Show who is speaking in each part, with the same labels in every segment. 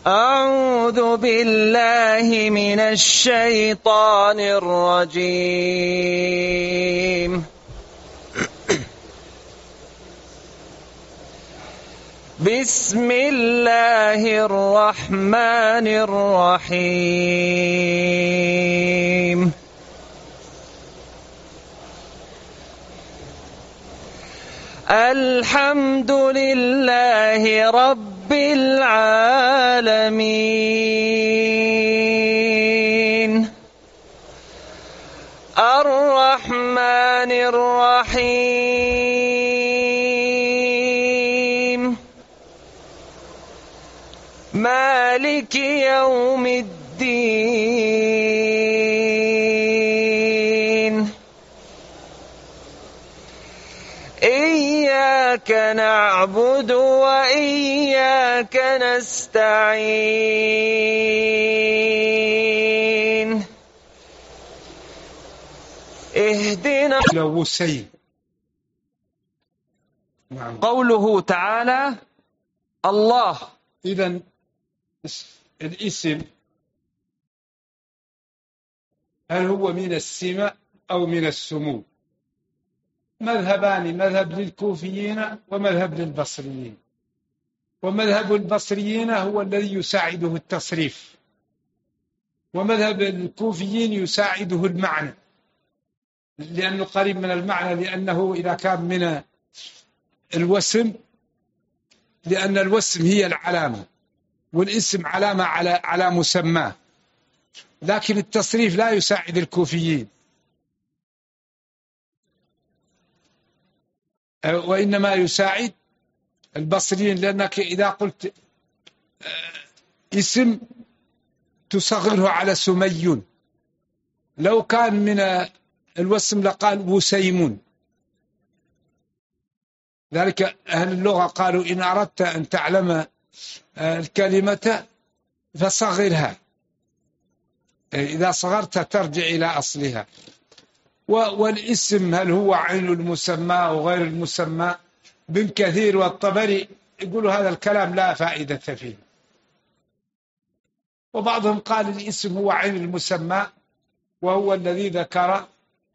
Speaker 1: أعوذ بالله من الشيطان الرجيم. بسم الله الرحمن الرحيم. الحمد لله رب العالمين الرحمن الرحيم مالك يوم الدين إياك نعبد وإياك نستعين اهدنا. قوله تعالى الله.
Speaker 2: إذن الاسم هل هو من السمة أو من السمو؟ مذهبان، مذهب للكوفيين ومذهب للبصريين. ومذهب البصريين هو الذي يساعده التصريف، ومذهب الكوفيين يساعده المعنى، لأنه قريب من المعنى، لأنه إذا كان من الوسم، لأن الوسم هي العلامة والاسم علامة على مسماه، لكن التصريف لا يساعد الكوفيين، وإنما يساعد البصريين، لأنك إذا قلت اسم تصغره على سمي، لو كان من الوسم لقال وسيم. ذلك أهل اللغة قالوا إن أردت أن تعلم الكلمة فصغرها، إذا صغرت ترجع إلى أصلها. والاسم هل هو عين المسمى أو غير المسمى؟ ابن كثير والطبري يقولوا هذا الكلام لا فائدة فيه، وبعضهم قال الاسم هو عين المسمى، وهو الذي ذكر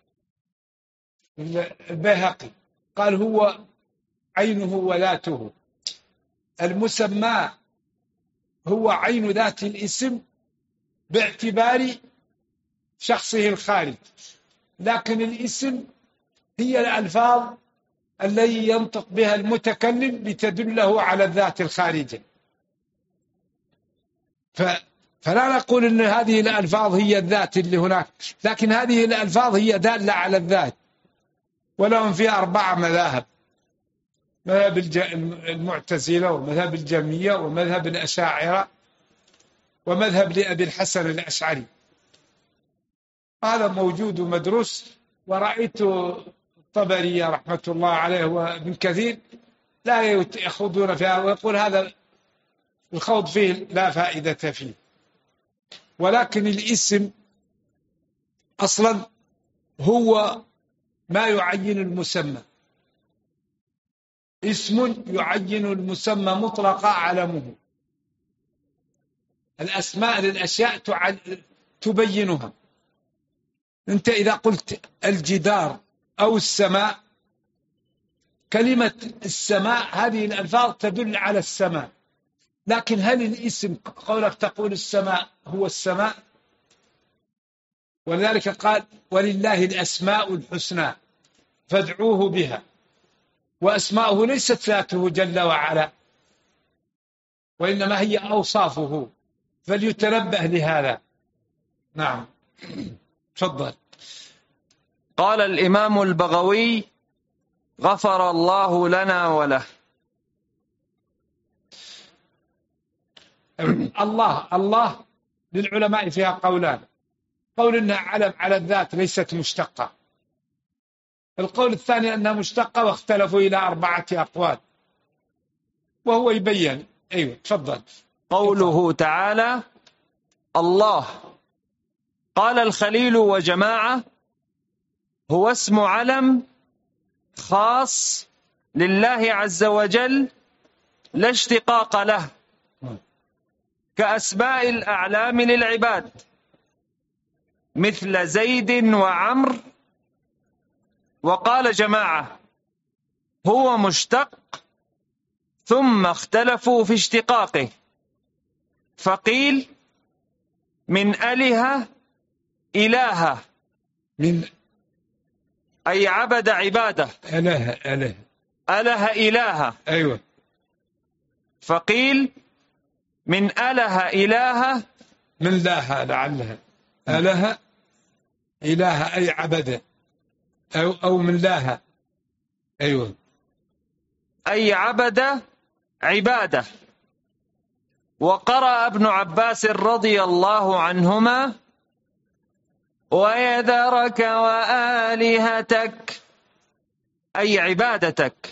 Speaker 2: البيهقي، قال هو عينه وذاته. المسمى هو عين ذات الاسم باعتبار شخصه الخارج، لكن الاسم هي الألفاظ التي ينطق بها المتكلم لتدله على الذات الخارجة. فلا نقول أن هذه الألفاظ هي الذات اللي هناك، لكن هذه الألفاظ هي دالة على الذات. ولهم فيها 4 مذاهب: مذهب المعتزلة، ومذهب الجهمية، ومذهب الأشاعرة، ومذهب لأبي الحسن الأشعري. هذا موجود ومدروس، ورأيت الطبري رحمة الله عليه وابن كثير لا يخوضون فيها، ويقول هذا الخوض فيه لا فائدة فيه. ولكن الاسم أصلا هو ما يعين المسمى، اسم يعين المسمى مطلقا علمه. الأسماء للأشياء تبينها. أنت إذا قلت الجدار أو السماء، كلمة السماء هذه الألفاظ تدل على السماء، لكن هل الاسم قولك تقول السماء هو السماء؟ ولذلك قال ولله الأسماء الحسنى فادعوه بها، وأسماؤه ليست ذاته جل وعلا، وإنما هي أوصافه، فليتنبه لهذا. نعم، تفضل.
Speaker 1: قال الإمام البغوي غفر الله لنا وله.
Speaker 2: الله للعلماء فيها قولان: قول أنها علم على الذات ليست مشتقة، القول الثاني أنها مشتقة، واختلفوا إلى 4 أقوال، وهو يبين. أيوة تفضل.
Speaker 1: قوله تعالى الله، قال الخليل وجماعة هو اسم علم خاص لله عز وجل لا اشتقاق له، كأسماء الأعلام للعباد مثل زيد وعمر. وقال جماعة هو مشتق ثم اختلفوا في اشتقاقه، فقيل من أله إلهة،
Speaker 2: من
Speaker 1: أي عبد عبادة، أله إلهة.
Speaker 2: أيوة.
Speaker 1: فقيل من أله إلهة،
Speaker 2: من لاها لعلها أله إلهة أي عبد، أو من لاها، أيوة،
Speaker 1: أي عبد عبادة. وقرأ ابن عباس رضي الله عنهما ويذرك وآلهتك، أي عبادتك،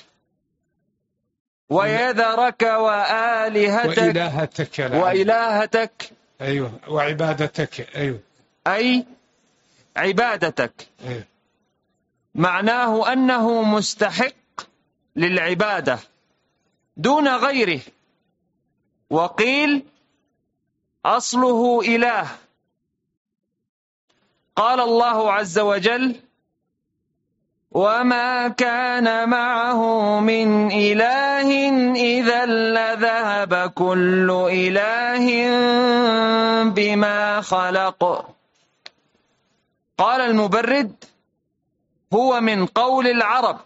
Speaker 1: ويذرك وآلهتك وإلهتك،
Speaker 2: أيوة، وعبادتك، أيوة،
Speaker 1: أي عبادتك.
Speaker 2: أيوة.
Speaker 1: معناه أنه مستحق للعبادة دون غيره. وقيل أصله إله. قال الله عز وجل وما كان معه من إله إذا لذهب كل إله بما خلق. قال المبرد هو من قول العرب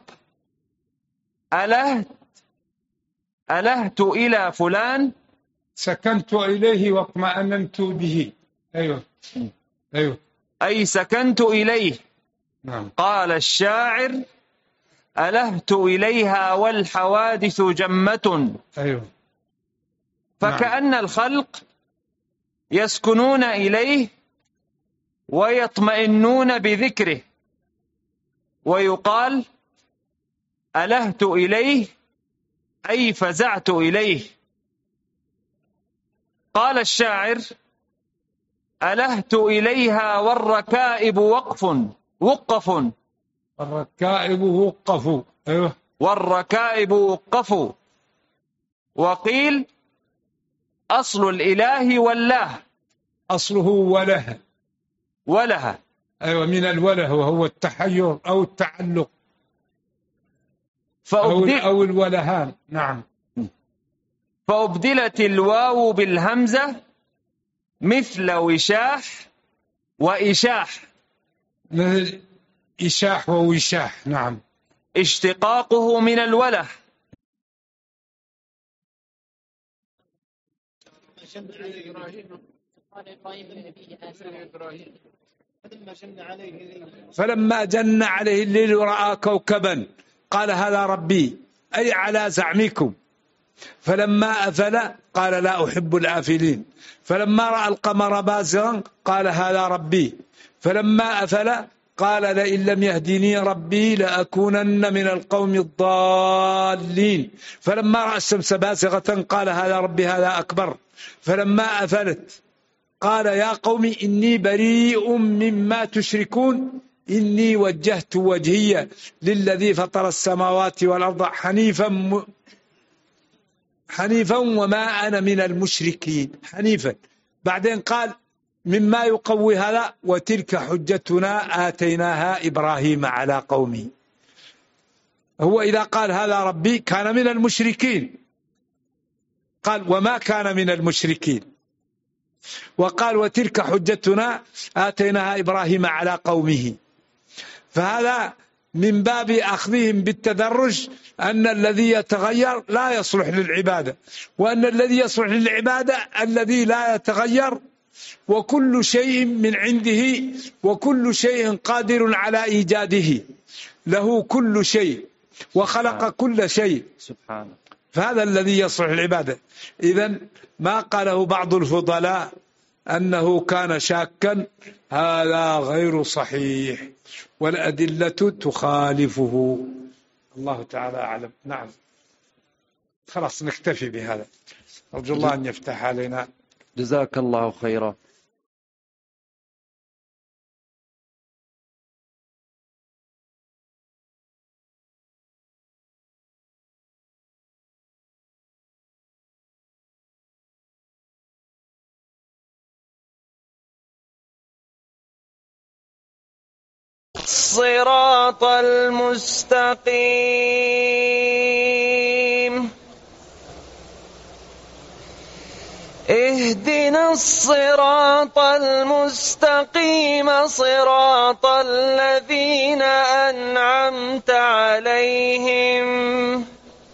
Speaker 1: ألهت إلى فلان،
Speaker 2: سكنت إليه واطمأننت به، أيوة، أيوة،
Speaker 1: أي سكنت إليه.
Speaker 2: نعم.
Speaker 1: قال الشاعر ألهت إليها والحوادث جمة.
Speaker 2: أيوة.
Speaker 1: فكأن الخلق يسكنون إليه ويطمئنون بذكره، ويقال ألهت إليه أي فزعت إليه. قال الشاعر ألهت إليها والركائب وقف.
Speaker 2: الركائب وقفوا، أيوة،
Speaker 1: والركائب وقفوا. وقيل أصل الإله والله،
Speaker 2: أصله
Speaker 1: ولها،
Speaker 2: أيوة، من الوله وهو التحير أو التعلق أو الولهان. نعم.
Speaker 1: فأبدلت الواو بالهمزة مثل وشاح وإشاح،
Speaker 2: مثل إشاح ووشاح. نعم.
Speaker 1: اشتقاقه من الوله.
Speaker 2: فلما جن عليه الليل ورأى كوكبا قال هذا ربي، أي على زعمكم. فلما أفل قال لا أحب الآفلين. فلما رأى القمر بازغا قال هذا ربي. فلما أفل قال لئن لم يهدني ربي لأكونن من القوم الضالين. فلما رأى الشمس بازغة قال هذا ربي هذا أكبر. فلما أفلت قال يا قوم إني بريء مما تشركون إني وجهت وجهي للذي فطر السماوات والأرض حنيفا وما أنا من المشركين. حنيفا. بعدين قال مما يقوي هذا وتلك حجتنا آتيناها إبراهيم على قومه. هو إذا قال هذا ربي كان من المشركين، قال وما كان من المشركين، وقال وتلك حجتنا آتيناها إبراهيم على قومه. فهذا من باب أخذهم بالتدرج أن الذي يتغير لا يصلح للعبادة، وأن الذي يصلح للعبادة الذي لا يتغير، وكل شيء من عنده وكل شيء قادر على إيجاده، له كل شيء وخلق كل شيء
Speaker 1: سبحانه.
Speaker 2: فهذا الذي يصلح للعبادة. إذن ما قاله بعض الفضلاء أنه كان شاكا هذا غير صحيح، والأدلة تخالفه. الله تعالى أعلم. نعم، خلاص نكتفي بهذا. أرجو الله أن يفتح علينا.
Speaker 1: جزاك الله خيرا. الصراط المستقيم اهدنا الصراط المستقيم صراط الذين أنعمت عليهم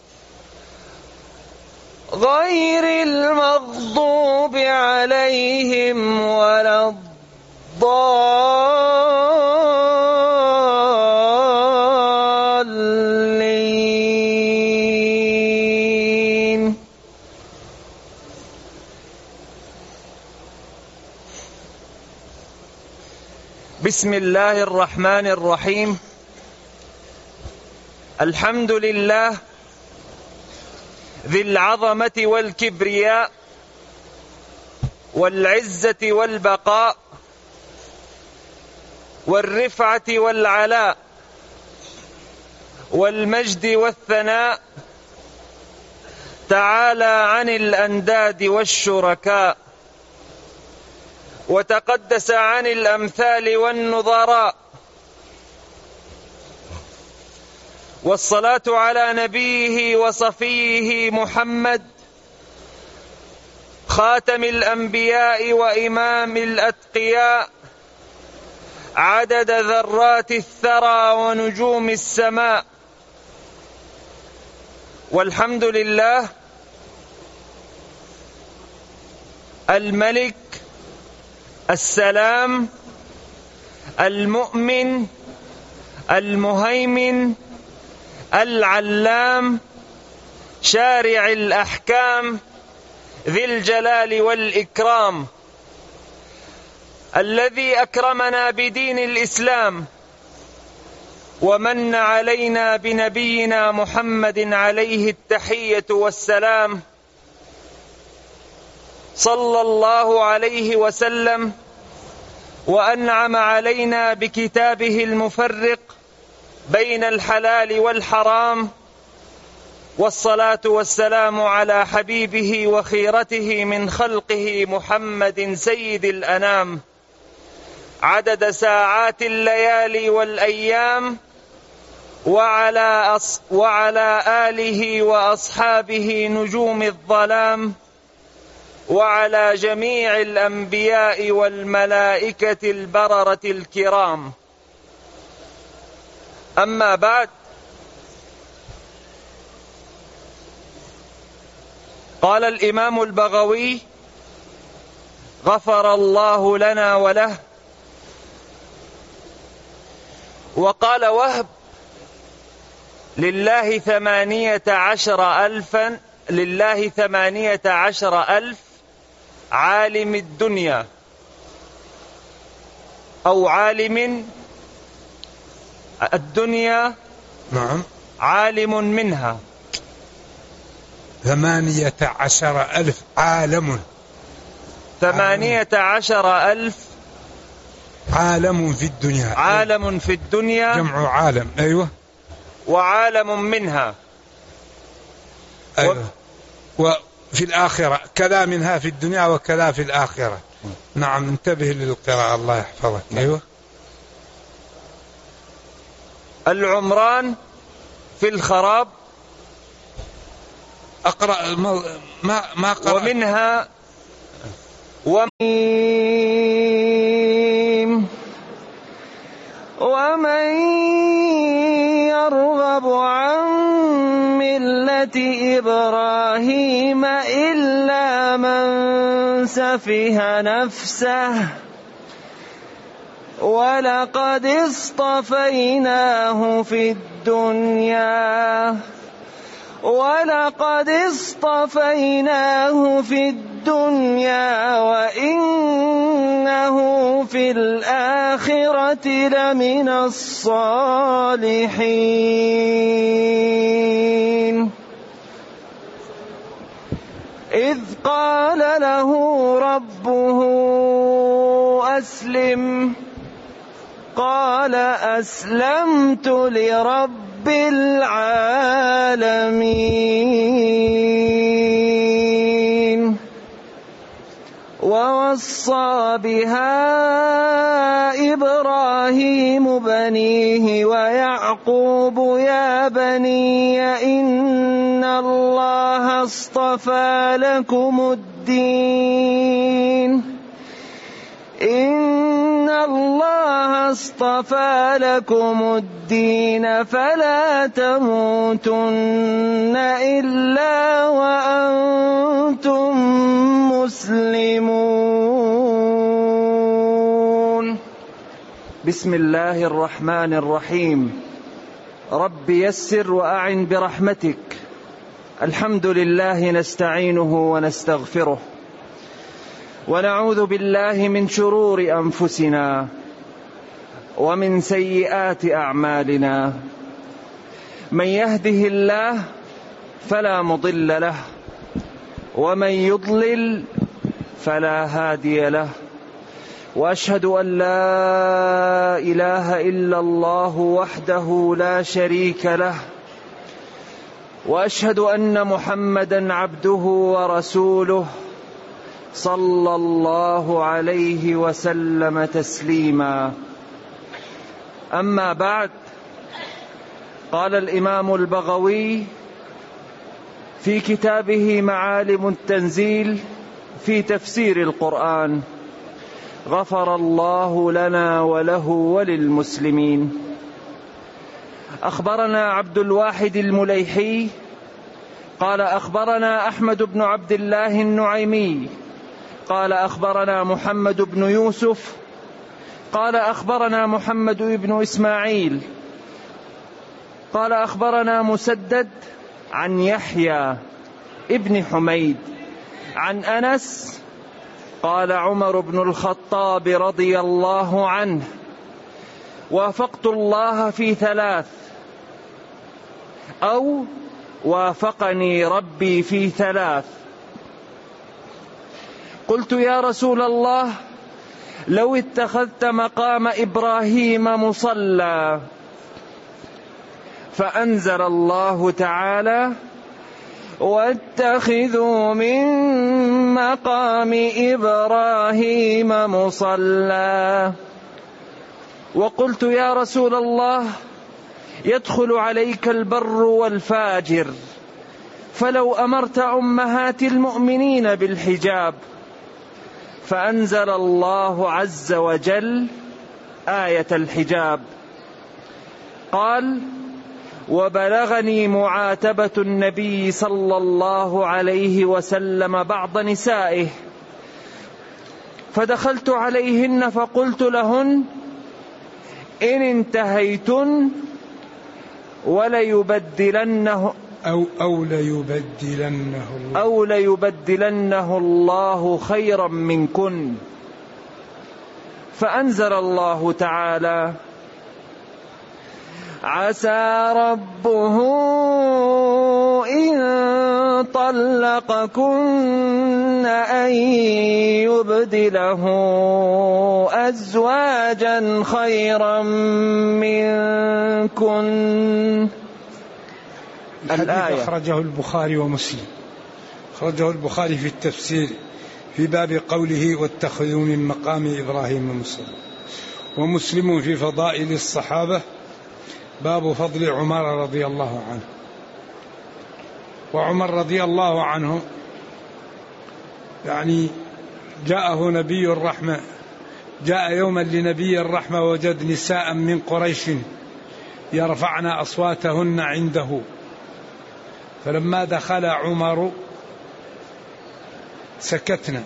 Speaker 1: غير المغضوب عليهم ولا الضالين. بسم الله الرحمن الرحيم. الحمد لله ذي العظمة والكبرياء والعزة والبقاء والرفعة والعلاء والمجد والثناء، تعالى عن الأنداد والشركاء، وتقدس عن الأمثال والنظراء، والصلاة على نبيه وصفيه محمد خاتم الأنبياء وإمام الأتقياء، عدد ذرات الثرى ونجوم السماء. والحمد لله الملك السلام المؤمن المهيمن العلام شارع الأحكام ذي الجلال والإكرام، الذي أكرمنا بدين الإسلام ومن علينا بنبينا محمد عليه التحية والسلام، صلى الله عليه وسلم، وأنعم علينا بكتابه المفرق بين الحلال والحرام، والصلاة والسلام على حبيبه وخيرته من خلقه محمد سيد الأنام، عدد ساعات الليالي والأيام، وعلى آله وأصحابه نجوم الظلام، وعلى جميع الأنبياء والملائكة البررة الكرام. أما بعد، قال الإمام البغوي غفر الله لنا وله، وقال وهب لله 18,000 عالم الدنيا أو عالم الدنيا،
Speaker 2: نعم،
Speaker 1: عالم منها
Speaker 2: 18,000 عالم،
Speaker 1: 18,000
Speaker 2: عالم في الدنيا،
Speaker 1: عالم في الدنيا
Speaker 2: جمع عالم، أيوة،
Speaker 1: وعالم منها،
Speaker 2: أيوة. وفي الآخرة كذا منها في الدنيا وكذا في الآخرة. نعم، انتبه للقراءة الله يحفظك. أيوة.
Speaker 1: العمران في الخراب،
Speaker 2: أقرأ ما قرأ.
Speaker 1: ومنها ومن يرغب عن ملة إبراهيم إلا من سفه نفسه ولقد اصطفيناه في الدنيا وإنه في الآخرة لمن الصالحين. إذ قال له ربه أسلم قال أسلمت لرب العالمين. ووصى بها إبراهيم إبراهيم بنيه ويعقوب يا بني إن الله اصطفى لكم الدين فلا تموتن إلا وأنتم مسلمون. بسم الله الرحمن الرحيم. رب يسر وأعن برحمتك. الحمد لله نستعينه ونستغفره ونعوذ بالله من شرور أنفسنا ومن سيئات أعمالنا. من يهده الله فلا مضل له ومن يضلل فلا هادي له، وأشهد أن لا إله إلا الله وحده لا شريك له، وأشهد أن محمدا عبده ورسوله صلى الله عليه وسلم تسليما. أما بعد، قال الإمام البغوي في كتابه معالم التنزيل في تفسير القرآن: غفر الله لنا وله وللمسلمين. أخبرنا عبد الواحد المليحي قال أخبرنا أحمد بن عبد الله النعيمي قال أخبرنا محمد بن يوسف قال أخبرنا محمد بن إسماعيل قال أخبرنا مسدد عن يحيى ابن حميد عن أنس قال عمر بن الخطاب رضي الله عنه: وافقت الله في 3، أو وافقني ربي في 3. قلت يا رسول الله، لو اتخذت مقام إبراهيم مصلى. فأنزل الله تعالى: واتخذوا من مقام إبراهيم مصلى. وقلت يا رسول الله، يدخل عليك البر والفاجر، فلو أمرت أمهات المؤمنين بالحجاب. فأنزل الله عز وجل آية الحجاب. قال: وبلغني معاتبة النبي صلى الله عليه وسلم بعض نسائه، فدخلت عليهن فقلت لهن: إن انتهيتن وليبدلنه أو ليبدلنه الله خيرا منكن. فأنزل الله تعالى: عسى ربه إن طلقكن أن يبدله أزواجا خيرا منكن.
Speaker 2: الآية أخرجه البخاري ومسلم. أخرجه البخاري في التفسير في باب قوله: واتخذوا من مقام إبراهيم مصلى، ومسلم في فضائل الصحابة باب فضل عمر رضي الله عنه. وعمر رضي الله عنه يعني جاءه نبي الرحمة، جاء يوما لنبي الرحمة وجد نساء من قريش يرفعن أصواتهن عنده، فلما دخل عمر سكتنا،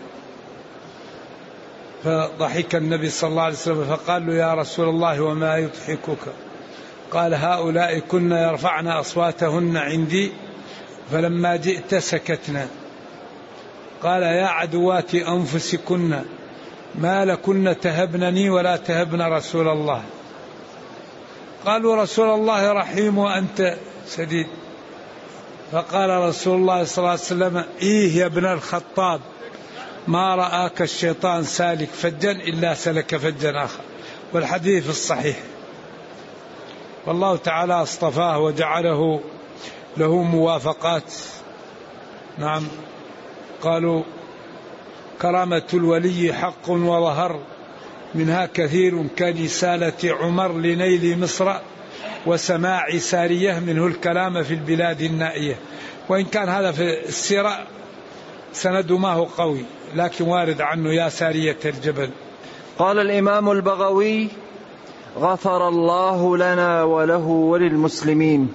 Speaker 2: فضحك النبي صلى الله عليه وسلم فقال له: يا رسول الله وما يضحكك؟ قال: هؤلاء كن يرفعن أصواتهن عندي فلما جئت سكتنا. قال: يا عدوات أنفسكن ما لكن تهبنني ولا تهبن رسول الله. قالوا: رسول الله رحيم وأنت شديد. فقال رسول الله صلى الله عليه وسلم: إيه يا ابن الخطاب، ما رآك الشيطان سالك فجا إلا سلك فجا آخر. والحديث الصحيح. والله تعالى اصطفاه وجعله له موافقات. نعم، قالوا: كرامة الولي حق وظهر منها كثير كرسالة عمر لنيل مصر وسماع سارية منه الكلام في البلاد النائية. وإن كان هذا في السيرة سند ما هو قوي، لكن وارد عنه يا سارية الجبل.
Speaker 1: قال الإمام البغوي: غفر الله لنا وله وللمسلمين.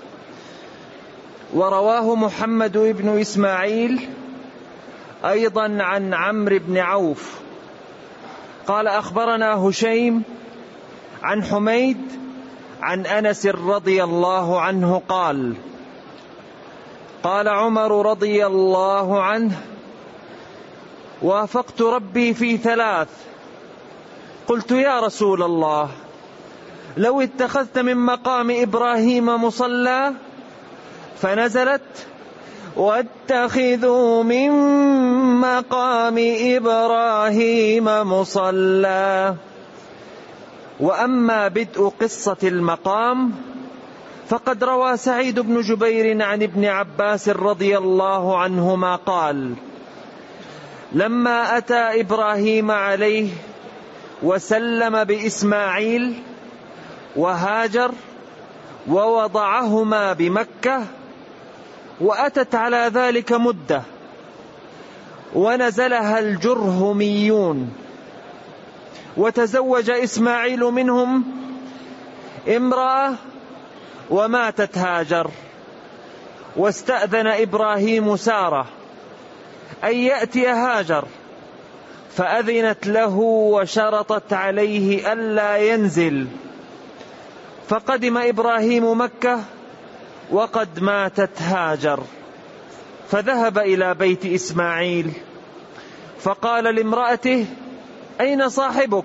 Speaker 1: ورواه محمد بن إسماعيل أيضا عن عمرو بن عوف قال: أخبرنا هشيم عن حميد عن أنس رضي الله عنه قال: قال عمر رضي الله عنه: وافقت ربي في 3. قلت: يا رسول الله، لو اتخذت من مقام إبراهيم مصلى، فنزلت: واتخذوا من مقام إبراهيم مصلى. وأما بدء قصة المقام فقد روى سعيد بن جبير عن ابن عباس رضي الله عنهما قال: لما أتى إبراهيم عليه وسلم بإسماعيل وهاجر ووضعهما بمكة، وأتت على ذلك مدة، ونزلها الجرهميون، وتزوج إسماعيل منهم امرأة وماتت هاجر، واستأذن إبراهيم سارة أن يأتي هاجر، فأذنت له وشرطت عليه ألا ينزل. فقدم إبراهيم مكة وقد ماتت هاجر، فذهب إلى بيت إسماعيل فقال لامرأته: أين صاحبك؟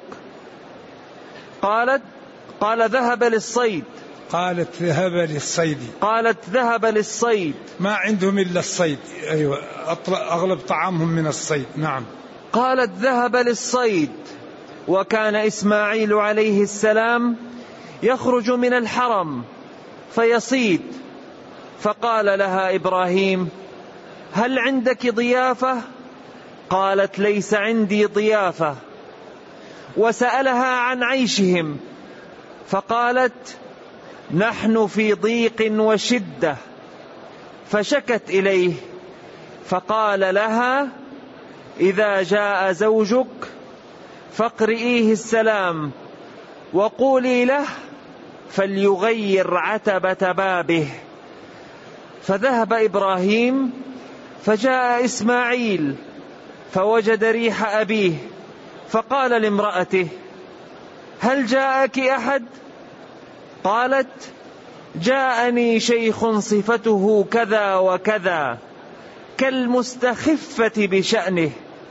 Speaker 1: قال: ذهب للصيد.
Speaker 2: قالت: ذهب للصيد.
Speaker 1: قالت: ذهب للصيد.
Speaker 2: ما عندهم إلا الصيد. أيوة، أغلب طعامهم من الصيد. نعم.
Speaker 1: قالت: ذهب للصيد. وكان إسماعيل عليه السلام يخرج من الحرم فيصيد، فقال لها إبراهيم: هل عندك ضيافة؟ قالت: ليس عندي ضيافة. وسألها عن عيشهم فقالت: نحن في ضيق وشدة. فشكت إليه فقال لها: إذا جاء زوجك فاقرئيه السلام وقولي له فليغير عتبة بابه. فذهب إبراهيم فجاء إسماعيل فوجد ريح أبيه، فقال لامرأته: هل جاءك أحد؟ قالت: جاءني شيخ صفته كذا وكذا كالمستخفة بشأنه.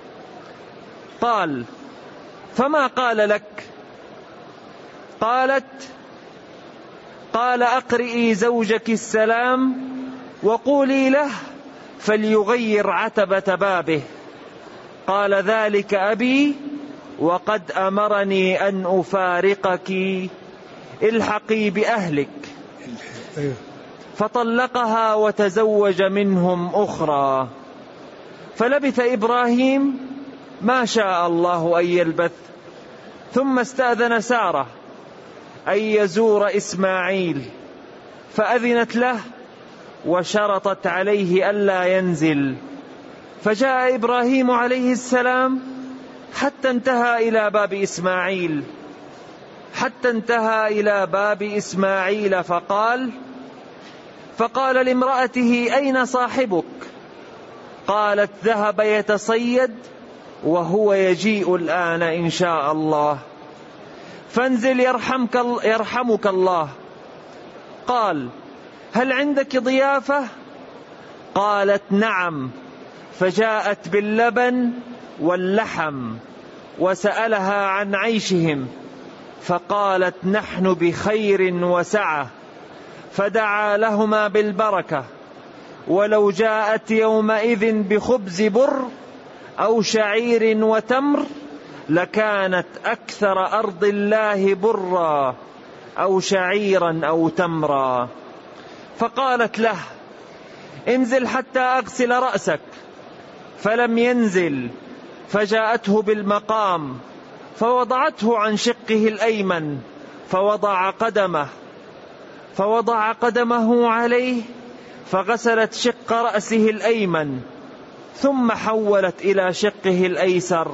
Speaker 1: قال: فما قال لك؟ قال: أقرئي زوجك السلام وقولي له فليغير عتبة بابه. قال: ذلك أبي وقد أمرني أن أفارقك، الحقي بأهلك. فطلقها وتزوج منهم أخرى. فلبث إبراهيم ما شاء الله أن يلبث، ثم استأذن سارة أن يزور إسماعيل، فأذنت له وشرطت عليه ألا ينزل. فجاء إبراهيم عليه السلام حتى انتهى إلى باب إسماعيل فقال لامرأته: أين صاحبك؟ قالت: ذهب يتصيد وهو يجيء الآن إن شاء الله، فانزل يرحمك الله. قال: هل عندك ضيافة؟ قالت: نعم. فجاءت باللبن واللحم وسألها عن عيشهم، فقالت: نحن بخير وسعة. فدعا لهما بالبركة، ولو جاءت يومئذ بخبز بر أو شعير وتمر لكانت أكثر أرض الله برا أو شعيرا أو تمرا. فقالت له: انزل حتى أغسل رأسك. فلم ينزل، فجاءته بالمقام فوضعته عن شقه الأيمن، فوضع قدمه عليه، فغسلت شق رأسه الأيمن، ثم حولت إلى شقه الأيسر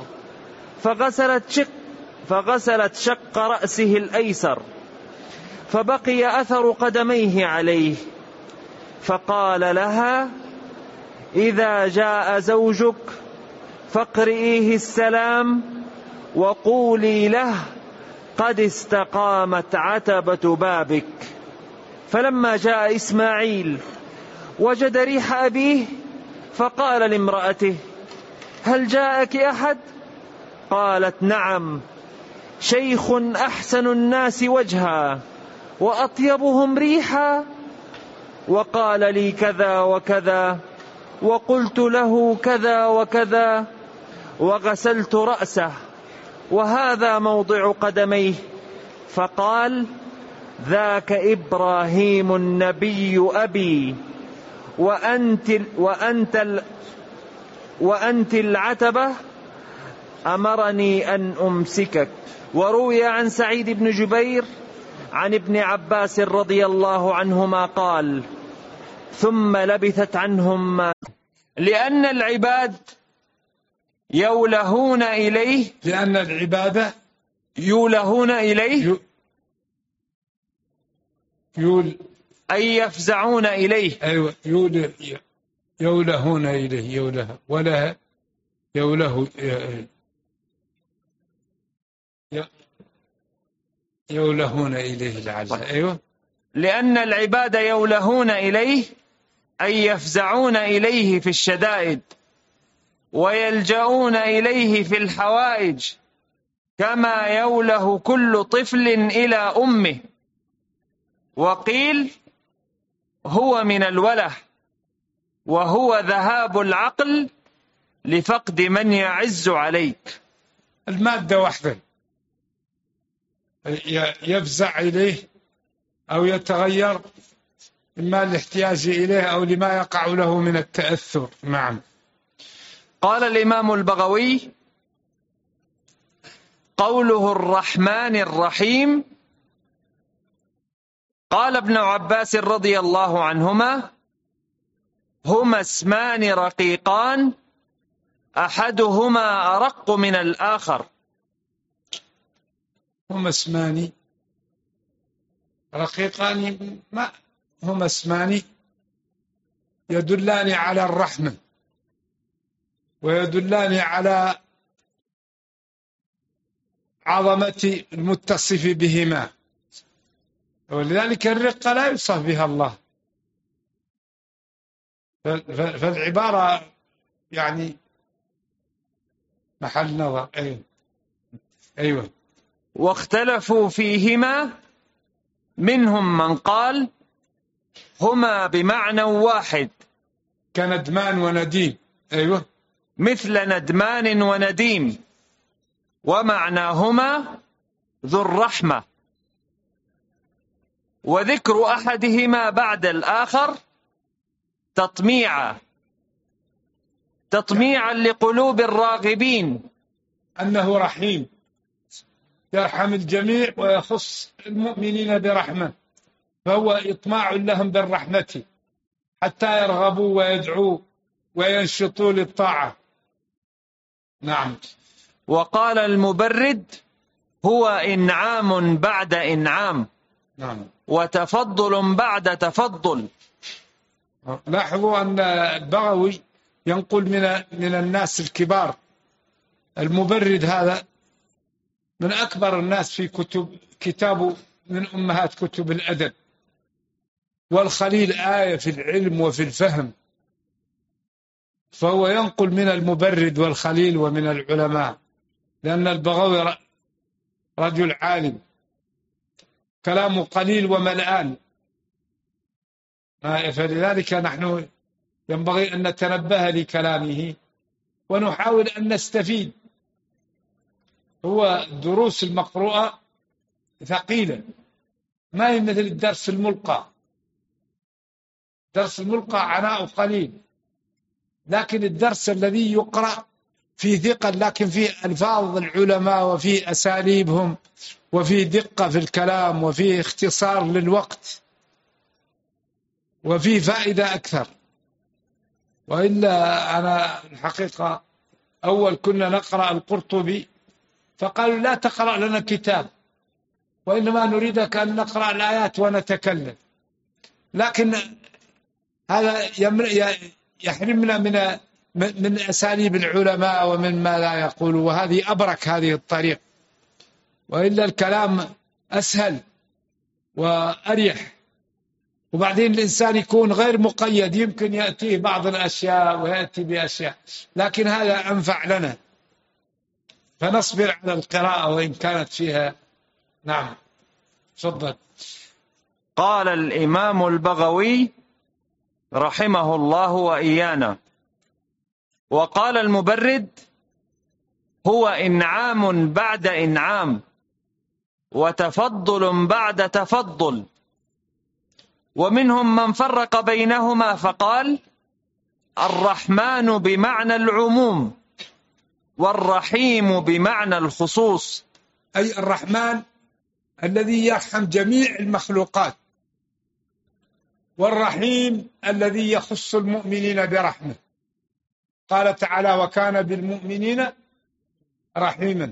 Speaker 1: فغسلت شق رأسه الأيسر، فبقي أثر قدميه عليه، فقال لها: إذا جاء زوجك فاقرئيه السلام وقولي له: قد استقامت عتبة بابك. فلما جاء إسماعيل وجد ريح أبيه، فقال لامرأته: هل جاءك أحد؟ قالت: نعم، شيخ أحسن الناس وجها وأطيبهم ريحا، وقال لي كذا وكذا، وقلت له كذا وكذا، وغسلت رأسه وهذا موضع قدميه. فقال: ذاك إبراهيم النبي أبي، وأنت العتبة، أمرني أن أمسكك. وروي عن سعيد بن جبير عن ابن عباس رضي الله عنهما قال: ثم لبثت عنهم لأن العباد يولهون إليه، يولهون إليه أي يفزعون إليه.
Speaker 2: أيوة، يولهون إليه، يولهون إليه العزاء. أيوة،
Speaker 1: لأن العباد يولهون إليه أي يفزعون إليه في الشدائد، ويلجؤون إليه في الحوائج، كما يوله كل طفل إلى أمه. وقيل: هو من الوله، وهو ذهاب العقل لفقد من يعز عليك.
Speaker 2: المادة واحدة، يفزع إليه أو يتغير، إما الاحتياج إليه أو لما يقع له من التأثر. نعم.
Speaker 1: قال الإمام البغوي: قوله الرحمن الرحيم، قال ابن عباس رضي الله عنهما: هما اسمان رقيقان أحدهما أرق من الآخر.
Speaker 2: هما اسمان رقيقان، ما هما اسمان يدلان على الرحمة ويدلان على عظمة المتصف بهما، ولذلك الرقة لا يوصف بها الله. فالعبارة يعني محل نظر. أيوة.
Speaker 1: واختلفوا فيهما، منهم من قال: هما بمعنى واحد،
Speaker 2: كندمان ونديم. أيوة،
Speaker 1: مثل ندمان ونديم، ومعناهما ذو الرحمة. وذكر أحدهما بعد الآخر تطميعا لقلوب الراغبين،
Speaker 2: أنه رحيم يرحم الجميع ويخص المؤمنين برحمة، فهو إطماع لهم بالرحمة حتى يرغبوا ويدعوا وينشطوا للطاعة. نعم.
Speaker 1: وقال المبرد: هو إنعام بعد إنعام.
Speaker 2: نعم.
Speaker 1: وتفضل بعد تفضل.
Speaker 2: لاحظوا أن البغوي ينقل من الناس الكبار. المبرد هذا من أكبر الناس في كتابه من أمهات كتب الأدب، والخليل آية في العلم وفي الفهم، فهو ينقل من المبرد والخليل ومن العلماء، لأن البغوي رجل عالم، كلامه قليل وملآن، فلذلك نحن ينبغي أن نتنبه لكلامه ونحاول أن نستفيد. هو الدروس المقروءة ثقيلة، ما هي مثل الدرس الملقى. درس الملقى عناء قليل، لكن الدرس الذي يقرأ في ثقل، لكن في ألفاظ العلماء وفي أساليبهم وفي دقة في الكلام وفي اختصار للوقت وفي فائدة أكثر. وإلا أنا الحقيقة أول كنا نقرأ القرطبي فقالوا لا تقرأ لنا كتاب، وإنما نريدك أن نقرأ الآيات ونتكلم، لكن هذا يحرمنا من أساليب العلماء ومن ما لا يقول، وهذه أبرك هذه الطريق. وإلا الكلام أسهل وأريح، وبعدين الإنسان يكون غير مقيد، يمكن يأتيه بعض الأشياء ويأتي بأشياء، لكن هذا أنفع لنا، فنصبر على القراءة وإن كانت فيها. نعم تفضل.
Speaker 1: قال الإمام البغوي رحمه الله وإيانا: وقال المبرد: هو إنعام بعد إنعام، وتفضل بعد تفضل، ومنهم من فرق بينهما فقال: الرحمن بمعنى العموم، والرحيم بمعنى الخصوص.
Speaker 2: أي الرحمن الذي يرحم جميع المخلوقات، والرحيم الذي يخص المؤمنين برحمه. قال تعالى: وكان بالمؤمنين رحيما.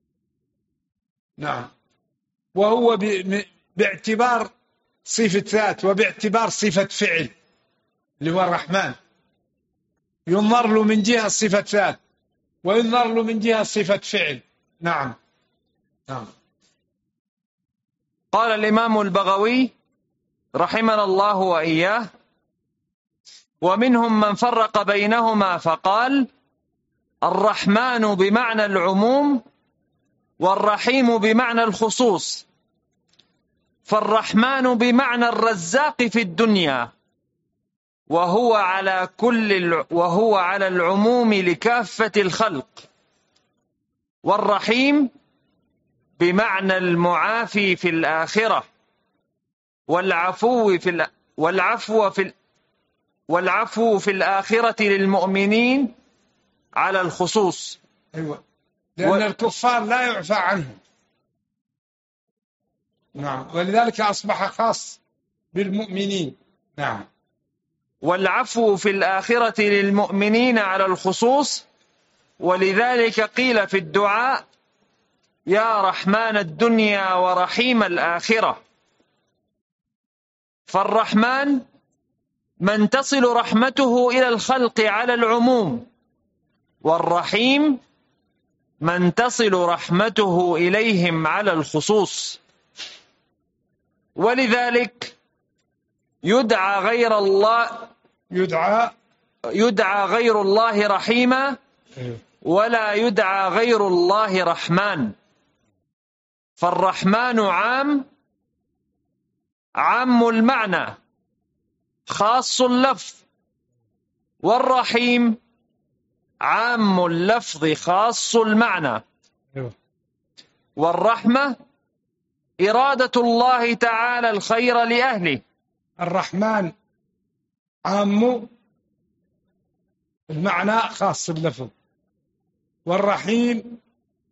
Speaker 2: نعم. وهو باعتبار صفة ذات وباعتبار صفة فعل، اللي هو الرحمن، ينظر له من جهة صفة ذات وينظر له من جهة صفة فعل. نعم. نعم.
Speaker 1: قال الإمام البغوي رحمنا الله وإياه: ومنهم من فرق بينهما فقال: الرحمن بمعنى العموم، والرحيم بمعنى الخصوص. فالرحمن بمعنى الرزاق في الدنيا، وهو على العموم لكافة الخلق. والرحيم بمعنى المعافي في الآخرة، والعفو في الآخرة للمؤمنين على الخصوص.
Speaker 2: أيوة. لأن الكفار لا يعفى عنهم. نعم. ولذلك أصبح خاص بالمؤمنين. نعم.
Speaker 1: والعفو في الآخرة للمؤمنين على الخصوص. ولذلك قيل في الدعاء: يا رحمن الدنيا ورحيم الآخرة. فالرحمن من تصل رحمته إلى الخلق على العموم، والرحيم من تصل رحمته إليهم على الخصوص. ولذلك يدعى غير الله رحيما، ولا يدعى غير الله رحمن. فالرحمن عام المعنى خاص اللفظ، والرحيم عام اللفظ خاص المعنى. والرحمة إرادة الله تعالى الخير لأهله.
Speaker 2: الرحمن عام المعنى خاص اللفظ، والرحيم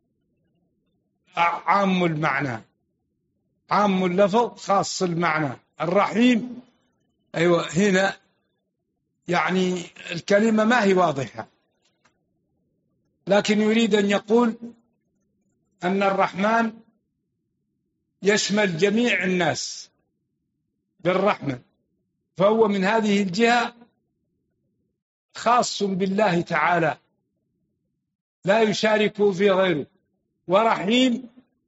Speaker 2: عام المعنى، عام اللفظ خاص المعنى. الرحيم أيوة، هنا يعني الكلمة ما هي واضحة، لكن يريد أن يقول أن الرحمن يشمل جميع الناس بالرحمة، فهو من هذه الجهة خاص بالله تعالى لا يشاركه في غيره. ورحيم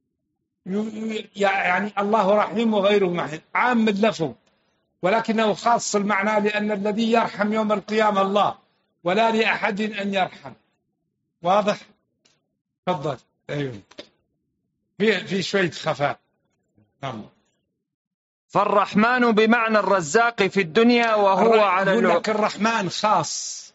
Speaker 2: يعني الله رحيم وغيره محيم، عام اللفظ ولكنه خاص المعنى، لأن الذي يرحم يوم القيامة الله، ولا لأحد أن يرحم. واضح؟ تفضل. أيوه، في شوية خفاء. نعم.
Speaker 1: فالرحمن بمعنى الرزاق في الدنيا، وهو على
Speaker 2: يقول لك الرحمن خاص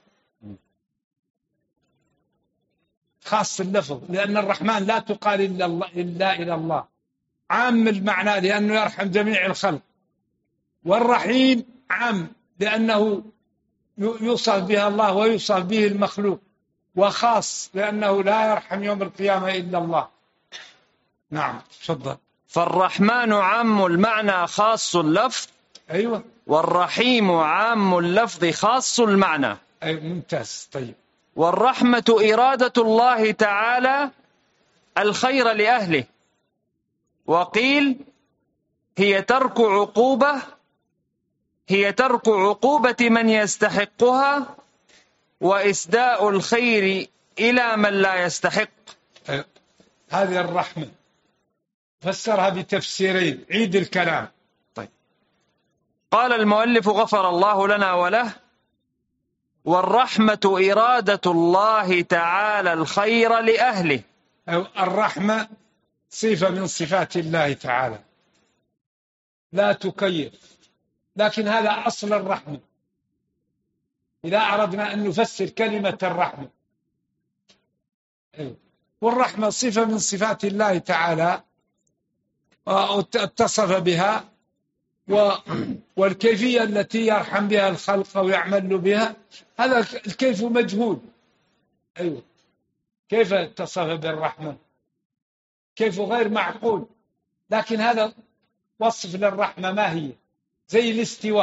Speaker 2: اللفظ، لأن الرحمن لا تقال إلا إلى الله، عام المعنى لأنه يرحم جميع الخلق. والرحيم عام لأنه يوصف بها الله ويوصف به المخلوق، وخاص لأنه لا يرحم يوم القيامة إلا الله. نعم تفضل.
Speaker 1: فالرحمن عام المعنى خاص اللفظ.
Speaker 2: أيوة.
Speaker 1: والرحيم عام اللفظ خاص المعنى.
Speaker 2: أي ممتاز. طيب.
Speaker 1: والرحمة إرادة الله تعالى الخير لأهله. وقيل هي ترك عقوبة من يستحقها وإسداء الخير إلى من لا يستحق.
Speaker 2: هذه الرحمة فسرها بتفسيرين، عيد الكلام.
Speaker 1: طيب. قال المؤلف غفر الله لنا وله: والرحمة إرادة الله تعالى الخير لأهله.
Speaker 2: الرحمة صفة من صفات الله تعالى لا تكيف، لكن هذا أصل الرحمة. إذا أردنا أن نفسر كلمة الرحمة، والرحمة صفة من صفات الله تعالى اتصف بها، والكيفية التي يرحم بها الخلق أو يعمل بها هذا الكيف مجهول. أيوة. كيف اتصف بالرحمة؟ كيف غير معقول، لكن هذا وصف للرحمة. ما هي؟ زي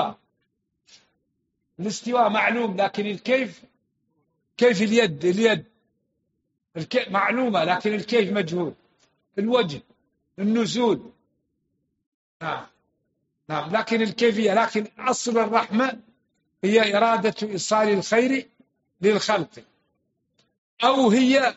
Speaker 2: الاستواء معلوم، لكن الكيف، كيف اليد معلومة لكن الكيف مجهول. الوجه، النزول، نعم لكن الكيفية. لكن أصل الرحمة هي إرادة إيصال الخير للخلق، أو هي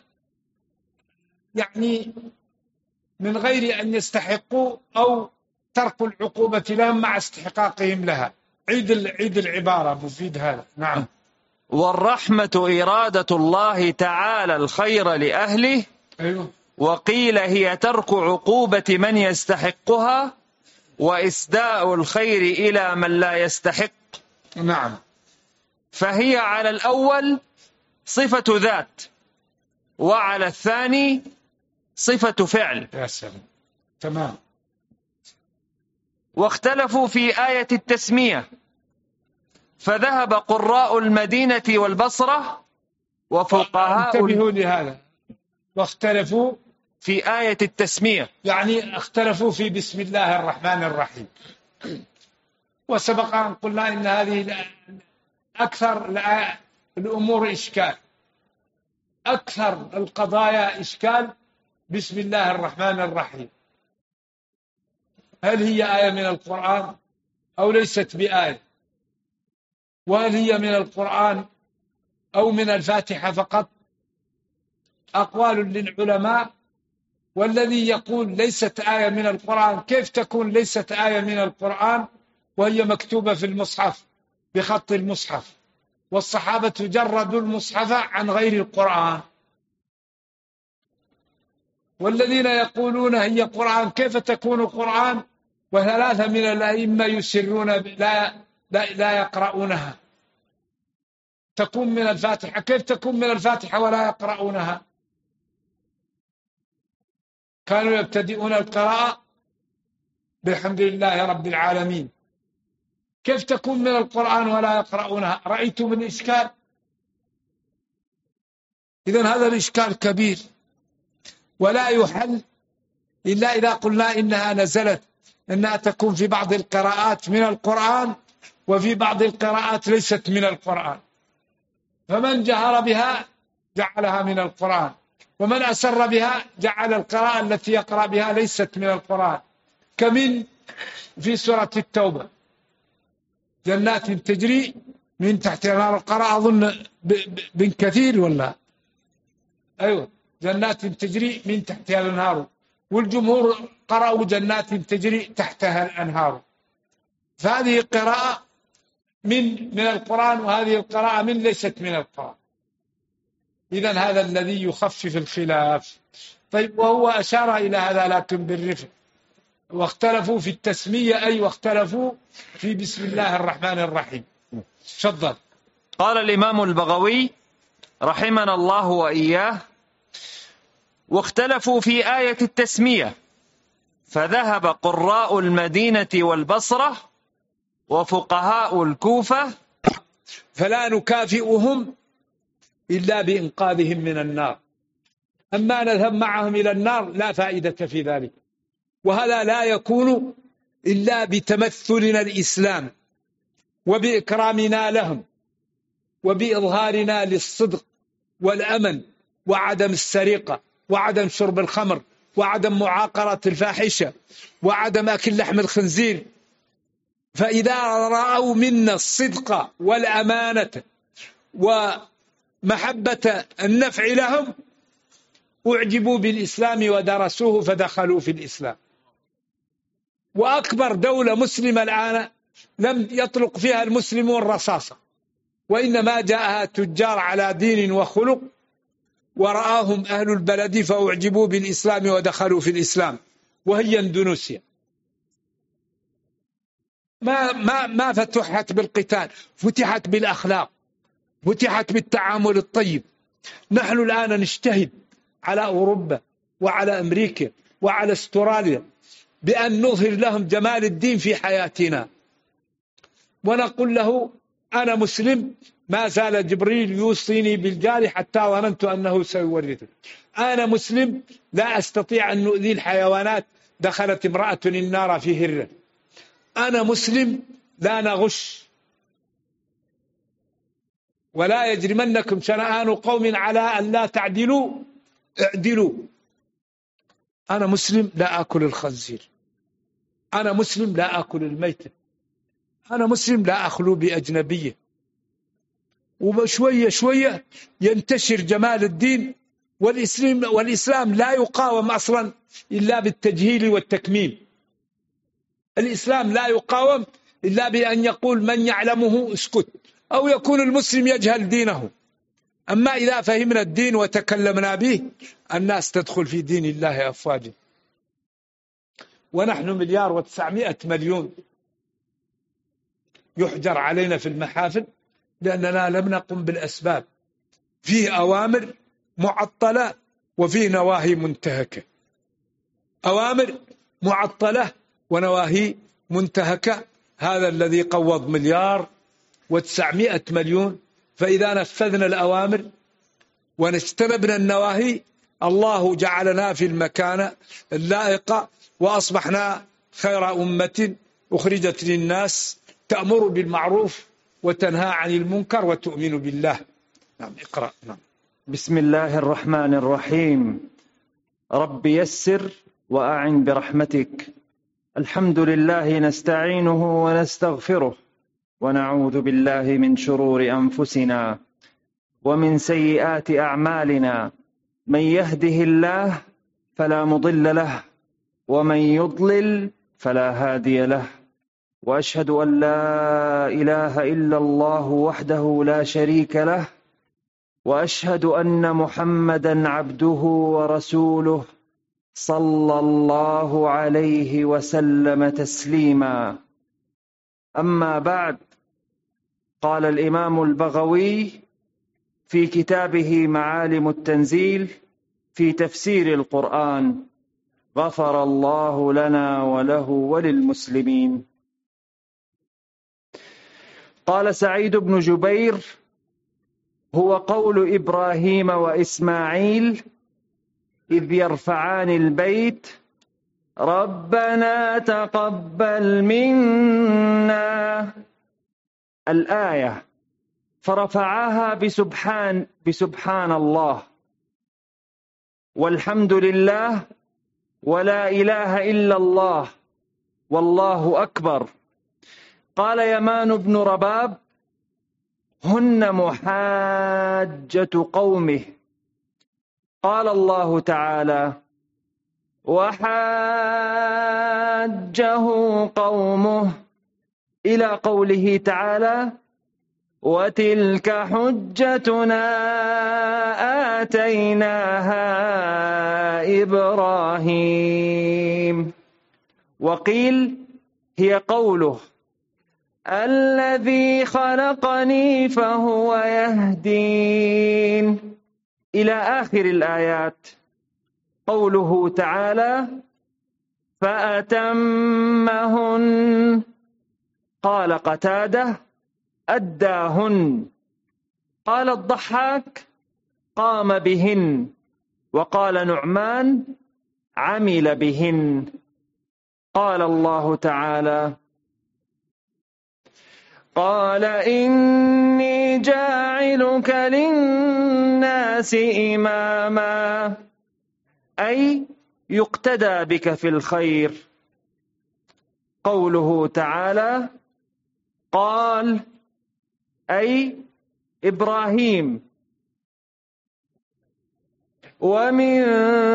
Speaker 2: يعني من غير أن يستحقوا، أو ترك العقوبة لهم مع استحقاقهم لها. عيد العبارة مفيد هذا. نعم.
Speaker 1: والرحمة إرادة الله تعالى الخير لأهله.
Speaker 2: أيوه.
Speaker 1: وقيل هي ترك عقوبة من يستحقها وإسداء الخير إلى من لا يستحق.
Speaker 2: نعم.
Speaker 1: فهي على الأول صفة ذات، وعلى الثاني صفة فعل.
Speaker 2: يا سلام. تمام.
Speaker 1: واختلفوا في آية التسمية، فذهب قراء المدينة والبصرة وفقهاء.
Speaker 2: انتبهوا لهذا. واختلفوا
Speaker 1: في آية التسمية،
Speaker 2: يعني اختلفوا في بسم الله الرحمن الرحيم. وسبق أن قلنا إن هذه أكثر الأمور إشكال، أكثر القضايا إشكال بسم الله الرحمن الرحيم. هل هي آية من القرآن أو ليست بآية؟ وهل هي من القرآن أو من الفاتحة فقط؟ أقوال للعلماء. والذي يقول ليست آية من القرآن، كيف تكون ليست آية من القرآن وهي مكتوبة في المصحف بخط المصحف، والصحابة جردوا المصحف عن غير القرآن؟ والذين يقولون هي قرآن، كيف تكون قرآن وثلاثة من الأئمة يسرون لا يقرؤونها؟ تكون من الفاتحة، كيف تكون من الفاتحة ولا يقرؤونها؟ كانوا يبتدئون القراءة بالحمد لله رب العالمين، كيف تكون من القرآن ولا يقرؤونها؟ رأيتم الإشكال؟ إذن هذا الإشكال كبير، ولا يحل إلا إذا قلنا إنها نزلت، إنها تكون في بعض القراءات من القرآن وفي بعض القراءات ليست من القرآن. فمن جهر بها جعلها من القرآن، ومن أسر بها جعل القراءة التي يقرأ بها ليست من القرآن. كمن في سورة التوبة جنات تجري من تحتها الأنهار، القراءة أظن بن كثير ولا؟ أيوة، جنات تجري من تحتها الأنهار، والجمهور قرأوا جنات تجري تحتها الأنهار. فهذه قراءة من القرآن، وهذه القراءة من ليست من القرآن. إذن هذا الذي يخفف الخلاف. طيب، وهو أشار إلى هذا لكن بالرفق. واختلفوا في التسمية، أي واختلفوا في بسم الله الرحمن الرحيم. تفضل.
Speaker 1: قال الإمام البغوي رحمنا الله وإياه: واختلفوا في آية التسمية، فذهب قراء المدينة والبصرة وفقهاء الكوفة.
Speaker 2: فلا نكافئهم إلا بإنقاذهم من النار. أما نذهب معهم إلى النار لا فائدة في ذلك. وهذا لا يكون إلا بتمثلنا الإسلام وبإكرامنا لهم وبإظهارنا للصدق والأمن وعدم السرقة وعدم شرب الخمر وعدم معاقرة الفاحشة وعدم أكل لحم الخنزير. فإذا رأوا منا الصدق والأمانة ومحبة النفع لهم أعجبوا بالإسلام ودرسوه فدخلوا في الإسلام. وأكبر دولة مسلمة الآن لم يطلق فيها المسلمون رصاصة، وإنما جاءها تجار على دين وخلق ورآهم أهل البلد فأعجبوا بالإسلام ودخلوا في الإسلام، وهي اندونيسيا. ما فتحت بالقتال، فتحت بالأخلاق، فتحت بالتعامل الطيب. نحن الآن نجتهد على أوروبا وعلى أمريكا وعلى استراليا بأن نظهر لهم جمال الدين في حياتنا، ونقول له أنا مسلم، ما زال جبريل يوصيني بالجار حتى ظننت أنه سيورثه. أنا مسلم، لا أستطيع أن نؤذي الحيوانات، دخلت امرأة النار في هرة. أنا مسلم، لا نغش. ولا يجرمنكم شنآن قوم على أن لا تعدلوا اعدلوا. أنا مسلم، لا أكل الخنزير. أنا مسلم، لا أكل الميتة. أنا مسلم، لا أخلو بأجنبية. وبشوية شوية ينتشر جمال الدين. والإسلام لا يقاوم أصلا إلا بالتجهيل والتكميم. الإسلام لا يقاوم إلا بأن يقول من يعلمه اسكت، أو يكون المسلم يجهل دينه. أما إذا فهمنا الدين وتكلمنا به الناس تدخل في دين الله أفواجا. ونحن 1,900,000,000 يحجر علينا في المحافل لأننا لم نقم بالأسباب. فيه أوامر معطلة وفيه نواهي منتهكة. أوامر معطلة ونواهي منتهكة. هذا الذي قوض 1,900,000,000. فإذا نفذنا الأوامر ونجتنبنا النواهي الله جعلنا في المكانة اللائقة، وأصبحنا خير أمة أخرجت للناس تأمر بالمعروف وتنهى عن المنكر وتؤمن بالله. نعم، اقرأ. نعم.
Speaker 1: بسم الله الرحمن الرحيم. رب يسر وأعن برحمتك. الحمد لله نستعينه ونستغفره، ونعوذ بالله من شرور أنفسنا ومن سيئات أعمالنا. من يهده الله فلا مضل له، ومن يضلل فلا هادي له. وأشهد أن لا إله إلا الله وحده لا شريك له، وأشهد أن محمدا عبده ورسوله صلى الله عليه وسلم تسليما. أما بعد، قال الإمام البغوي في كتابه معالم التنزيل في تفسير القرآن: غفر الله لنا وله وللمسلمين. قال سعيد بن جبير: هو قول إبراهيم وإسماعيل إذ يرفعان البيت: ربنا تقبل منا، الآية. فرفعاها بسبحان الله والحمد لله ولا إله إلا الله والله أكبر. قال يمان بن رباب: هن محاجة قومه. قال الله تعالى: وحاجه قومه، إلى قوله تعالى: وتلك حجتنا آتيناها إبراهيم. وقيل هي قوله: الذي خلقني فهو يهدين، إلى آخر الآيات. قوله تعالى: فأتمهن. قال قتادة: أداهن. قال الضحاك: قام بهن. وقال نعمان: عمل بهن. قال الله تعالى: قال إني جاعلك للناس إماما، أي يقتدى بك في الخير. قوله تعالى قال أي إبراهيم: ومن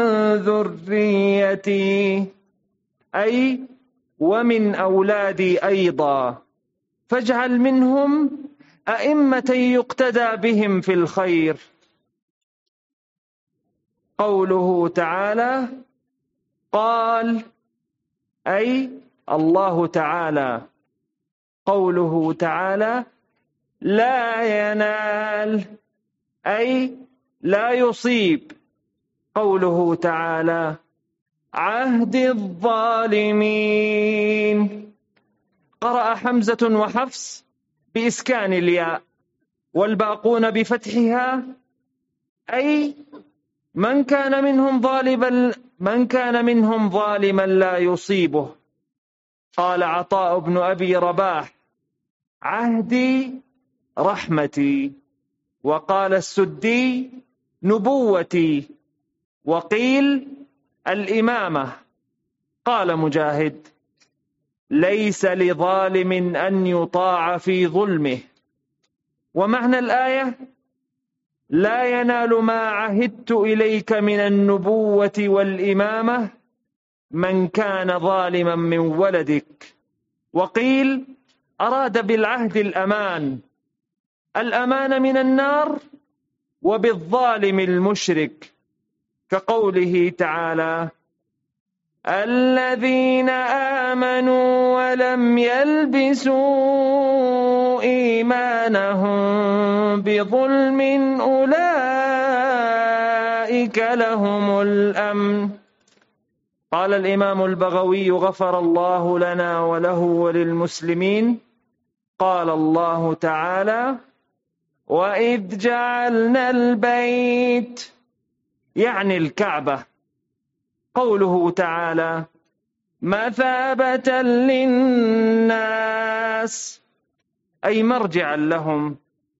Speaker 1: ذريتي، أي ومن أولادي أيضا، فاجعل منهم أئمة يقتدى بهم في الخير. قوله تعالى قال أي الله تعالى. قوله تعالى لا ينال، أي لا يصيب. قوله تعالى عهد الظالمين. قرأ حمزة وحفص بإسكان الياء، والباقون بفتحها، أي من كان منهم ظالما لا يصيبه. قال عطاء بن أبي رباح: عهدي رحمتي. وقال السدي: نبوتي. وقيل الإمامة. قال مجاهد: ليس لظالم أن يطاع في ظلمه. ومعنى الآية: لا ينال ما عهدت إليك من النبوة والإمامة من كان ظالما من ولدك. وقيل أراد بالعهد الأمان من النار، وبالظالم المشرك، كقوله تعالى الذين آمنوا ولم يلبسوا إيمانهم بظلم أولئك لهم الأمن. قال الإمام البغوي غفر الله لنا وله وللمسلمين: قال الله تعالى وإذ جعلنا البيت، يعني الكعبة. قوله تعالى مثابة للناس، أي مرجعا لهم.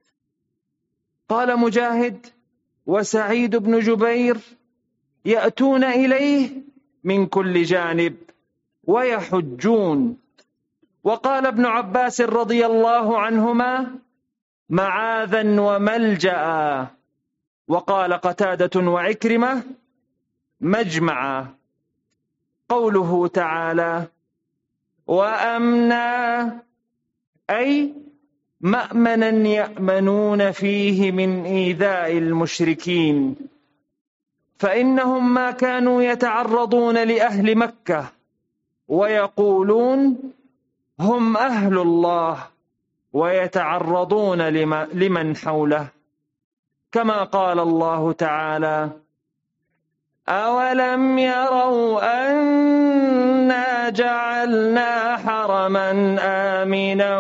Speaker 1: قال مجاهد وسعيد بن جبير: يأتون إليه من كل جانب ويحجون. وقال ابن عباس رضي الله عنهما: معاذا وملجأ. وقال قتادة وعكرمة: مجمعا. قوله تعالى وأمنا، أي مأمنا يأمنون فيه من إيذاء المشركين، فإنهم ما كانوا يتعرضون لأهل مكة ويقولون هم أهل الله، ويتعرضون لمن حوله، كما قال الله تعالى أولم يروا أنا جعلنا حرما آمنا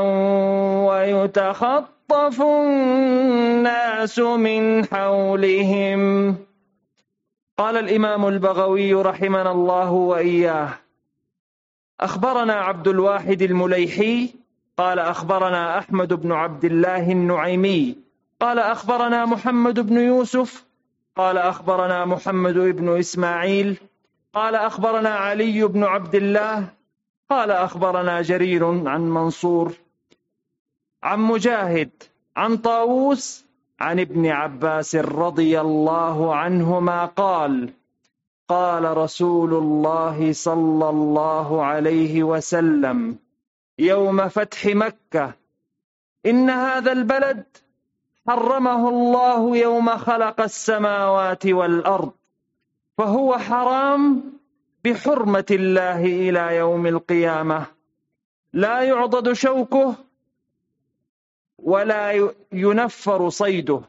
Speaker 1: ويتخطف الناس من حولهم. قال الإمام البغوي رحمنا الله وإياه: أخبرنا عبد الواحد المليحي قال أخبرنا أحمد بن عبد الله النعيمي قال أخبرنا محمد بن يوسف قال أخبرنا محمد بن إسماعيل قال أخبرنا علي بن عبد الله قال أخبرنا جرير عن منصور عن مجاهد عن طاووس عن ابن عباس رضي الله عنهما قال قال رسول الله صلى الله عليه وسلم يوم فتح مكة: إن هذا البلد حرمه الله يوم خلق السماوات والأرض، فهو حرام بحرمة الله إلى يوم القيامة، لا يعضد شوكه ولا ينفر صيده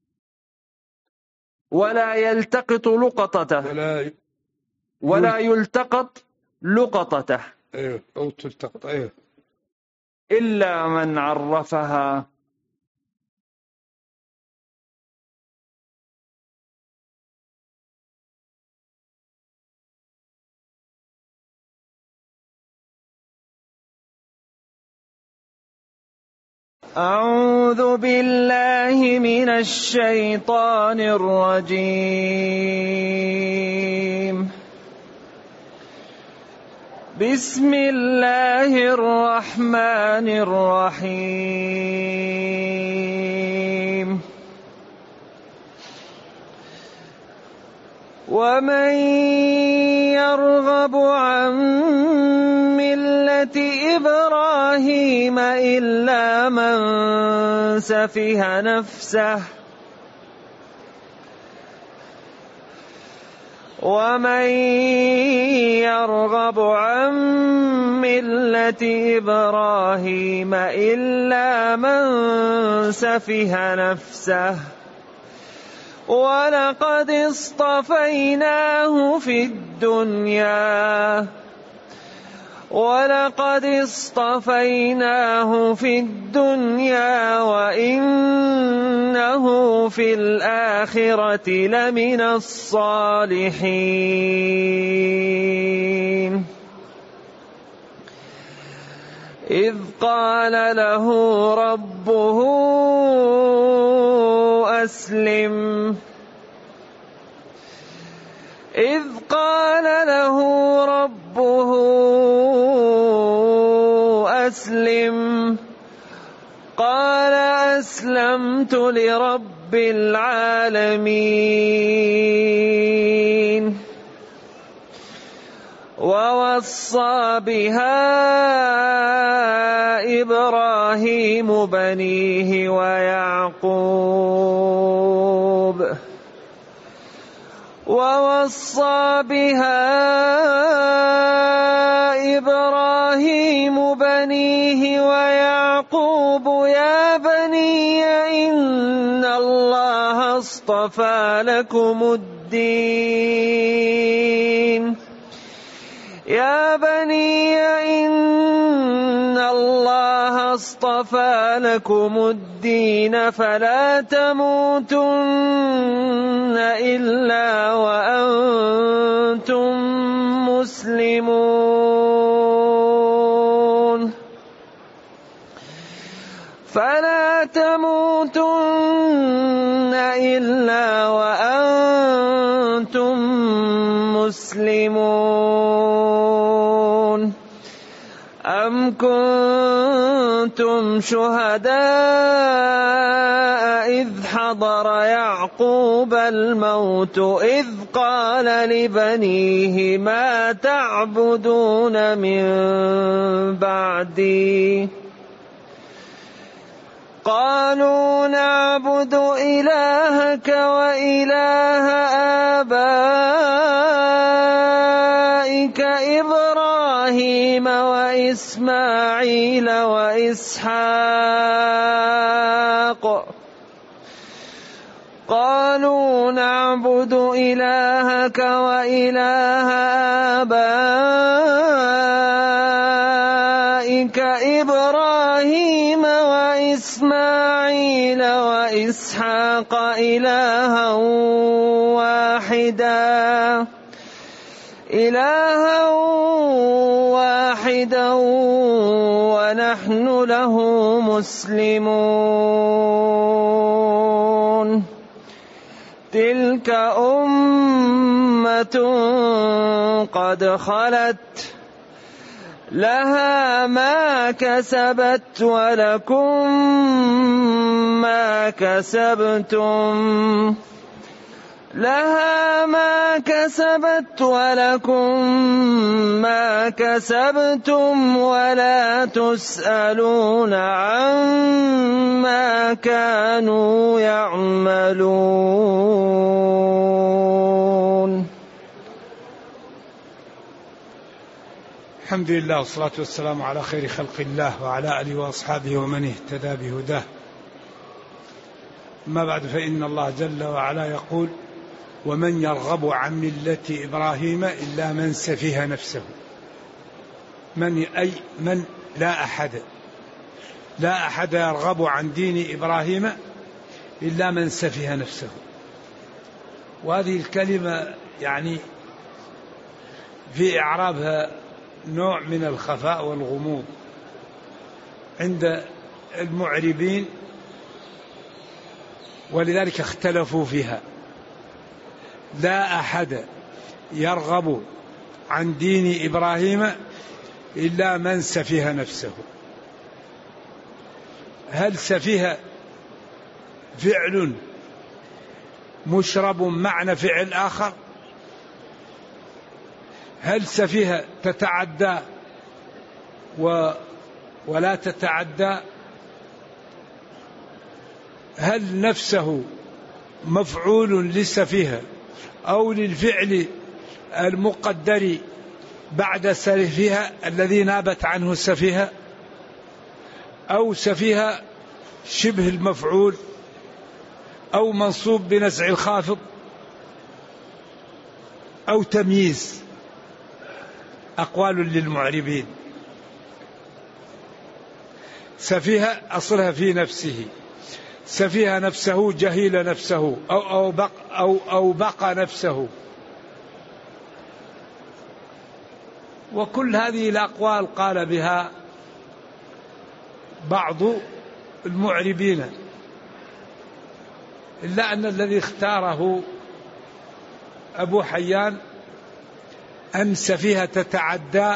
Speaker 1: ولا يلتقط لقطته ولا يلتقط لقطته
Speaker 2: أو تلتقط
Speaker 1: إلا من عرفها أعوذ بالله من الشيطان الرجيم. بسم الله الرحمن الرحيم. ومن يرغب عن ملة إبراهيم إلا من سفه نفسه ومن يرغب عن ملة إبراهيم إلا من سفه نفسه ولقد اصطفيناه في الدنيا وإنه في الآخرة لمن الصالحين. إذ قال له ربه أسلم قال أسلمت لرب العالمين. ووصى بها إبراهيم بنيه ويعقوب يا بني إن الله اصطفى لكم الدين فلا تموتن إلا وأنتم مسلمون. أم كنتم شهداء إذ حضر يعقوب الموت إذ قال لبنيه ما تعبدون من بعدي قالوا نعبد إلهك وإله آبائك إبراهيم وإسماعيل وإسحاق إلها واحدا ونحن له مسلمون. تلك أمة قد خلت لها ما كسبت ولكم ما كسبتم ولا تسألون عما كانوا يعملون.
Speaker 2: الحمد لله والصلاة والسلام على خير خلق الله وعلى آله وأصحابه ومن اهتدى بهداه. أما بعد، فإن الله جل وعلا يقول: ومن يرغب عن ملة إبراهيم إلا من سفه نفسه. من لا أحد يرغب عن دين إبراهيم إلا من سفه نفسه. وهذه الكلمة يعني في إعرابها نوع من الخفاء والغموض عند المعربين ولذلك اختلفوا فيها. لا أحد يرغب عن دين إبراهيم إلا من سفه نفسه. هل سفه فعل مشرب معنى فعل آخر؟ هل سفه تتعدى ولا تتعدى؟ هل نفسه مفعول لسفه أو للفعل المقدر بعد سلفها الذي نابت عنه السفيهة، أو سفيهة شبه المفعول، أو منصوب بنزع الخافض، أو تمييز؟ أقوال للمعربين. سفيهة أصلها في نفسه، سفيهة نفسه، جهيل نفسه، أو بقى نفسه. وكل هذه الأقوال قال بها بعض المعربين، إلا أن الذي اختاره أبو حيان أن سفيهة تتعدى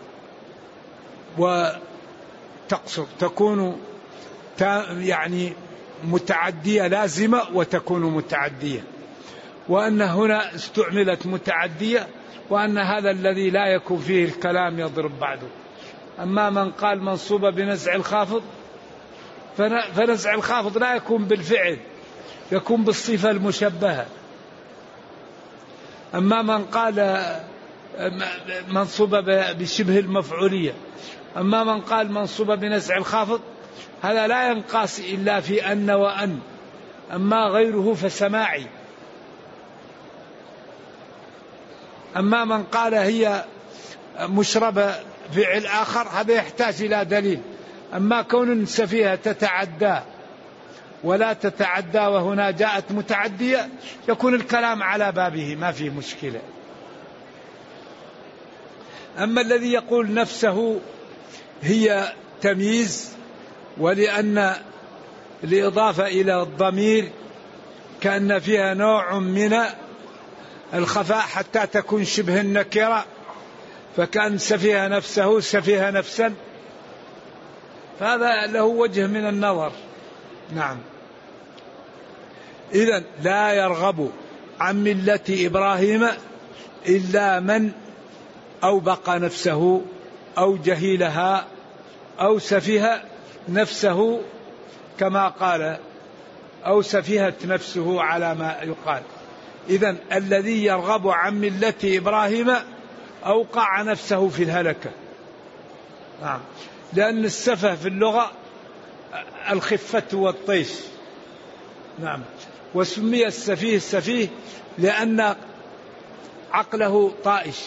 Speaker 2: وتقصر، تكون يعني متعدية لازمة وتكون متعدية، وأن هنا استعملت متعدية، وأن هذا الذي لا يكون فيه الكلام يضرب بعده. أما من قال منصوبة بنزع الخافض فنزع الخافض لا يكون بالفعل، يكون بالصفة المشبهة. أما من قال منصوبة بشبه المفعولية، أما من قال منصوبة بنزع الخافض هذا لا ينقاس إلا في أن وأن، أما غيره فسماعي. أما من قال هي مشربة فعل آخر هذا يحتاج إلى دليل. أما كون سفيهة تتعدى ولا تتعدى وهنا جاءت متعدية يكون الكلام على بابه، ما فيه مشكلة. أما الذي يقول نفسه هي تمييز، ولأن الإضافة إلى الضمير كأن فيها نوع من الخفاء حتى تكون شبه النكرة، فكان سفيه نفسه سفيه نفسا، فهذا له وجه من النظر. نعم. إذن لا يرغب عن ملة إبراهيم إلا من أوبق نفسه أو جهيلها أو سفيه نفسه كما قال، أو سفيهت نفسه على ما يقال. إذن الذي يرغب عن ملة إبراهيم أوقع نفسه في الهلكة. نعم. لأن السفه في اللغة الخفة والطيش. نعم. وسمي السفيه السفيه لأن عقله طائش،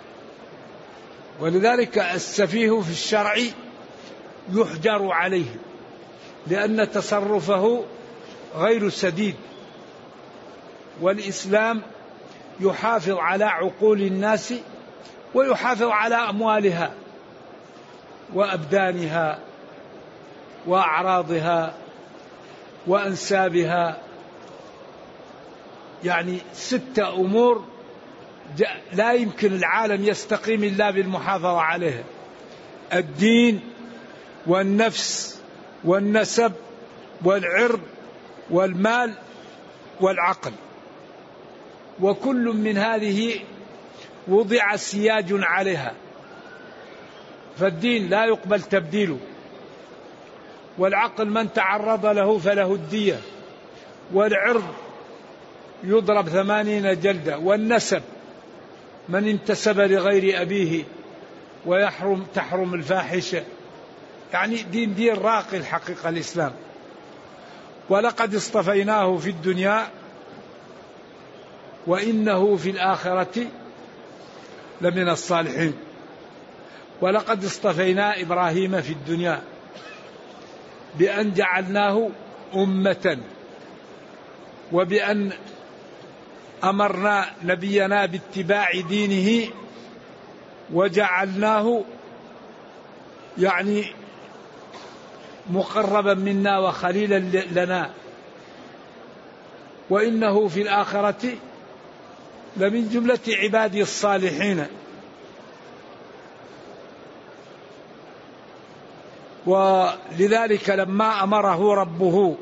Speaker 2: ولذلك السفيه في الشرع يحجر عليه لأن تصرفه غير سديد. والإسلام يحافظ على عقول الناس ويحافظ على أموالها وأبدانها وأعراضها وأنسابها، يعني 6 أمور لا يمكن العالم يستقيم إلا بالمحافظة عليها: الدين والنفس والنسب والعرض والمال والعقل. وكل من هذه وضع سياج عليها، فالدين لا يقبل تبديله، والعقل من تعرض له فله الدية، والعرض يضرب 80 جلدة، والنسب من انتسب لغير أبيه تحرم الفاحشة. يعني دين راقي الحقيقة الإسلام. ولقد اصطفيناه في الدنيا وإنه في الآخرة لمن الصالحين. ولقد اصطفينا إبراهيم في الدنيا بأن جعلناه أمة، وبأن أمرنا نبينا باتباع دينه، وجعلناه يعني مقربا منا وخليلا لنا، وإنه في الآخرة لمن جملة عبادي الصالحين. ولذلك لما أمره ربه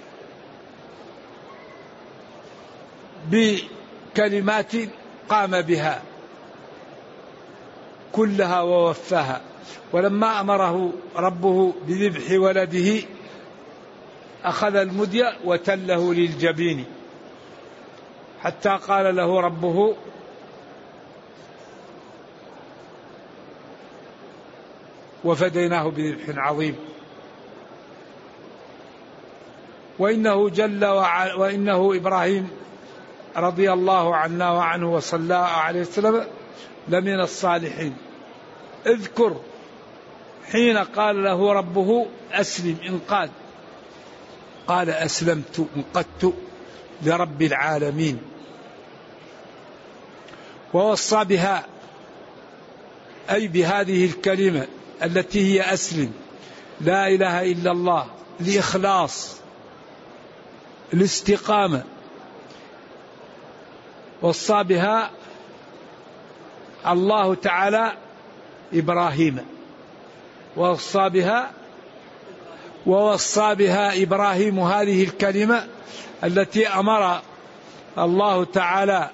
Speaker 2: بكلمات قام بها كلها ووفاها، ولما أمره ربه بذبح ولده أخذ المدي وتله للجبين، حتى قال له ربه وفديناه بذبح عظيم. وإنه إبراهيم رضي الله عنا وعنه وصلى عليه وسلم لمن الصالحين. اذكر حين قال له ربه أسلم انقاد، قال أسلمت انقدت لرب العالمين. ووصى بها أي بهذه الكلمة التي هي أسلم، لا إله إلا الله، الإخلاص، الاستقامة. وصى بها الله تعالى إبراهيم، ووصى بها إبراهيم هذه الكلمة التي أمر الله تعالى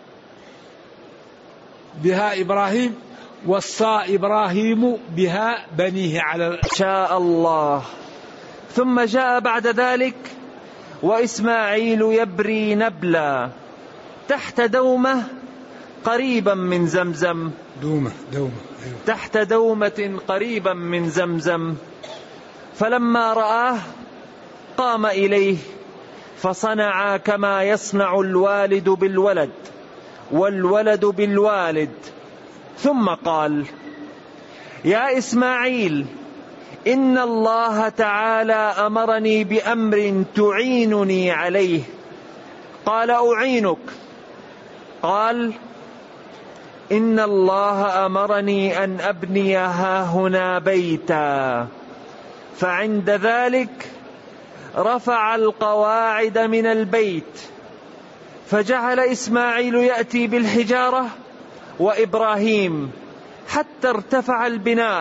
Speaker 2: بها إبراهيم، وصى إبراهيم بها بنيه على
Speaker 1: شاء الله. ثم جاء بعد ذلك وإسماعيل يبري نبلا تحت دومة قريبا من زمزم،
Speaker 2: دومة أيوة.
Speaker 1: تحت دومة قريبا من زمزم، فلما رآه قام إليه فصنع كما يصنع الوالد بالولد والولد بالوالد، ثم قال: يا إسماعيل، إن الله تعالى أمرني بأمر تعينني عليه. قال: أعينك. قال: إن الله أمرني أن أبني هاهنا بيتا. فعند ذلك رفع القواعد من البيت، فجعل إسماعيل يأتي بالحجارة وإبراهيم حتى ارتفع البناء،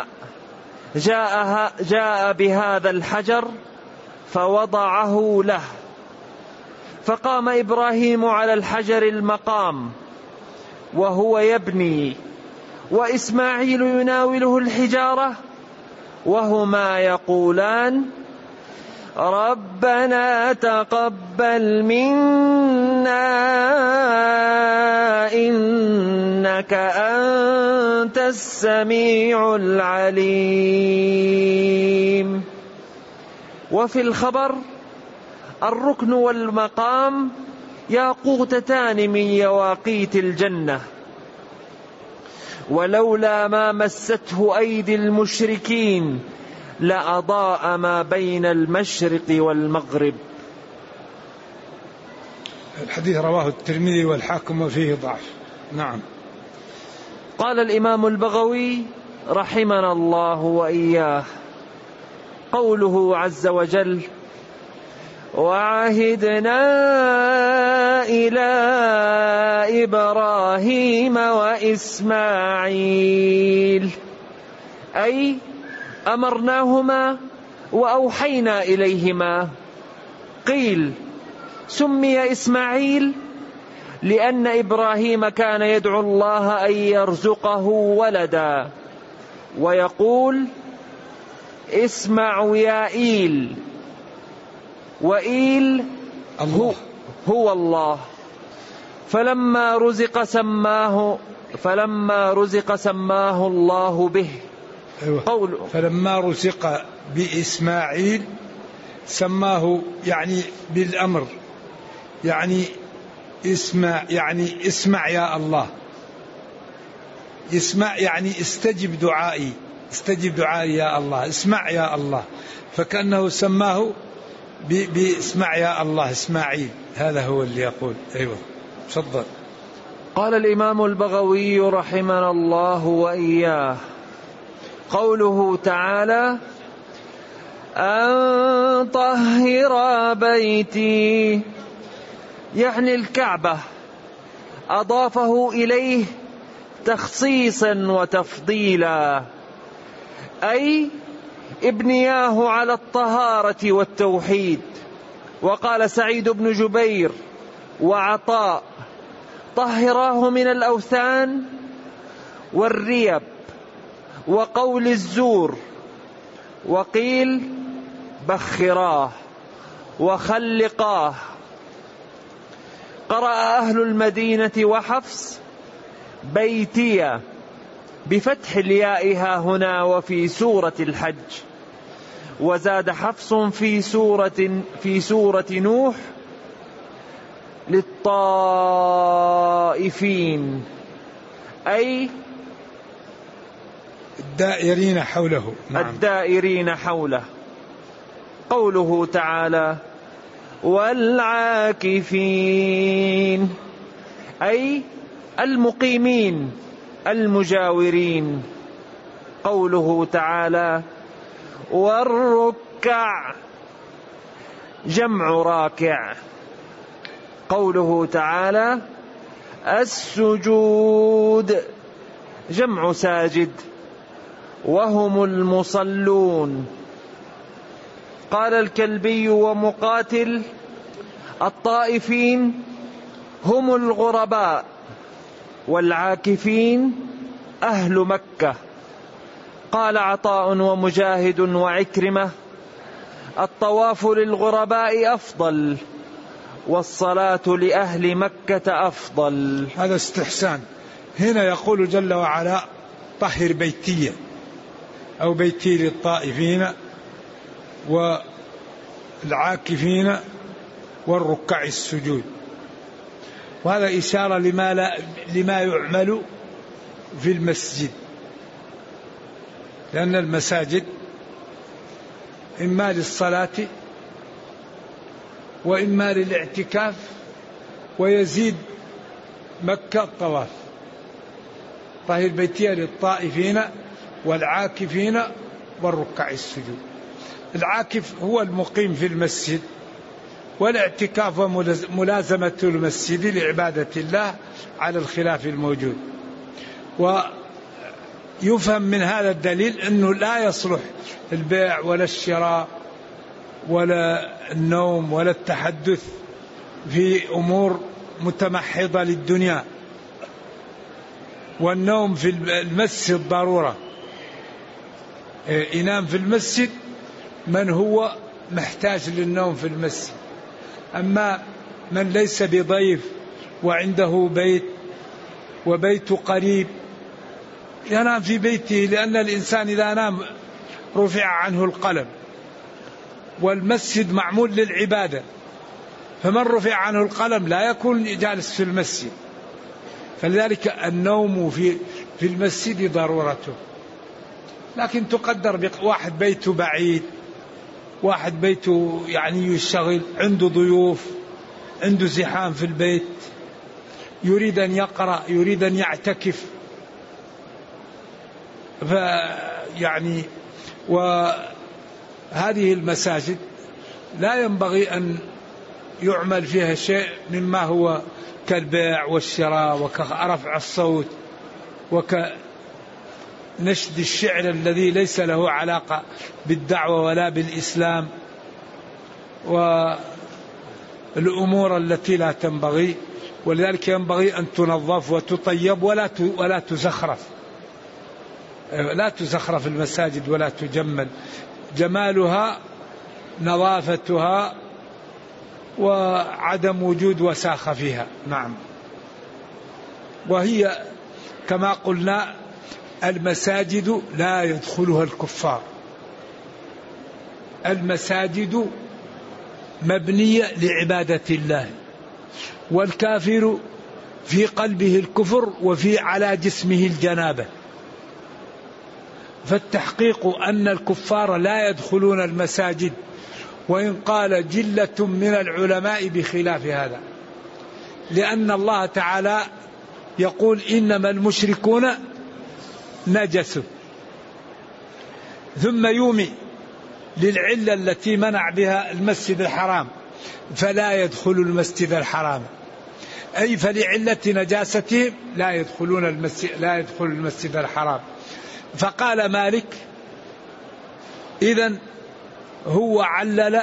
Speaker 1: جاء بهذا الحجر فوضعه له، فقام إبراهيم على الحجر المقام وهو يبني، وإسماعيل يناوله الحجارة، وهما يقولان: ربنا تقبل منا إنك أنت السميع العليم. وفي الخبر: الركن والمقام ياقوتتان من يواقيت الجنة، ولولا ما مسته أيدي المشركين لأضاء ما بين المشرق والمغرب.
Speaker 2: الحديث رواه الترمذي والحاكم وفيه ضعف. نعم.
Speaker 1: قال الإمام البغوي رحمنا الله وإياه: قوله عز وجل: وعهدنا إلى إبراهيم وإسماعيل، أي أمرناهما وأوحينا إليهما. قيل: سمي إسماعيل لأن إبراهيم كان يدعو الله أن يرزقه ولدا، ويقول: اسمع يا إيل، وإيل هو الله. فلما رزق سماه الله به.
Speaker 2: أيوة. فلما رزق بإسماعيل سماه يعني بالأمر، يعني اسمع يا الله، اسمع يعني استجب دعائي يا الله، اسمع يا الله، فكأنه سماه باسمع يا الله إسماعيل. هذا هو اللي يقول. أيوة تفضل.
Speaker 1: قال الإمام البغوي رحمنا الله وإياه: قوله تعالى: أن طهر بيتي، يعني الكعبة، أضافه إليه تخصيصا وتفضيلا، أي ابنياه على الطهارة والتوحيد. وقال سعيد بن جبير وعطاء: طهراه من الأوثان والريب وقول الزور. وقيل: بخراه وخلقاه. قرأ أهل المدينة وحفص بيتي بفتح الياء ها هنا وفي سورة الحج، وزاد حفص في سورة نوح للطائفين، أي
Speaker 2: الدائرين حوله. نعم.
Speaker 1: الدائرين حوله. قوله تعالى: والعاكفين، أي المقيمين المجاورين. قوله تعالى: والركع، جمع راكع. قوله تعالى: السجود، جمع ساجد. وهم المصلون. قال الكلبي ومقاتل: الطائفين هم الغرباء، والعاكفين أهل مكة. قال عطاء ومجاهد وعكرمة: الطواف للغرباء أفضل، والصلاة لأهل مكة أفضل.
Speaker 2: هذا استحسان. هنا يقول جل وعلا: طهر بيتي، أو بيتي للطائفين والعاكفين والركع السجود. وهذا إشارة لما يعمل في المسجد، لأن المساجد إما للصلاة وإما للاعتكاف، ويزيد مكة الطواف. طهر بيتي للطائفين والعاكفين والركع السجود. العاكف هو المقيم في المسجد، والاعتكاف وملازمة المسجد لعبادة الله على الخلاف الموجود. ويفهم من هذا الدليل أنه لا يصلح البيع ولا الشراء ولا النوم ولا التحدث في أمور متمحضة للدنيا. والنوم في المسجد ضرورة. ينام في المسجد من هو محتاج للنوم في المسجد. أما من ليس بضيف وعنده بيت وبيت قريب ينام في بيته، لأن الإنسان إذا نام رفع عنه القلم، والمسجد معمول للعبادة، فمن رفع عنه القلم لا يكون جالس في المسجد. فلذلك النوم في المسجد ضرورته. لكن تقدر واحد بيته بعيد، واحد بيته يعني يشتغل، عنده ضيوف، عنده زحام في البيت، يريد أن يقرأ، يريد أن يعتكف، فيعني وهذه المساجد لا ينبغي أن يعمل فيها شيء مما هو كالبيع والشراء وكرفع الصوت وكنشد الشعر الذي ليس له علاقة بالدعوة ولا بالإسلام، والأمور التي لا تنبغي. ولذلك ينبغي أن تنظف وتطيب ولا تزخرف. لا تزخرف المساجد ولا تجمل. جمالها نظافتها وعدم وجود وساخة فيها. نعم. وهي كما قلنا المساجد لا يدخلها الكفار. المساجد مبنية لعبادة الله، والكافر في قلبه الكفر وفي على جسمه الجنابة. فالتحقيق أن الكفار لا يدخلون المساجد، وإن قال جلة من العلماء بخلاف هذا، لأن الله تعالى يقول إنما المشركون نجس، ثم يومي للعلة التي منع بها المسجد الحرام فلا يدخل المسجد الحرام، أي فلعلة نجاستهم لا يدخل المسجد الحرام. فقال مالك إذن هو علل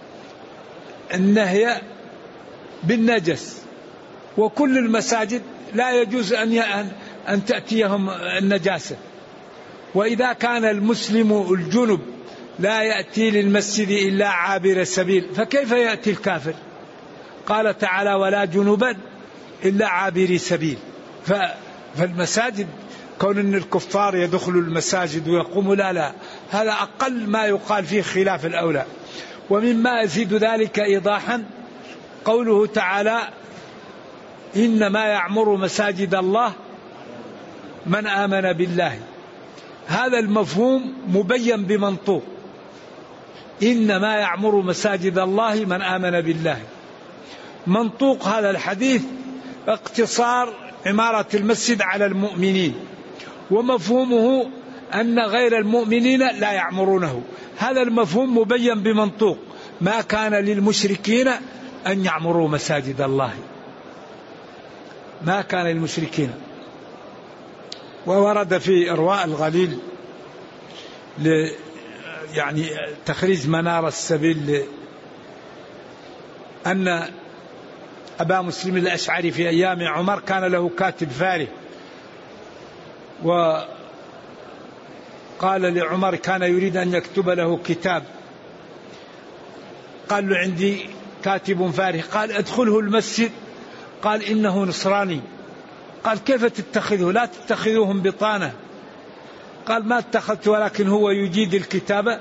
Speaker 2: النهي بالنجس، وكل المساجد لا يجوز أن تأتيهم النجاسة، وإذا كان المسلم الجنب لا يأتي للمسجد إلا عابر السبيل فكيف يأتي الكافر؟ قال تعالى ولا جنبا إلا عابري سبيل. فالمساجد كون أن الكفار يدخلوا المساجد ويقوموا لا هذا أقل ما يقال فيه خلاف الأولى. ومما يزيد ذلك إيضاحا قوله تعالى إنما يعمر مساجد الله من آمن بالله، هذا المفهوم مبين بمنطوق إنما يعمر مساجد الله من آمن بالله. منطوق هذا الحديث اقتصار عمارة المسجد على المؤمنين، ومفهومه أن غير المؤمنين لا يعمرونه. هذا المفهوم مبين بمنطوق ما كان للمشركين أن يعمروا مساجد الله، ما كان للمشركين. وورد في إرواء الغليل يعني تخريج منار السبيل أن أبا مسلم الأشعري في أيام عمر كان له كاتب فاري، وقال لعمر كان يريد أن يكتب له كتاب، قال له عندي كاتب فاري، قال ادخله المسجد، قال إنه نصراني، قال كيف تتخذه؟ لا تتخذوهم بطانة. قال ما اتخذت ولكن هو يجيد الكتابة.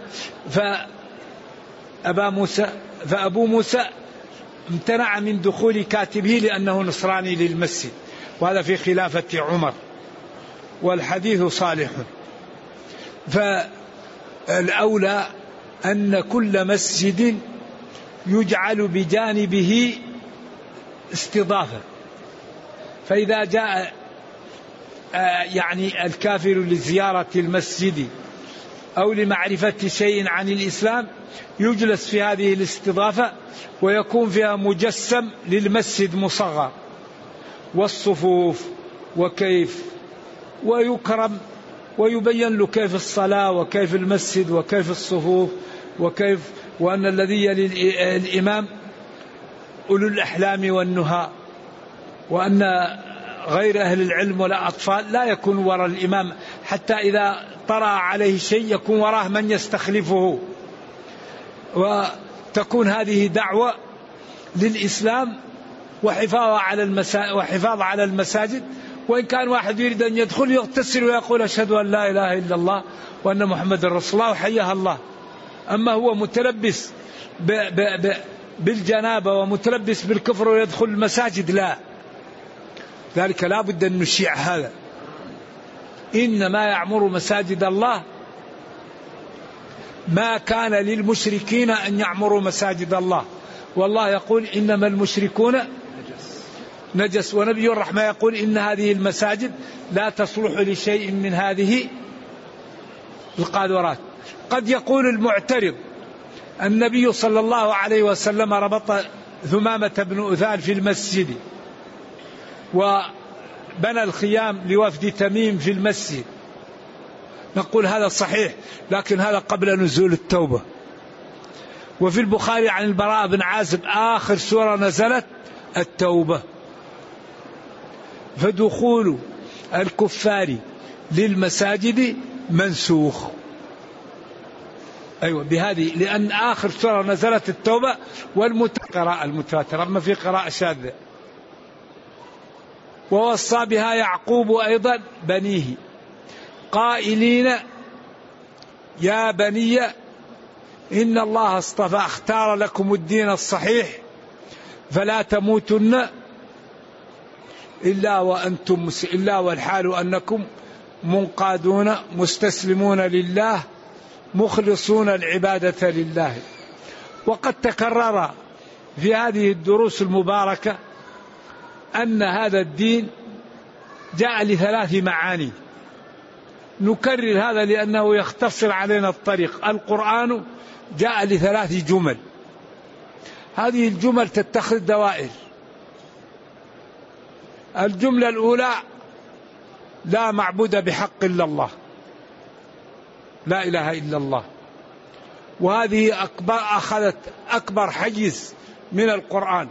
Speaker 2: فأبو موسى امتنع من دخول كاتبه لأنه نصراني للمسجد، وهذا في خلافة عمر، والحديث صالح. فالأولى أن كل مسجد يجعل بجانبه استضافة، فإذا جاء يعني الكافر لزيارة المسجد أو لمعرفة شيء عن الإسلام يجلس في هذه الاستضافة ويكون فيها مجسم للمسجد مصغر والصفوف وكيف، ويكرم ويبين له كيف الصلاة وكيف المسجد وكيف الصفوف وكيف، وأن الذي يلي الإمام أولو الأحلام والنهى، وأن غير أهل العلم ولا أطفال لا يكون وراء الإمام، حتى إذا طرأ عليه شيء يكون وراه من يستخلفه. وتكون هذه دعوة للإسلام وحفاظ على المساجد. وإن كان واحد يريد أن يدخل يغتسل ويقول أشهد أن لا إله إلا الله وأن محمد رسول الله وحياها الله، أما هو متلبس بالجنابة ومتلبس بالكفر ويدخل المساجد لا، ذلك لا بد أن نشيع هذا. إنما يعمر مساجد الله ما كان للمشركين أن يعمروا مساجد الله، والله يقول إنما المشركون نجس، ونبي الرحمة يقول إن هذه المساجد لا تصلح لشيء من هذه القاذورات. قد يقول المعترض النبي صلى الله عليه وسلم ربط ثمامة بن أثال في المسجد وبنى الخيام لوفد تميم في المسجد، نقول هذا صحيح، لكن هذا قبل نزول التوبة. وفي البخاري عن البراء بن عازب آخر سورة نزلت التوبة. فدخول الكفار للمساجد منسوخ، أيوة بهذه، لأن آخر سورة نزلت التوبة والقراءة المتواترة، أما في قراءة شاذة. ووصى بها يعقوب أيضا بنيه قائلين يا بني إن الله اختار لكم الدين الصحيح فلا تموتن إلا والحال أنكم منقادون مستسلمون لله مخلصون العبادة لله. وقد تكرر في هذه الدروس المباركة أن هذا الدين جاء لثلاث معاني، نكرر هذا لأنه يختصر علينا الطريق. القرآن جاء ل3 جمل، هذه الجمل تتخذ دوائر. الجملة الأولى: لا معبود بحق إلا الله، لا إله إلا الله، وهذه أخذت أكبر حيز من القرآن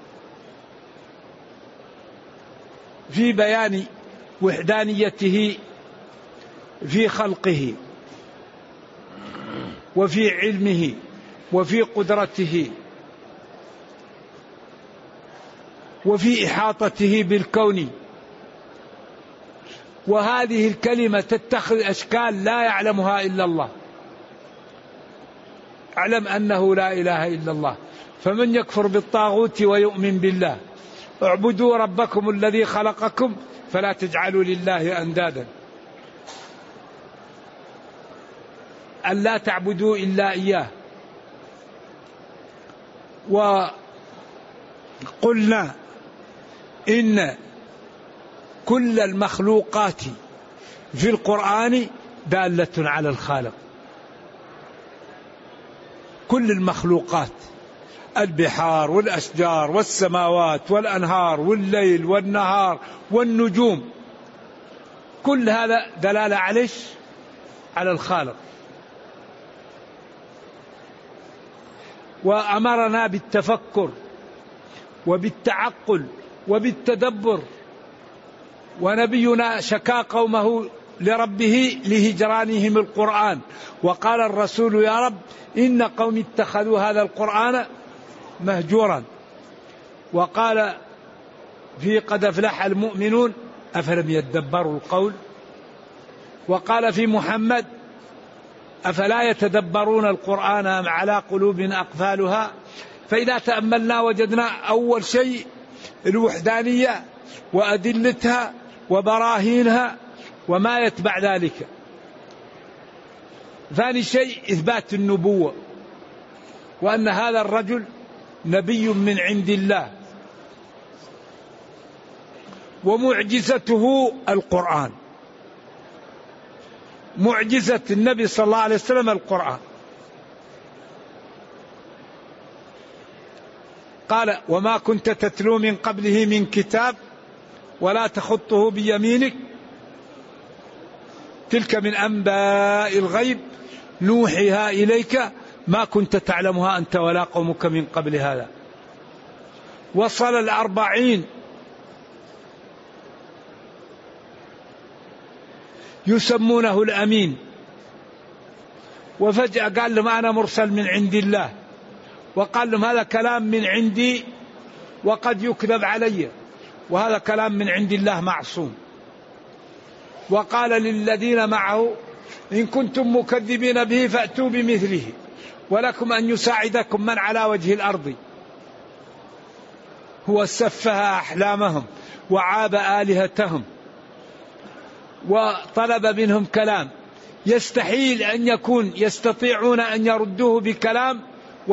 Speaker 2: في بيان وحدانيته في خلقه وفي علمه وفي قدرته وفي إحاطته بالكون. وهذه الكلمة تتخذ أشكال لا يعلمها إلا الله. اعلم أنه لا إله إلا الله، فمن يكفر بالطاغوت ويؤمن بالله اعبدوا ربكم الذي خلقكم فلا تجعلوا لله أندادا، أن لا تعبدوا إلا إياه. وقلنا إن كل المخلوقات في القرآن دالة على الخالق، كل المخلوقات، البحار والأشجار والسماوات والأنهار والليل والنهار والنجوم، كل هذا دلالة على الخالق. وأمرنا بالتفكر وبالتعقل وبالتدبر. ونبينا شكا قومه لربه لهجرانهم القرآن، وقال الرسول: يا رب إن قوم اتخذوا هذا القرآن مهجورا. وقال في قد أفلح المؤمنون أفلم يدبروا القول. وقال في محمد: أفلا يتدبرون القرآن أم على قلوب أقفالها. فإذا تأملنا وجدنا أول شيء الوحدانية وأدلتها وبراهينها وما يتبع ذلك. ثاني شيء إثبات النبوة، وأن هذا الرجل نبي من عند الله، ومعجزته القرآن، معجزة النبي صلى الله عليه وسلم القرآن. قال: وما كنت تتلو من قبله من كتاب ولا تخطه بيمينك تلك من أنباء الغيب نوحيها إليك ما كنت تعلمها أنت ولا قومك من قبل هذا. وصل 40 يسمونه الأمين، وفجأة قال لهم أنا مرسل من عند الله، وقال لهم هذا كلام من عندي وقد يكذب علي، وهذا كلام من عند الله معصوم. وقال للذين معه: إن كنتم مكذبين به فأتوا بمثله ولكم أن يساعدكم من على وجه الأرض. هو سفه أحلامهم وعاب آلهتهم وطلب منهم كلام يستحيل أن يكون يستطيعون أن يردوه بكلام،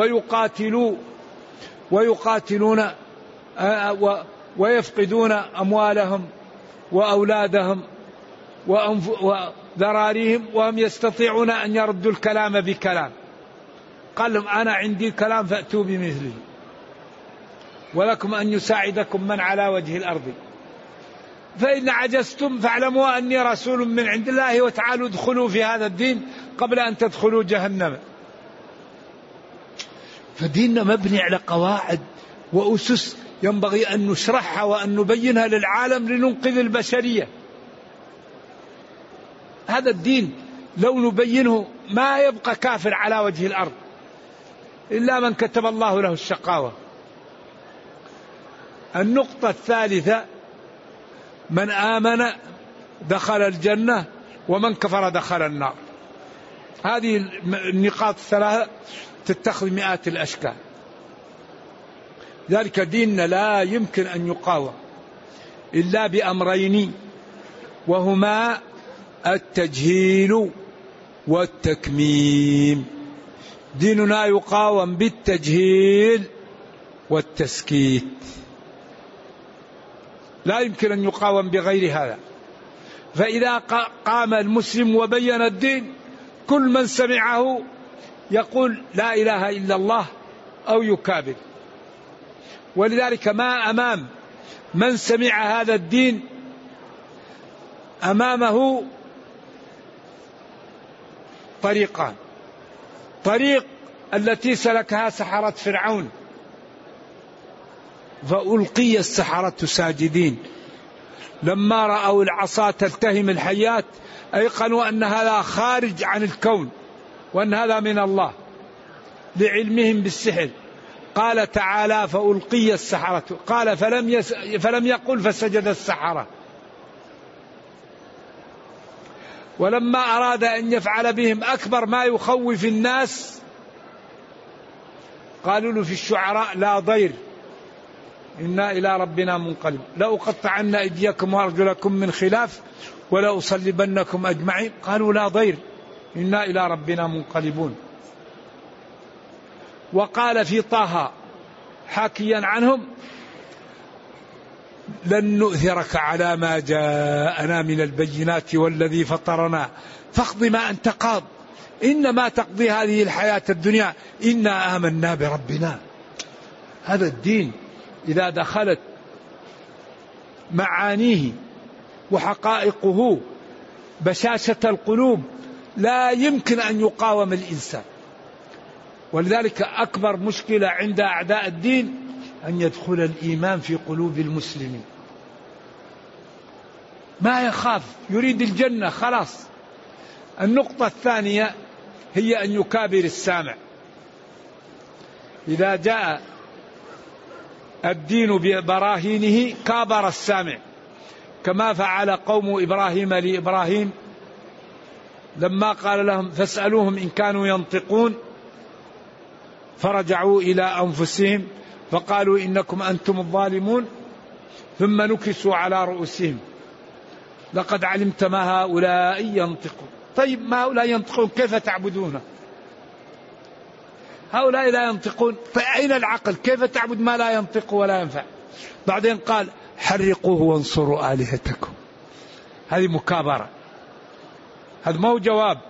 Speaker 2: ويقاتلون ويفقدون أموالهم وأولادهم وذراريهم وهم يستطيعون أن يردوا الكلام بكلام. قال لهم أنا عندي كلام فأتوا بمثله ولكم أن يساعدكم من على وجه الأرض، فإن عجزتم فاعلموا أني رسول من عند الله وتعالوا ادخلوا في هذا الدين قبل أن تدخلوا جهنم. فديننا مبني على قواعد وأسس ينبغي أن نشرحها وأن نبينها للعالم لننقذ البشرية. هذا الدين لو نبينه ما يبقى كافر على وجه الأرض إلا من كتب الله له الشقاوة. النقطة الثالثة: من آمن دخل الجنة ومن كفر دخل النار. هذه النقاط الثلاثة تتخذ مئات الأشكال. ذلك ديننا لا يمكن أن يقاوم إلا بأمرين، وهما التجهيل والتكميم. ديننا يقاوم بالتجهيل والتسكيت، لا يمكن أن يقاوم بغير هذا. فإذا قام المسلم وبين الدين كل من سمعه يقول لا إله إلا الله أو يكابر. ولذلك ما أمام من سمع هذا الدين أمامه طريقان: طريق التي سلكها سحرة فرعون فألقي السحرة ساجدين، لما رأوا العصا تلتهم الحيات أيقنوا أن هذا خارج عن الكون وأن هذا من الله لعلمهم بالسحر. قال تعالى: فألقي السحرة، قال فلم يقل فسجد السحرة. ولما أراد أن يفعل بهم أكبر ما يخوف الناس قالوا له في الشعراء: لا ضير إنا إلى ربنا منقلب، لأقطعن أيديكم وأرجلكم من خلاف ولأصلبنكم أجمعين. قالوا: لا ضير إنا إلى ربنا منقلبون. وقال في طه حاكيا عنهم: لن نؤثرك على ما جاءنا من البينات والذي فطرنا فاقض ما أنت قاض إنما تقضي هذه الحياة الدنيا إنا آمنا بربنا. هذا الدين إذا دخلت معانيه وحقائقه بشاشة القلوب لا يمكن أن يقاوم الإنسان. ولذلك أكبر مشكلة عند أعداء الدين أن يدخل الإيمان في قلوب المسلمين، ما يخاف، يريد الجنة خلاص. النقطة الثانية هي أن يكابر السامع. إذا جاء الدين ببراهينه كابر السامع، كما فعل قوم إبراهيم لإبراهيم لما قال لهم: فاسألوهم إن كانوا ينطقون، فرجعوا إلى أنفسهم فقالوا إنكم أنتم الظالمون، ثم نكسوا على رؤوسهم لقد علمت ما هؤلاء ينطقون. طيب ما هؤلاء ينطقون كيف تعبدونه؟ هؤلاء لا ينطقون، فأين العقل؟ كيف تعبد ما لا ينطق ولا ينفع؟ بعدين قال: حرقوه وانصروا آلهتكم. هذه مكابرة، هذا ما هو جواب.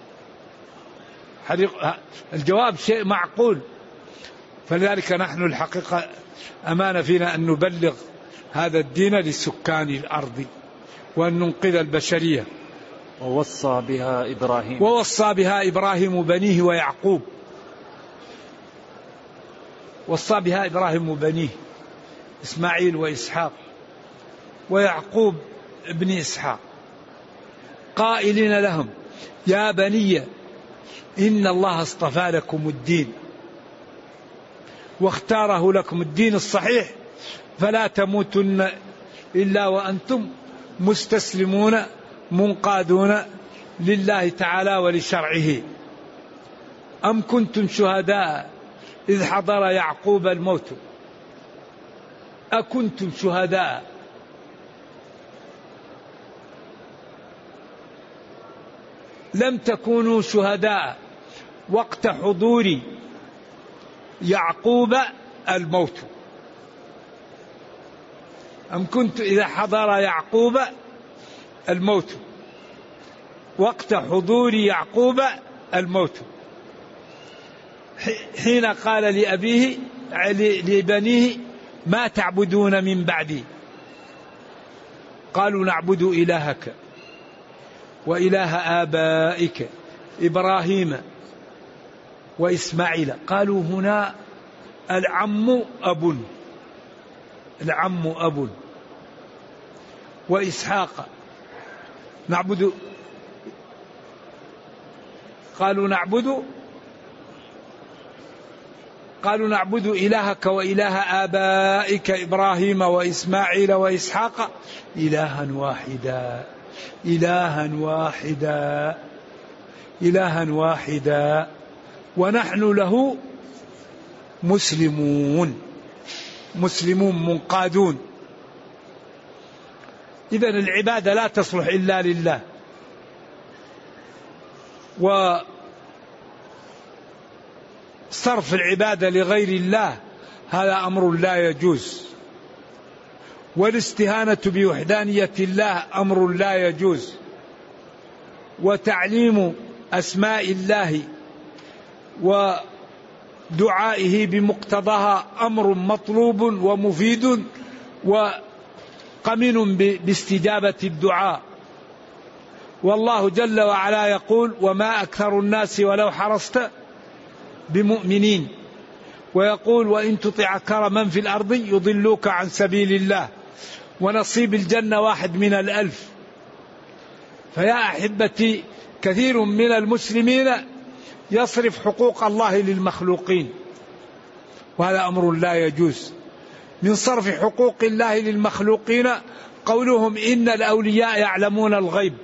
Speaker 2: الجواب شيء معقول. فلذلك نحن الحقيقة أمانة فينا أن نبلغ هذا الدين لسكان الأرض وأن ننقذ البشرية. ووصى بها إبراهيم بنيه ويعقوب. وصى بها إبراهيم بنيه إسماعيل وإسحاق ويعقوب ابن إسحاق، قائلين لهم: يا بني إن الله اصطفى لكم الدين واختاره لكم الدين الصحيح فلا تموتن إلا وأنتم مستسلمون منقادون لله تعالى ولشرعه. أم كنتم شهداء إذ حضر يعقوب الموت. أكنتم شهداء لم تكونوا شهداء وقت حضور يعقوب الموت. أم كنت إذا حضر يعقوب الموت وقت حضور يعقوب الموت حين قال لأبيه لبنيه: ما تعبدون من بعدي؟ قالوا: نعبد إلهك وإله آبائك إبراهيم وإسماعيل. قالوا هنا العم أب وإسحاق نعبد. قالوا نعبد إلهك وإله آبائك إبراهيم وإسماعيل وإسحاق إلها واحدا ونحن له مسلمون منقادون. إذن العبادة لا تصلح إلا لله، وصرف العبادة لغير الله هذا أمر لا يجوز، والاستهانة بوحدانية الله أمر لا يجوز، وتعليم أسماء الله ودعائه بمقتضاها أمر مطلوب ومفيد وقمن باستجابة الدعاء. والله جل وعلا يقول: وما أكثر الناس ولو حرصت بمؤمنين. ويقول: وإن تطع أكثر من في الأرض يضلوك عن سبيل الله. ونصيب الجنة 1 من 1000. فيا أحبتي، كثير من المسلمين يصرف حقوق الله للمخلوقين، وهذا أمر لا يجوز. من صرف حقوق الله للمخلوقين قولهم: إن الأولياء يعلمون الغيب.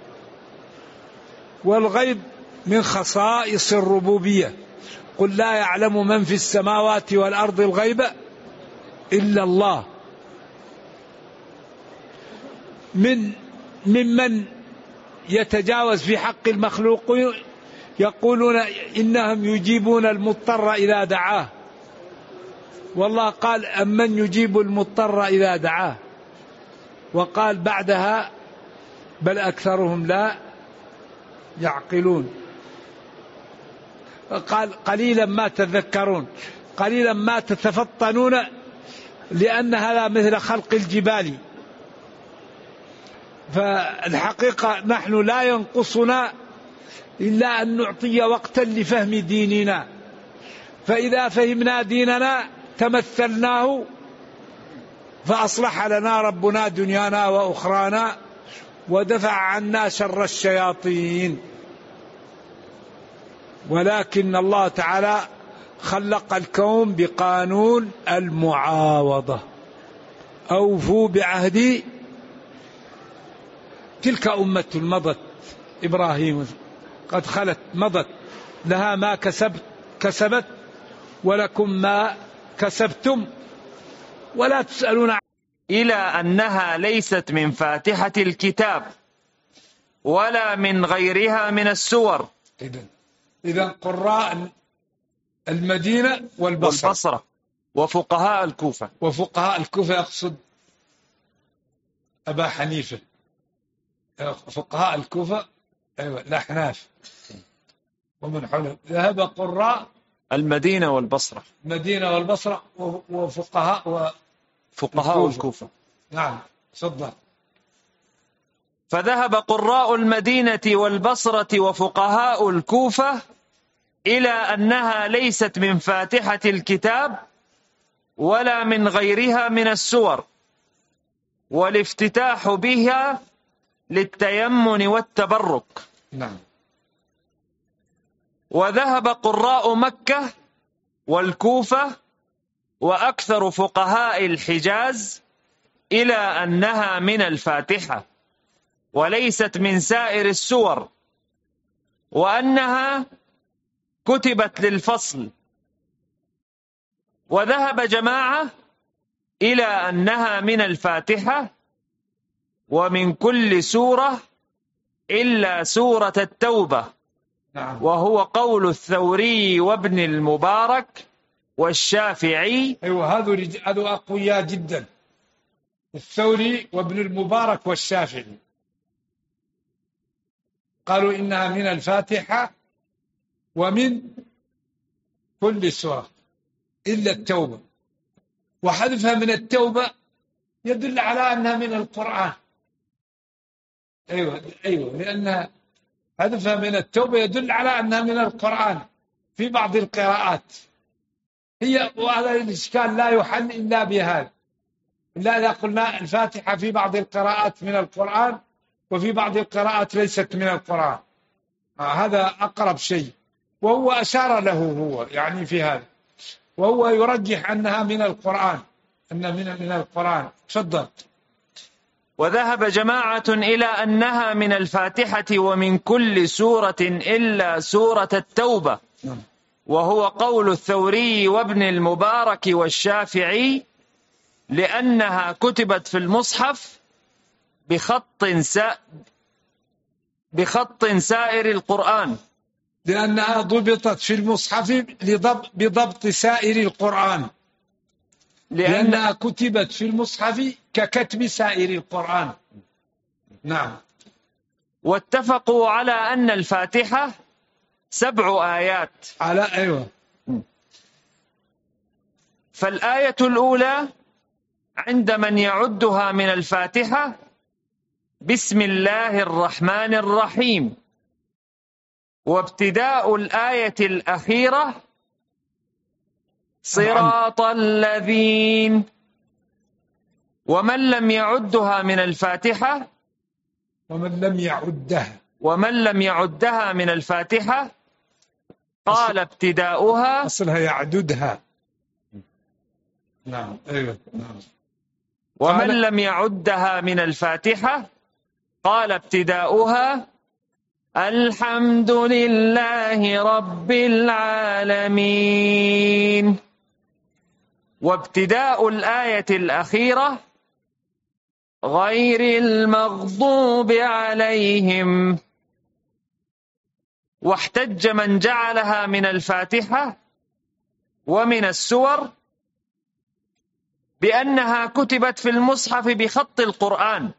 Speaker 2: والغيب من خصائص الربوبية. قل لا يعلم من في السماوات والأرض الغيب إلا الله. ممن يتجاوز في حق المخلوقين يقولون إنهم يجيبون المضطر إذا دعاه، والله قال: أمن يجيب المضطر إذا دعاه. وقال بعدها: بل أكثرهم لا يعقلون. قال: قليلا ما تذكرون، قليلا ما تتفطنون، لأن هذا مثل خلق الجبال. فالحقيقة نحن لا ينقصنا إلا أن نعطي وقتا لفهم ديننا، فإذا فهمنا ديننا تمثلناه فأصلح لنا ربنا دنيانا وأخرانا ودفع عنا شر الشياطين. ولكن الله تعالى خلق الكون بقانون المعاوضة: أوفوا بعهدي. تلك أمة مضت، إبراهيم قد خلت مضت، لها ما كسبت ولكم ما كسبتم ولا تسألون.
Speaker 1: إلى أنها ليست من فاتحة الكتاب ولا من غيرها من السور.
Speaker 2: إذن قراء المدينة والبصرة
Speaker 1: وفقهاء الكوفة.
Speaker 2: وفقهاء الكوفة يقصد أبا حنيفة. فقهاء الكوفة أيوة الأحناف ومن حوله. ذهب قراء
Speaker 1: المدينة والبصرة.
Speaker 2: المدينة والبصرة وفقهاء
Speaker 1: الكوفة.
Speaker 2: نعم، تفضل.
Speaker 1: فذهب قراء المدينة والبصرة وفقهاء الكوفة إلى أنها ليست من فاتحة الكتاب ولا من غيرها من السور، والافتتاح بها للتيمن والتبرك.
Speaker 2: نعم.
Speaker 1: وذهب قراء مكة والكوفة وأكثر فقهاء الحجاز إلى أنها من الفاتحة وليست من سائر السور، وأنها كتبت للفصل. وذهب جماعة إلى أنها من الفاتحة ومن كل سورة إلا سورة التوبة.
Speaker 2: نعم.
Speaker 1: وهو قول الثوري وابن المبارك والشافعي.
Speaker 2: أيوة، هذا أقوياء جدا، الثوري وابن المبارك والشافعي قالوا إنها من الفاتحة ومن كل سورة إلا التوبة. وحذفها من التوبة يدل على أنها من القرآن. أيوة لأن حذفها من التوبة يدل على أنها من القرآن في بعض القراءات. وهذا الإشكال لا يحل إلا بهذا، إلا إذا قلنا الفاتحة في بعض القراءات من القرآن وفي بعض القراءات ليست من القرآن. هذا أقرب شيء، وهو أشار له هو يعني في هذا، وهو يرجح أنها من القرآن، أنها من القرآن. تفضل.
Speaker 1: وذهب جماعة إلى أنها من الفاتحة ومن كل سورة إلا سورة التوبة، وهو قول الثوري وابن المبارك والشافعي، لأنها كتبت في المصحف بخط سائر القرآن.
Speaker 2: لأنها ضبطت في المصحف بضبط سائر القرآن، لأنها كتبت في المصحف ككتب سائر القرآن. نعم.
Speaker 1: واتفقوا على أن الفاتحة 7 آيات.
Speaker 2: أيوة.
Speaker 1: فالآية الأولى عند من يعدها من الفاتحة: بسم الله الرحمن الرحيم. وابتداء الآية الأخيرة: صراط الذين. ومن لم يعدها من الفاتحة ومن لم يعدها من الفاتحة قال ابتداؤها،
Speaker 2: أصلها يعددها. نعم. أيوة. نعم.
Speaker 1: ومن لم يعدها من الفاتحة قال ابتداؤها: الحمد لله رب العالمين. وابتداء الآية الأخيرة: غير المغضوب عليهم. واحتج من جعلها من الفاتحة ومن السور بأنها كتبت في المصحف بخط القرآن،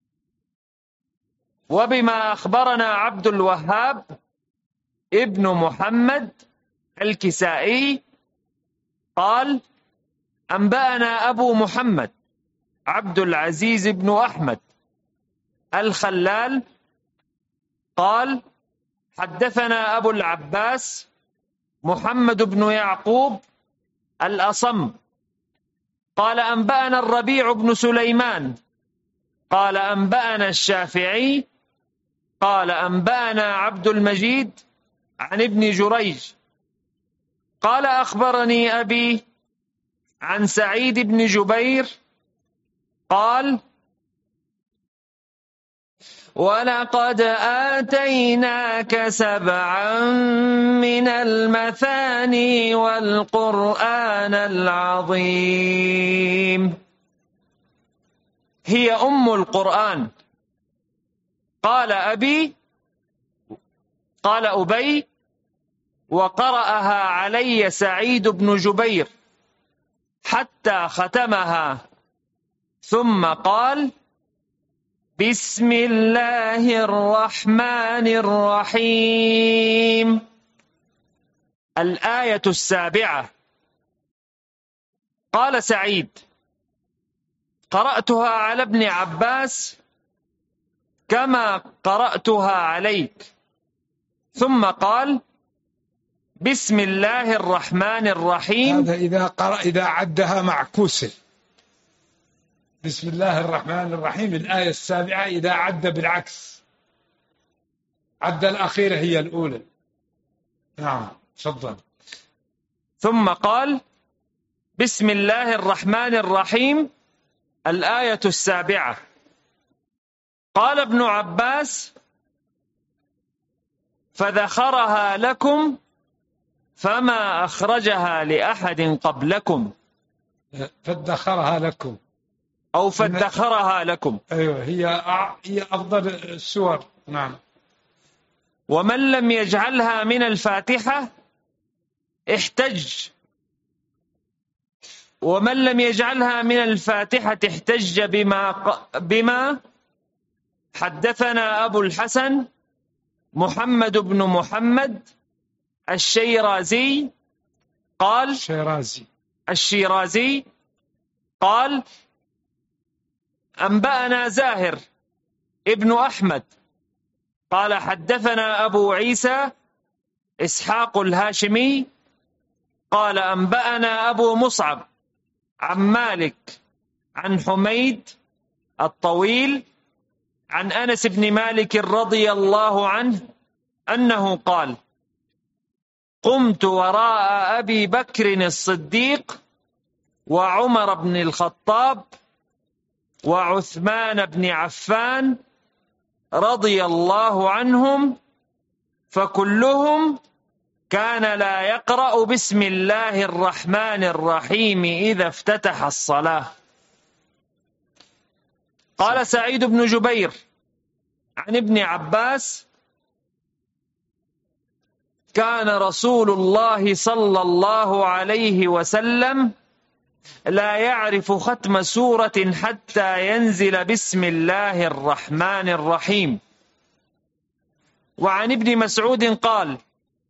Speaker 1: وبما أخبرنا عبد الوهاب ابن محمد الكسائي قال: أنبأنا أبو محمد عبد العزيز بن أحمد الخلال قال: حدثنا أبو العباس محمد بن يعقوب الأصم قال: أنبأنا الربيع بن سليمان قال: أنبأنا الشافعي قال: أنبأنا عبد المجيد عن ابن جريج قال: أخبرني أبي عن سعيد بن جبير قال: ولقد آتيناك 7 من المثاني والقرآن العظيم. هي أم القرآن. قال أبي: وقرأها علي سعيد بن جبير حتى ختمها، ثم قال: بسم الله الرحمن الرحيم. الآية 7. قال سعيد: قرأتها على ابن عباس كما قرأتها عليك. ثم قال: بسم الله الرحمن الرحيم.
Speaker 2: هذا إذا عدها معكوسة. بسم الله الرحمن الرحيم الآية 7 إذا عد بالعكس، عد الأخيرة هي الأولى. نعم. تفضل.
Speaker 1: ثم قال: بسم الله الرحمن الرحيم الآية 7. قال ابن عباس: فذخرها لكم فما أخرجها لأحد قبلكم.
Speaker 2: فادخرها لكم
Speaker 1: أو فادخرها لكم.
Speaker 2: أيوة. هي أفضل السور. نعم.
Speaker 1: ومن لم يجعلها من الفاتحة احتج ومن لم يجعلها من الفاتحة احتج بما حدثنا أبو الحسن محمد بن محمد الشيرازي قال: الشيرازي قال: أنبأنا زاهر ابن أحمد قال: حدثنا أبو عيسى إسحاق الهاشمي قال: أنبأنا أبو مصعب عن مالك عن حميد الطويل عن أنس بن مالك رضي الله عنه أنه قال: قمت وراء أبي بكر الصديق وعمر بن الخطاب وعثمان بن عفان رضي الله عنهم، فكلهم كان لا يقرأ بسم الله الرحمن الرحيم إذا افتتح الصلاة. قال سعيد بن جبير عن ابن عباس: كان رسول الله صلى الله عليه وسلم لا يعرف ختم سورة حتى ينزل بسم الله الرحمن الرحيم. وعن ابن مسعود قال: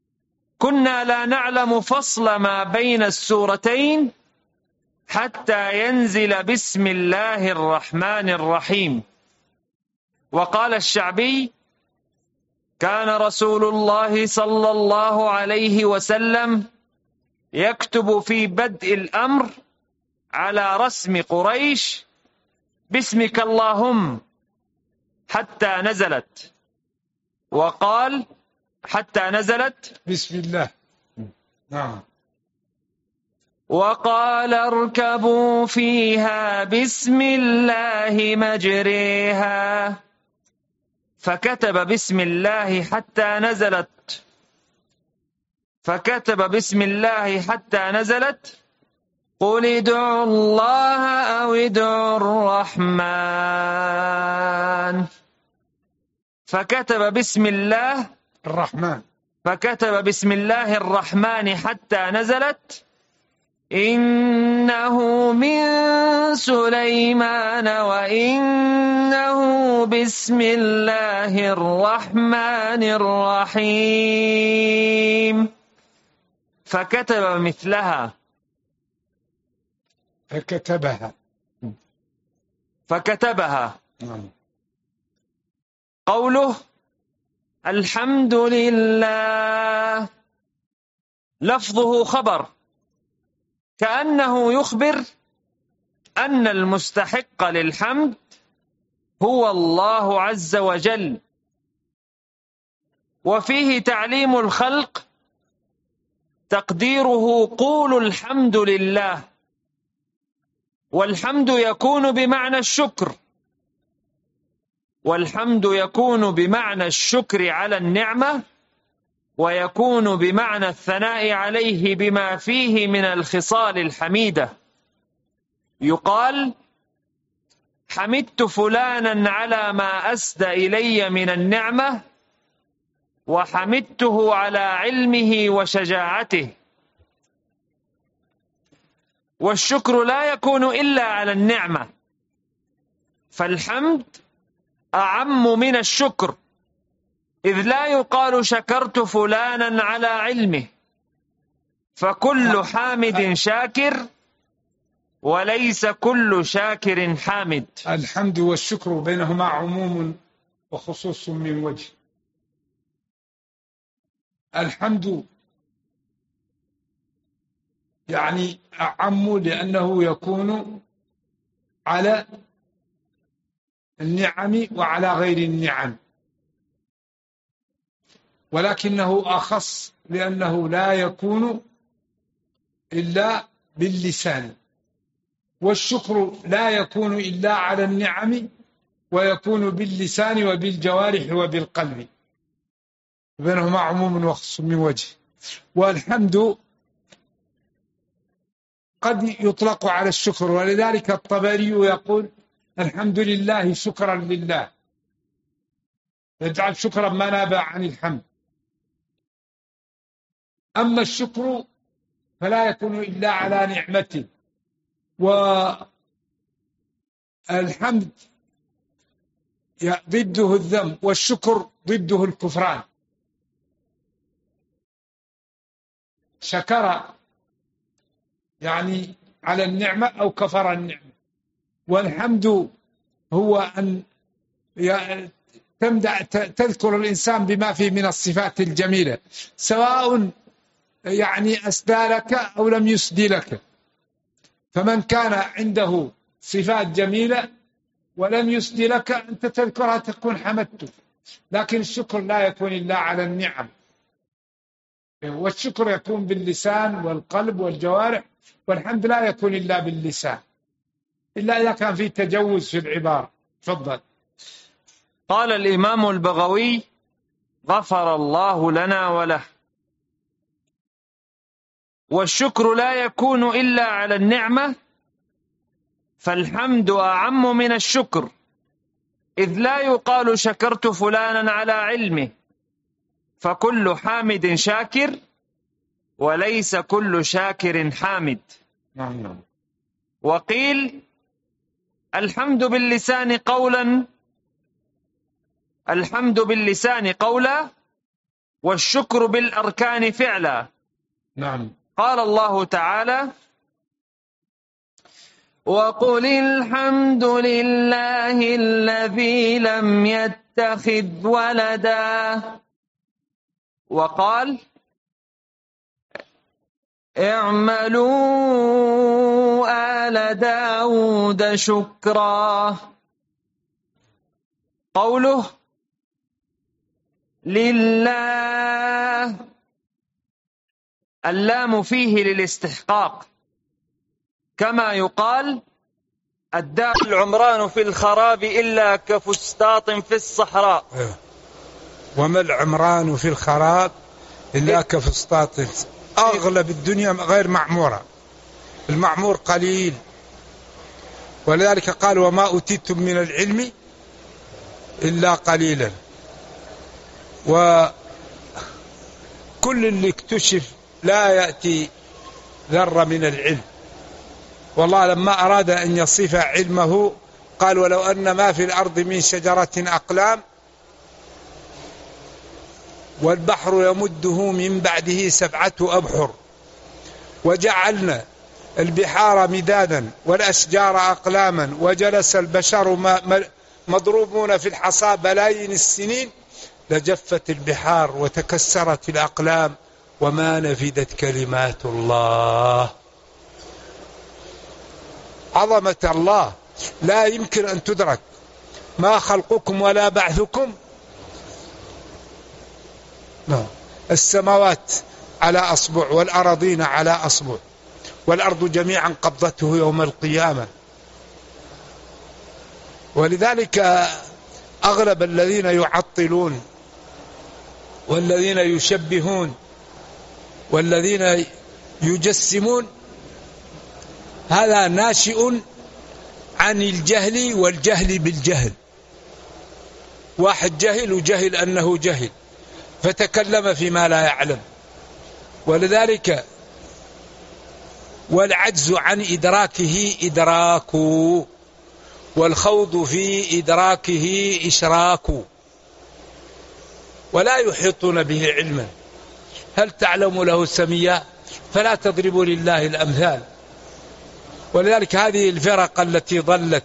Speaker 1: كنا لا نعلم فصل ما بين السورتين حتى ينزل بسم الله الرحمن الرحيم. وقال الشعبي: كان رسول الله صلى الله عليه وسلم يكتب في بدء الأمر على رسم قريش: باسمك اللهم، حتى نزلت. وقال: حتى نزلت
Speaker 2: بسم الله. نعم.
Speaker 1: وقال: اركبوا فيها بسم الله مجريها، فكتب بسم الله حتى نزلت. فكتب بسم الله حتى نزلت: قل ادعوا الله أو ادعوا الرحمن. فكتب بسم الله
Speaker 2: الرحمن.
Speaker 1: فكتب بسم الله الرحمن حتى نزلت: إنه من سليمان وإنه بسم الله الرحمن الرحيم. فكتب مثلها. فكتبها. قوله الحمد لله لفظه خبر، كأنه يخبر أن المستحق للحمد هو الله عز وجل، وفيه تعليم الخلق تقديره قولوا الحمد لله. والحمد يكون بمعنى الشكر، والحمد يكون بمعنى الشكر على النعمة، ويكون بمعنى الثناء عليه بما فيه من الخصال الحميدة. يقال: حمدت فلانا على ما أسدى إلي من النعمة، وحمدته على علمه وشجاعته. والشكر لا يكون إلا على النعمة، فالحمد أعم من الشكر، إذ لا يقال شكرت فلانا على علمه، فكل حامد شاكر وليس كل شاكر حامد.
Speaker 2: الحمد والشكر بينهما عموم وخصوص من وجه. الحمد يعني أعم لأنه يكون على النعم وعلى غير النعم، ولكنه أخص لأنه لا يكون إلا باللسان، والشكر لا يكون إلا على النعم ويكون باللسان وبالجوارح وبالقلب، بينهما عموم وخصوص من وجه. والحمد قد يطلق على الشكر، ولذلك الطبري يقول الحمد لله شكرا لله، يجعل شكرا ما نابع عن الحمد. أما الشكر فلا يكون إلا على نعمته، والحمد ضده الذم، والشكر ضده الكفران. شكر يعني على النعمة أو كفر النعمة. والحمد هو أن تذكر الإنسان بما فيه من الصفات الجميلة، سواء يعني أسدى لك أو لم يسدي لك. فمن كان عنده صفات جميلة ولم يسدي لك أنت تذكرها تكون حمدته. لكن الشكر لا يكون إلا على النعم، والشكر يكون باللسان والقلب والجوارح، والحمد لا يكون إلا باللسان، إلا إذا كان فيه تجوز في العبارة. تفضل.
Speaker 1: قال الإمام البغوي: غفر الله لنا وله. والشكر لا يكون إلا على النعمة، فالحمد أعم من الشكر، إذ لا يقال شكرت فلانا على علمه، فكل حامد شاكر وليس كل شاكر حامد. وقيل: الحمد باللسان قولا، الحمد باللسان قولا، والشكر بالأركان فعلا.
Speaker 2: نعم.
Speaker 1: قال الله تعالى: وقل الحمد لله الذي لم يتخذ ولدا. وقال: اعملوا آل داود شكرا. قوله لله، اللام فيه للاستحقاق، كما يقال: الدار العمران في الخراب إلا كفسطاط في الصحراء.
Speaker 2: وما العمران في الخراب إلا كفسطاط. أغلب الدنيا غير معمورة، المعمور قليل، ولذلك قال: وما أوتيتم من العلم إلا قليلا. وكل اللي اكتشف لا يأتي ذرة من العلم. والله لما أراد أن يصف علمه قال: ولو أن ما في الأرض من شجرة أقلام والبحر يمده من بعده 7 أبحر وجعلنا البحار مدادا والأشجار أقلاما وجلس البشر مضروبون في الحصى بلايين السنين لجفت البحار وتكسرت الأقلام وما نفدت كلمات الله. عظمة الله لا يمكن أن تدرك. ما خلقكم ولا بعثكم. السماوات على أصبع والأراضين على أصبع والأرض جميعا قبضته يوم القيامة. ولذلك أغلب الذين يعطلون والذين يشبهون والذين يجسمون هذا ناشئ عن الجهل والجهل بالجهل. واحد جهل وجهل أنه جهل فتكلم فيما لا يعلم. ولذلك والعجز عن إدراكه إدراك، والخوض في إدراكه إشراك، ولا يحيطون به علما. هل تعلم له سميا؟ فلا تضربوا لله الأمثال. ولذلك هذه الفرق التي ضلت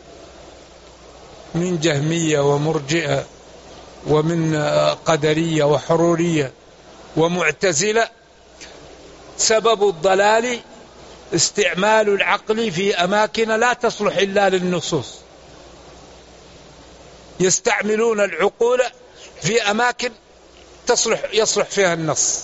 Speaker 2: من جهمية ومرجئة ومن قدرية وحرورية ومعتزلة سبب الضلال استعمال العقل في أماكن لا تصلح إلا للنصوص. يستعملون العقول في أماكن يصلح فيها النص.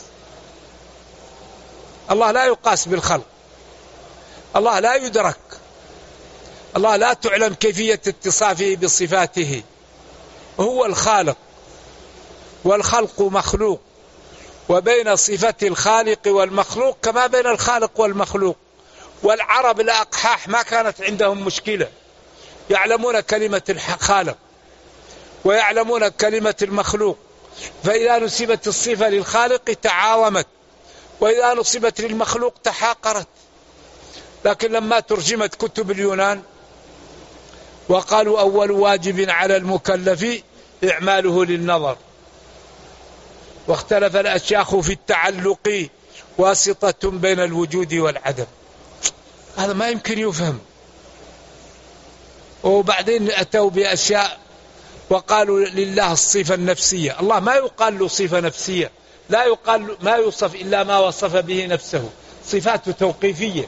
Speaker 2: الله لا يقاس بالخلق، الله لا يدرك، الله لا تعلم كيفية اتصافه بصفاته. هو الخالق والخلق مخلوق، وبين صفة الخالق والمخلوق كما بين الخالق والمخلوق. والعرب الأقحاح ما كانت عندهم مشكلة، يعلمون كلمة الخالق ويعلمون كلمة المخلوق، فإذا نسبت الصفة للخالق تعاظمت وإذا نسبت للمخلوق تحاقرت. لكن لما ترجمت كتب اليونان وقالوا أول واجب على المكلف إعماله للنظر، واختلف الأشياخ في التعلق واسطة بين الوجود والعدم، هذا ما يمكن يفهم. وبعدين أتوا بأشياء وقالوا لله الصفة النفسية. الله ما يقال له صفة نفسية، لا يقال ما يوصف إلا ما وصف به نفسه، صفات توقيفية.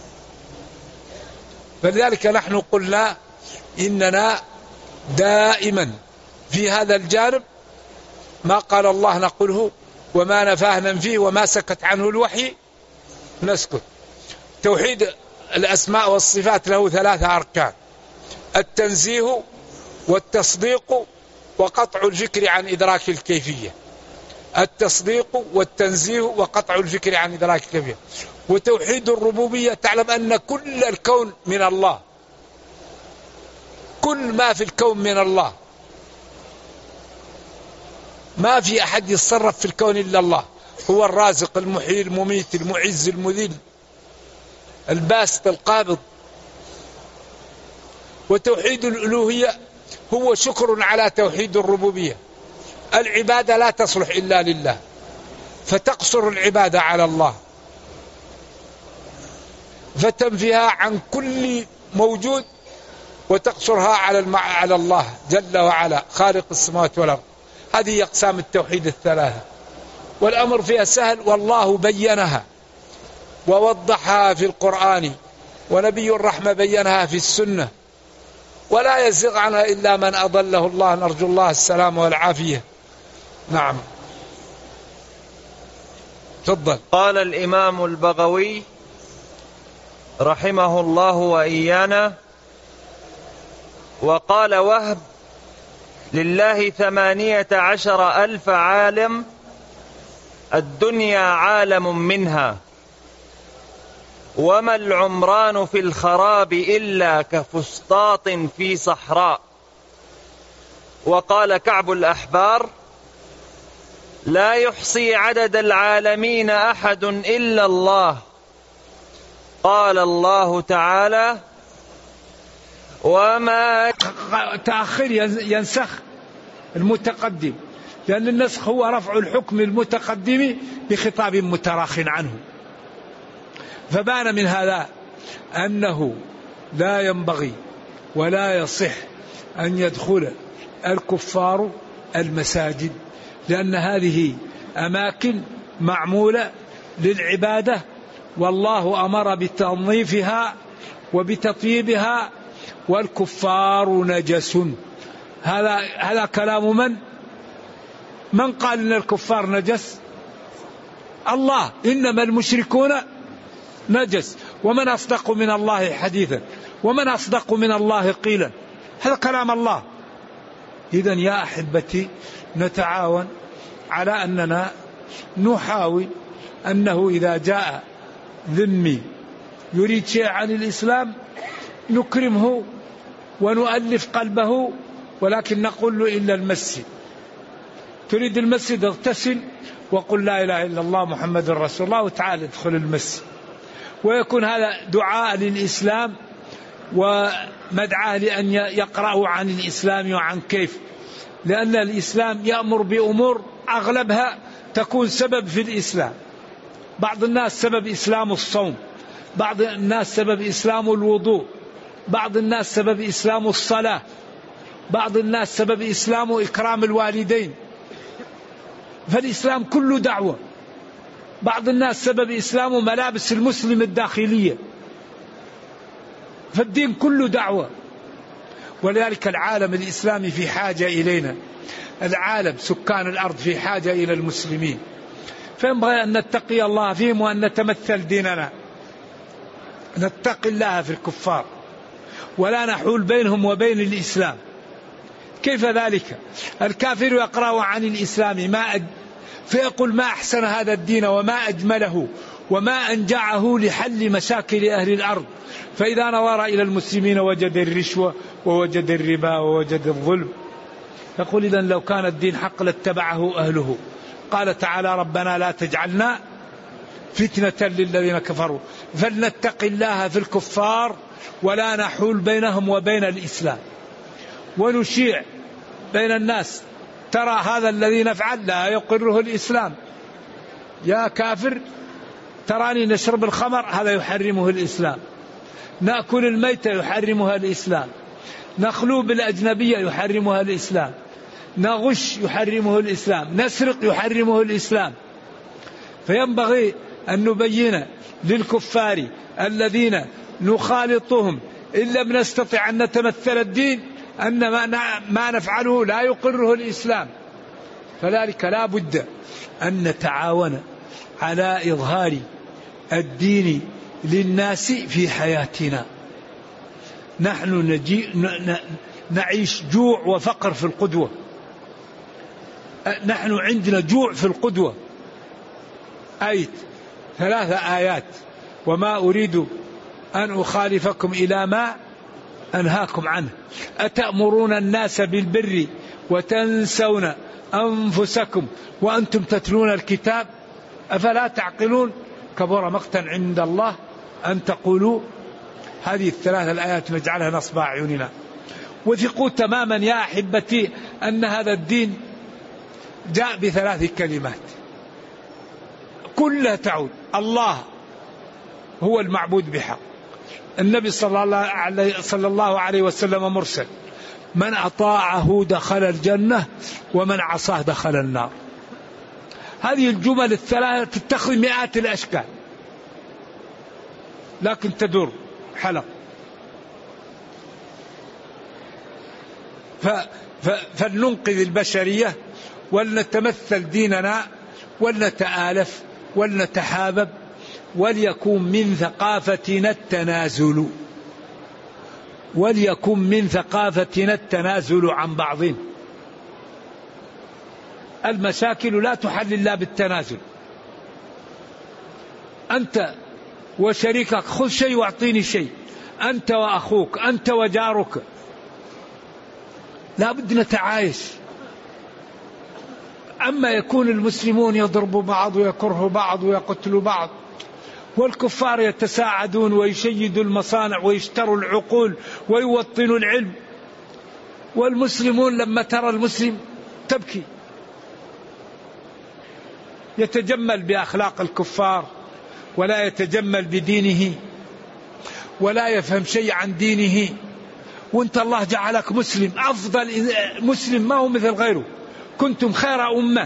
Speaker 2: فلذلك نحن قلنا إننا دائما في هذا الجانب ما قال الله نقوله، وما نفاه ننفيه، وما سكت عنه الوحي نسكت. توحيد الأسماء والصفات له 3 أركان: التنزيه والتصديق وقطع الفكر عن إدراك الكيفية. التصديق والتنزيه وقطع الفكر عن إدراك الكيفية. وتوحيد الربوبية تعلم أن كل الكون من الله، كل ما في الكون من الله، ما في أحد يتصرف في الكون إلا الله. هو الرازق المحيي المميت المعز المذل الباسط القابض. وتوحيد الألوهية هو شكر على توحيد الربوبية، العبادة لا تصلح إلا لله، فتقصر العبادة على الله، فتنفيها عن كل موجود وتقصرها على الله جل وعلا خالق السماوات والأرض. هذه أقسام التوحيد الثلاثة، والأمر فيها سهل، والله بينها ووضحها في القرآن، ونبي الرحمة بينها في السنة، ولا يزغ عنها إلا من أضله الله، نرجو الله السلام والعافية. نعم تفضل.
Speaker 1: قال الإمام البغوي رحمه الله وإيانا: وقال وهب: لله 18,000 عالم، الدنيا عالم منها، وما العمران في الخراب إلا كفسطاط في صحراء. وقال كعب الأحبار: لا يحصي عدد العالمين أحد إلا الله. قال الله تعالى: وما
Speaker 2: تأخير ينسخ المتقدم، لأن النسخ هو رفع الحكم المتقدم بخطاب متراخ عنه. فبان من هذا أنه لا ينبغي ولا يصح أن يدخل الكفار المساجد، لأن هذه أماكن معمولة للعبادة، والله أمر بتنظيفها وبتطيبها، والكفار نجس. هذا كلام من قال إن الكفار نجس؟ الله: إنما المشركون نجس. ومن أصدق من الله حديثا، ومن أصدق من الله قيلا. هذا كلام الله. إذن يا أحبتي نتعاون على أننا نحاول أنه إذا جاء ذمي يريد شيء عن الإسلام نكرمه ونؤلف قلبه، ولكن نقول له إلا المسجد. تريد المسجد اغتسل وقل لا إله إلا الله محمد رسول الله وتعال ادخل المسجد. ويكون هذا دعاء للإسلام ومدعاة لأن يقرأوا عن الإسلام وعن كيف، لأن الإسلام يأمر بأمور أغلبها تكون سبب في الإسلام. بعض الناس سبب إسلام الصوم، بعض الناس سبب إسلام الوضوء، بعض الناس سبب إسلام الصلاة، بعض الناس سبب إسلام إكرام الوالدين. فالإسلام كله دعوة. بعض الناس سبب إسلام ملابس المسلم الداخلية. فالدين كله دعوة. ولذلك العالم الإسلامي في حاجة إلينا، العالم سكان الأرض في حاجة إلى المسلمين، فينبغي أن نتقي الله فيهم وأن نتمثل ديننا، نتقي الله في الكفار ولا نحول بينهم وبين الإسلام. كيف ذلك؟ الكافر يقرأ عن الإسلام فيقول ما أحسن هذا الدين وما أجمله وما أنجعه لحل مشاكل أهل الأرض، فإذا نظر إلى المسلمين وجد الرشوة ووجد الربا ووجد الظلم. يقول إذن لو كان الدين حق لاتبعه أهله. قال تعالى: ربنا لا تجعلنا فتنة للذين كفروا. فلنتق الله في الكفار ولا نحول بينهم وبين الإسلام، ونشيع بين الناس. ترى هذا الذي نفعل لا يقره الإسلام. يا كافر تراني نشرب الخمر، هذا يحرمه الإسلام. نأكل الميتة يحرمها الإسلام. نخلو بالأجنبية يحرمها الإسلام. نغش يحرمه الإسلام. نسرق يحرمه الإسلام. فينبغي أن نبين للكفار الذين نخالطهم إن لم نستطع أن نتمثل الدين أن ما نفعله لا يقره الإسلام. فذلك لا بد أن نتعاون على إظهار الدين للناس في حياتنا. نحن نعيش جوع وفقر في القدوة. نحن عندنا جوع في القدوة. 3 آيات: وما أريد أن أخالفكم إلى ما أنهاكم عنه أتأمرون الناس بالبر وتنسون أنفسكم وأنتم تتلون الكتاب أفلا تعقلون كبر مقتا عند الله أن تقولوا. هذه 3 الآيات نجعلها نصب أعيننا. وثقوا تماما يا أحبتي أن هذا الدين جاء بثلاث كلمات كلها تعود. الله هو المعبود بحق، النبي صلى الله عليه وسلم مرسل، من أطاعه دخل الجنة ومن عصاه دخل النار. هذه الجمل الثلاثة تتخذ مئات الأشكال لكن تدور حلق. فلننقذ البشرية ولنتمثل ديننا ولنتآلف ولنتحابب، وليكون من ثقافتنا التنازل، وليكن من ثقافتنا التنازل عن بعضهم. المشاكل لا تحل إلا بالتنازل. أنت وشريكك خذ شيء واعطيني شيء، أنت وأخوك، أنت وجارك، لا بد نتعايش. أما يكون المسلمون يضربوا بعض ويكرهوا بعض ويقتلوا بعض، والكفار يتساعدون ويشيدوا المصانع ويشتروا العقول ويوطنوا العلم، والمسلمون لما ترى المسلم تبكي، يتجمل بأخلاق الكفار ولا يتجمل بدينه ولا يفهم شيء عن دينه. وانت الله جعلك مسلم، أفضل مسلم ما هو مثل غيره، كنتم خير أمة،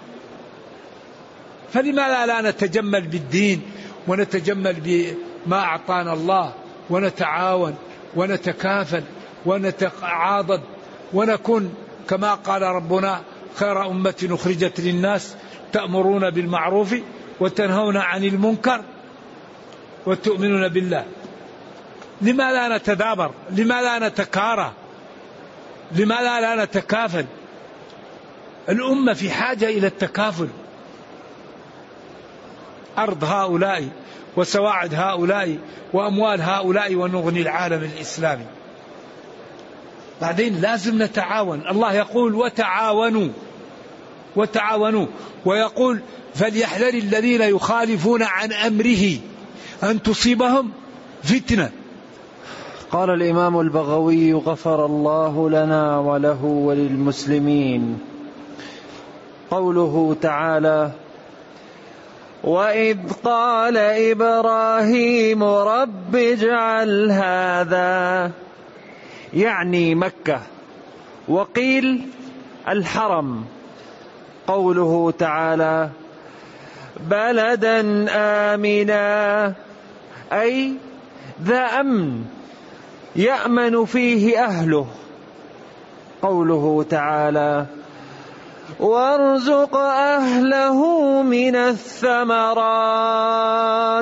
Speaker 2: فلماذا لا نتجمل بالدين ونتجمل بما أعطانا الله، ونتعاون ونتكافل ونتعاضد ونكون كما قال ربنا خير أمة أخرجت للناس تأمرون بالمعروف وتنهون عن المنكر وتؤمنون بالله. لما لا نتدابر؟ لما لا نتكارى؟ لما لا نتكافل؟ الأمة في حاجة إلى التكافل. أرض هؤلاء وسواعد هؤلاء وأموال هؤلاء ونغني العالم الإسلامي. بعدين لازم نتعاون. الله يقول وتعاونوا وتعاونوا، ويقول فليحذر الذين يخالفون عن أمره أن تصيبهم فتنة.
Speaker 1: قال الإمام البغوي غفر الله لنا وله وللمسلمين. قوله تعالى وإذ قال إبراهيم رب اجعل هذا، يعني مكة، وقيل الحرم. قوله تعالى بلدا آمنا، أي ذا أمن يأمن فيه أهله. قوله تعالى وارزق أهله من الثمرات،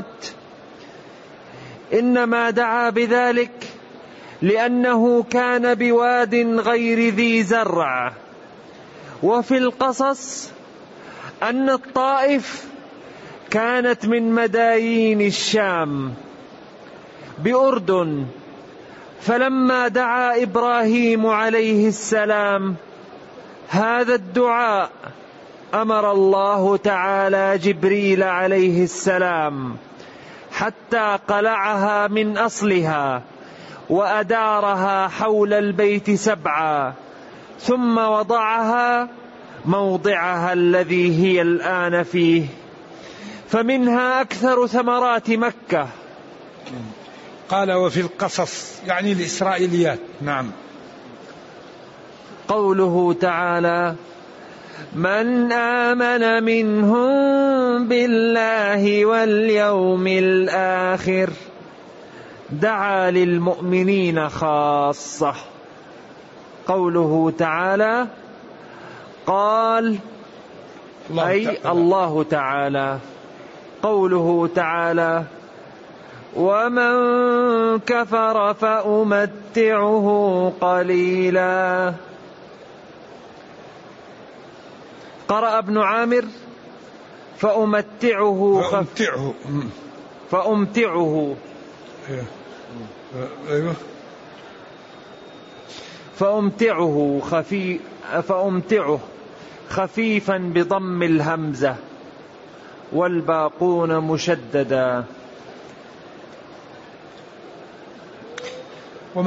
Speaker 1: إنما دعا بذلك لأنه كان بواد غير ذي زرع. وفي القصص أن الطائف كانت من مدايين الشام بأردن، فلما دعا إبراهيم عليه السلام هذا الدعاء أمر الله تعالى جبريل عليه السلام حتى قلعها من أصلها وأدارها حول البيت 7، ثم وضعها موضعها الذي هي الآن فيه، فمنها أكثر ثمرات مكة.
Speaker 2: قال وفي القصص يعني الإسرائيليات. نعم.
Speaker 1: قوله تعالى من آمن منهم بالله واليوم الآخر، دعا للمؤمنين خاصة. قوله تعالى قال أي الله تعالى. قوله تعالى ومن كفر فأمتعه قليلا. قرأ ابن عامر فأمتعه فأمتعه خفيفا بضم الهمزة والباقون مشددا،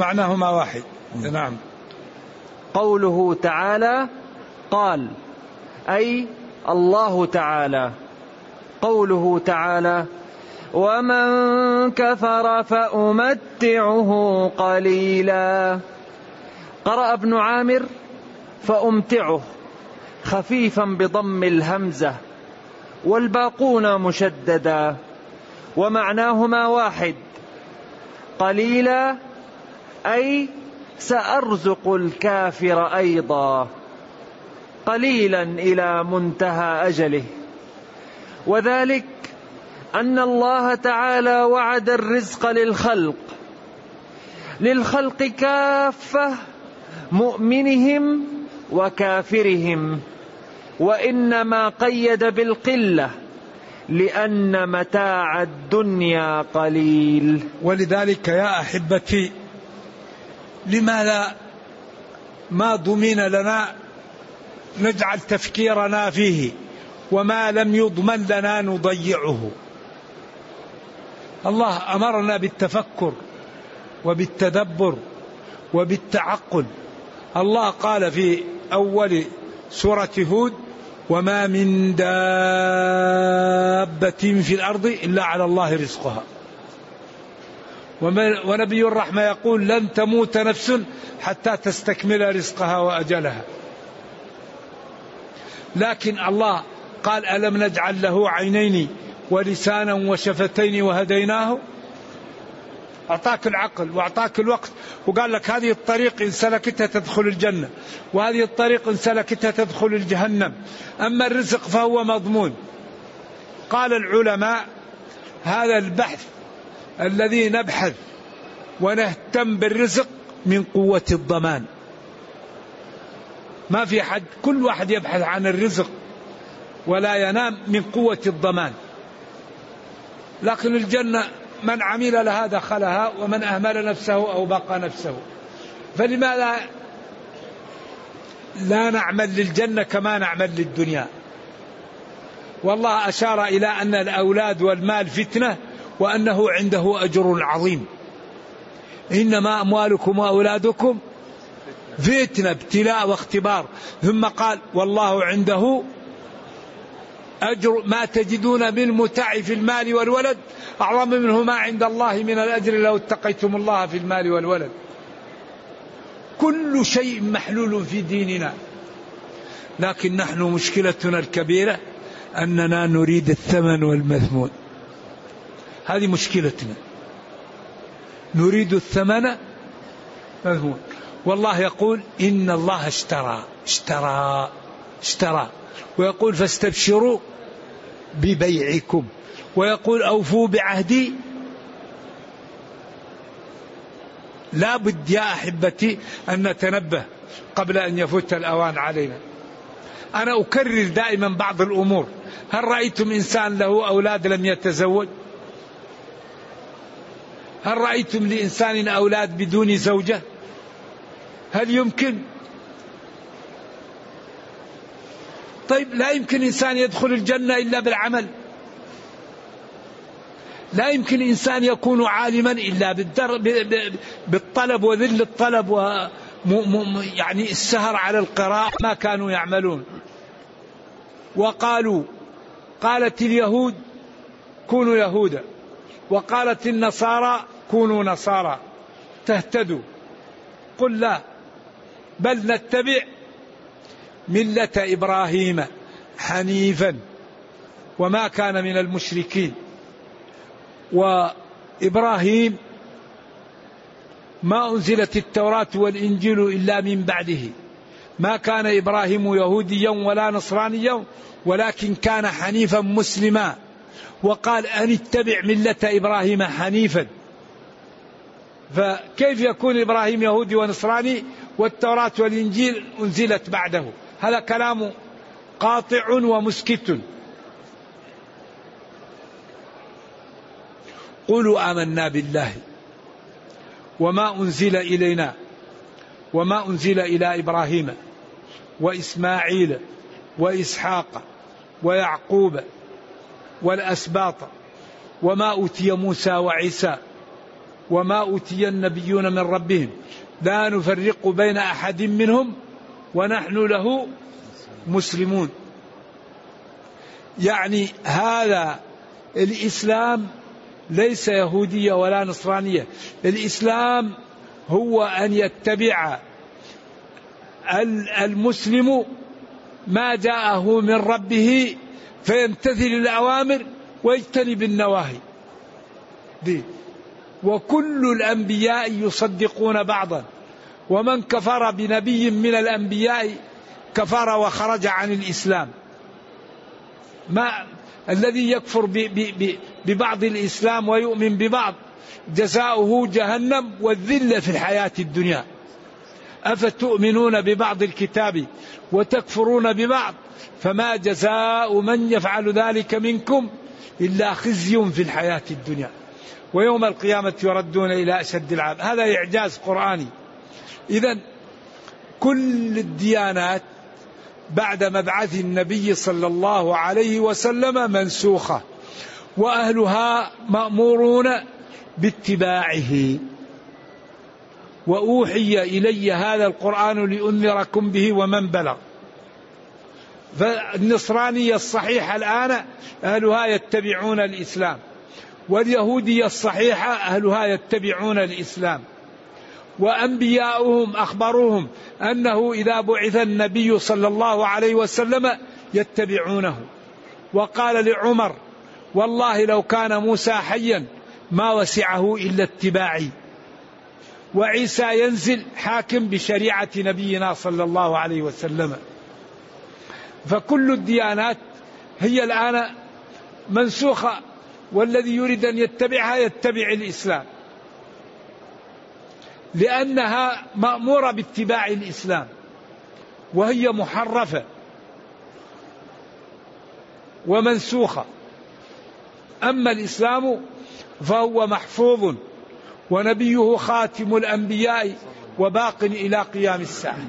Speaker 2: ومعناهما واحد. نعم.
Speaker 1: قوله تعالى قال أي الله تعالى. قوله تعالى: ومن كفر فأمتعه قليلا. قرأ ابن عامر: فأمتعه خفيفا بضم الهمزة، والباقون مشددا، ومعناهما واحد. قليلا أي سأرزق الكافر أيضا، قليلا إلى منتهى أجله. وذلك أن الله تعالى وعد الرزق للخلق كافة، مؤمنهم وكافرهم، وإنما قيد بالقلة لأن متاع الدنيا قليل.
Speaker 2: ولذلك يا أحبتي، لماذا ما ضمن لنا نجعل تفكيرنا فيه، وما لم يضمن لنا نضيعه؟ الله أمرنا بالتفكر وبالتدبر وبالتعقل. الله قال في أول سورة هود: وما من دابة في الأرض إلا على الله رزقها. ونبي الرحمة يقول: لن تموت نفس حتى تستكمل رزقها وأجلها. لكن الله قال: ألم نجعل له عينين ولسانا وشفتين وهديناه؟ أعطاك العقل وأعطاك الوقت، وقال لك هذه الطريق إن سلكتها تدخل الجنة، وهذه الطريق إن سلكتها تدخل الجهنم. أما الرزق فهو مضمون. قال العلماء: هذا البحث الذي نبحث ونهتم بالرزق من قوة الضمان. ما في حد، كل واحد يبحث عن الرزق ولا ينام من قوة الضمان. لكن الجنة من عمل لها دخلها، ومن أهمل نفسه أو بقى نفسه. فلماذا لا نعمل للجنة كما نعمل للدنيا؟ والله أشار إلى أن الأولاد والمال فتنة، وأنه عنده أجر عظيم. إنما أموالكم وأولادكم فتنة، ابتلاء واختبار. ثم قال: والله عنده أجر ما تجدون من متع في المال والولد أعظم منه ما عند الله من الأجر لو اتقيتم الله في المال والولد. كل شيء محلول في ديننا، لكن نحن مشكلتنا الكبيرة أننا نريد الثمن والمثمون. هذه مشكلتنا، نريد الثمن والمثمون. والله يقول: إن الله اشترى، ويقول: فاستبشروا ببيعكم، ويقول: أوفوا بعهدي. لا بد يا أحبتي أن نتنبه قبل أن يفوت الأوان علينا. أنا أكرر دائما بعض الأمور. هل رأيتم إنسان له أولاد لم يتزوج؟ هل رأيتم لإنسان أولاد بدون زوجة؟ هل يمكن؟ طيب، لا يمكن إنسان يدخل الجنة إلا بالعمل. لا يمكن إنسان يكون عالما إلا بالطلب وذل الطلب يعني السهر على القراءة. ما كانوا يعملون. قالت اليهود: كونوا يهودا، وقالت النصارى: كونوا نصارى تهتدوا. قل لا، بل نتبع ملة إبراهيم حنيفا وما كان من المشركين. وإبراهيم ما أنزلت التوراة والإنجيل إلا من بعده. ما كان إبراهيم يهوديا ولا نصرانيا، ولكن كان حنيفا مسلما. وقال: أن اتبع ملة إبراهيم حنيفا. فكيف يكون إبراهيم يهودي ونصراني والتوراة والإنجيل أنزلت بعده؟ هذا كلام قاطع ومسكت. قولوا آمنا بالله وما أنزل إلينا وما أنزل إلى إبراهيم وإسماعيل وإسحاق ويعقوب والأسباط وما أوتي موسى وعيسى وما أوتي النبيون من ربهم لا نفرق بين أحد منهم ونحن له مسلمون. يعني هذا الإسلام ليس يهودية ولا نصرانية. الإسلام هو أن يتبع المسلم ما جاءه من ربه فيمتثل الأوامر ويجتنب النواهي دي. وكل الأنبياء يصدقون بعضا، ومن كفر بنبي من الأنبياء كفر وخرج عن الإسلام. ما الذي يكفر ببعض الإسلام ويؤمن ببعض جزاؤه جهنم والذلة في الحياة الدنيا. أفتؤمنون ببعض الكتاب وتكفرون ببعض فما جزاء من يفعل ذلك منكم إلا خزي في الحياة الدنيا ويوم القيامة يردون إلى أشد العذاب. هذا إعجاز قرآني. إذن كل الديانات بعد مبعث النبي صلى الله عليه وسلم منسوخة، وأهلها مأمورون باتباعه. وأوحي إلي هذا القرآن لأنذركم به ومن بلغ. فالنصرانية الصحيحة الآن أهلها يتبعون الإسلام، واليهودية الصحيحة أهلها يتبعون الإسلام. وأنبياؤهم أخبروهم أنه إذا بعث النبي صلى الله عليه وسلم يتبعونه. وقال لعمر: والله لو كان موسى حيا ما وسعه إلا اتباعي. وعيسى ينزل حاكم بشريعة نبينا صلى الله عليه وسلم. فكل الديانات هي الآن منسوخة، والذي يريد أن يتبعها يتبع الإسلام، لأنها مأمورة باتباع الإسلام وهي محرفة ومنسوخة. أما الإسلام فهو محفوظ، ونبيه خاتم الأنبياء وباق إلى قيام الساعة.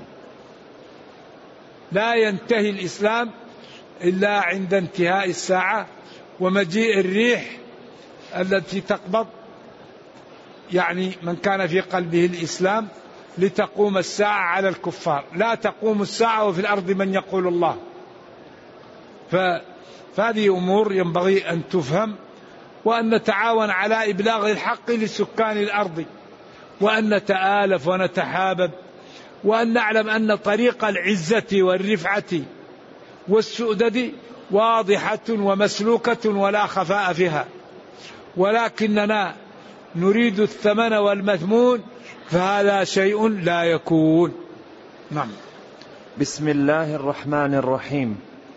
Speaker 2: لا ينتهي الإسلام إلا عند انتهاء الساعة ومجيء الريح التي تقبض يعني من كان في قلبه الإسلام لتقوم الساعة على الكفار. لا تقوم الساعة وفي الأرض من يقول الله. فهذه أمور ينبغي أن تفهم، وأن نتعاون على إبلاغ الحق لسكان الأرض، وأن نتآلف ونتحابب، وأن نعلم أن طريق العزة والرفعة والسؤدد واضحة ومسلوكة ولا خفاء فيها، ولكننا نريد الثمن والمثمون، فهذا شيء لا يكون. نعم.
Speaker 1: بسم الله الرحمن الرحيم.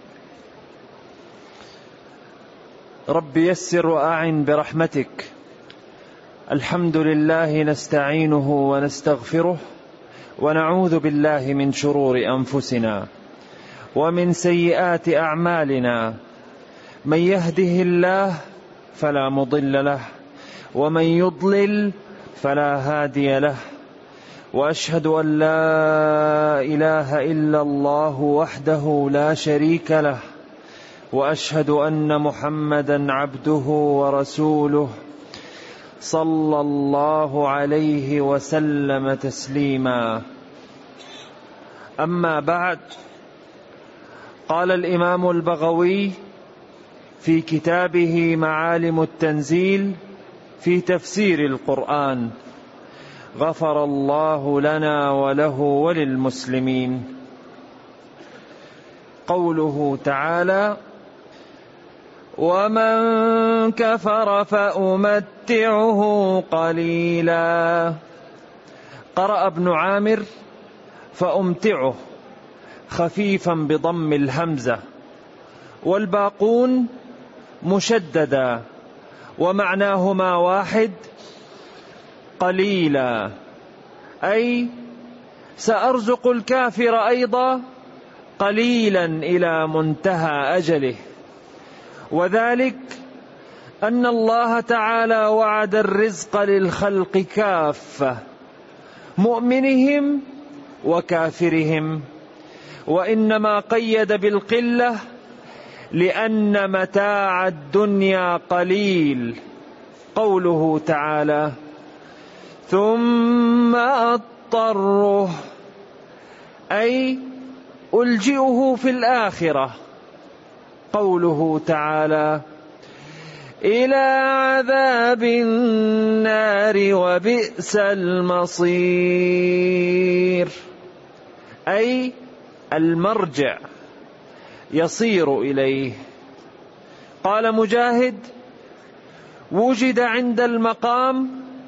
Speaker 1: رب يسر وأعن برحمتك. الحمد لله نستعينه ونستغفره، ونعوذ بالله من شرور أنفسنا ومن سيئات أعمالنا. من يهده الله فلا مضل له، ومن يضلل فلا هادي له. وأشهد أن لا إله إلا الله وحده لا شريك له، وأشهد أن محمدا عبده ورسوله صلى الله عليه وسلم تسليما. أما بعد، قال الإمام البغوي في كتابه معالم التنزيل في تفسير القرآن: غفر الله لنا وله وللمسلمين. قوله تعالى: ومن كفر فأمتعه قليلا. قرأ ابن عامر: فأمتعه خفيفا بضم الهمزة، والباقون مشددا، ومعناهما واحد: قليلا، أي سأرزق الكافر أيضا قليلا إلى منتهى أجله. وذلك أن الله تعالى وعد الرزق للخلق كافة، مؤمنهم وكافرهم، وإنما قيد بالقلة لأن متاع الدنيا قليل. قوله تعالى: ثم أضطره، أي ألجئه في الآخرة قوله تعالى: إلى عذاب النار وبئس المصير، أي المرجع يصير إليه. قال مجاهد: وجد عند المقام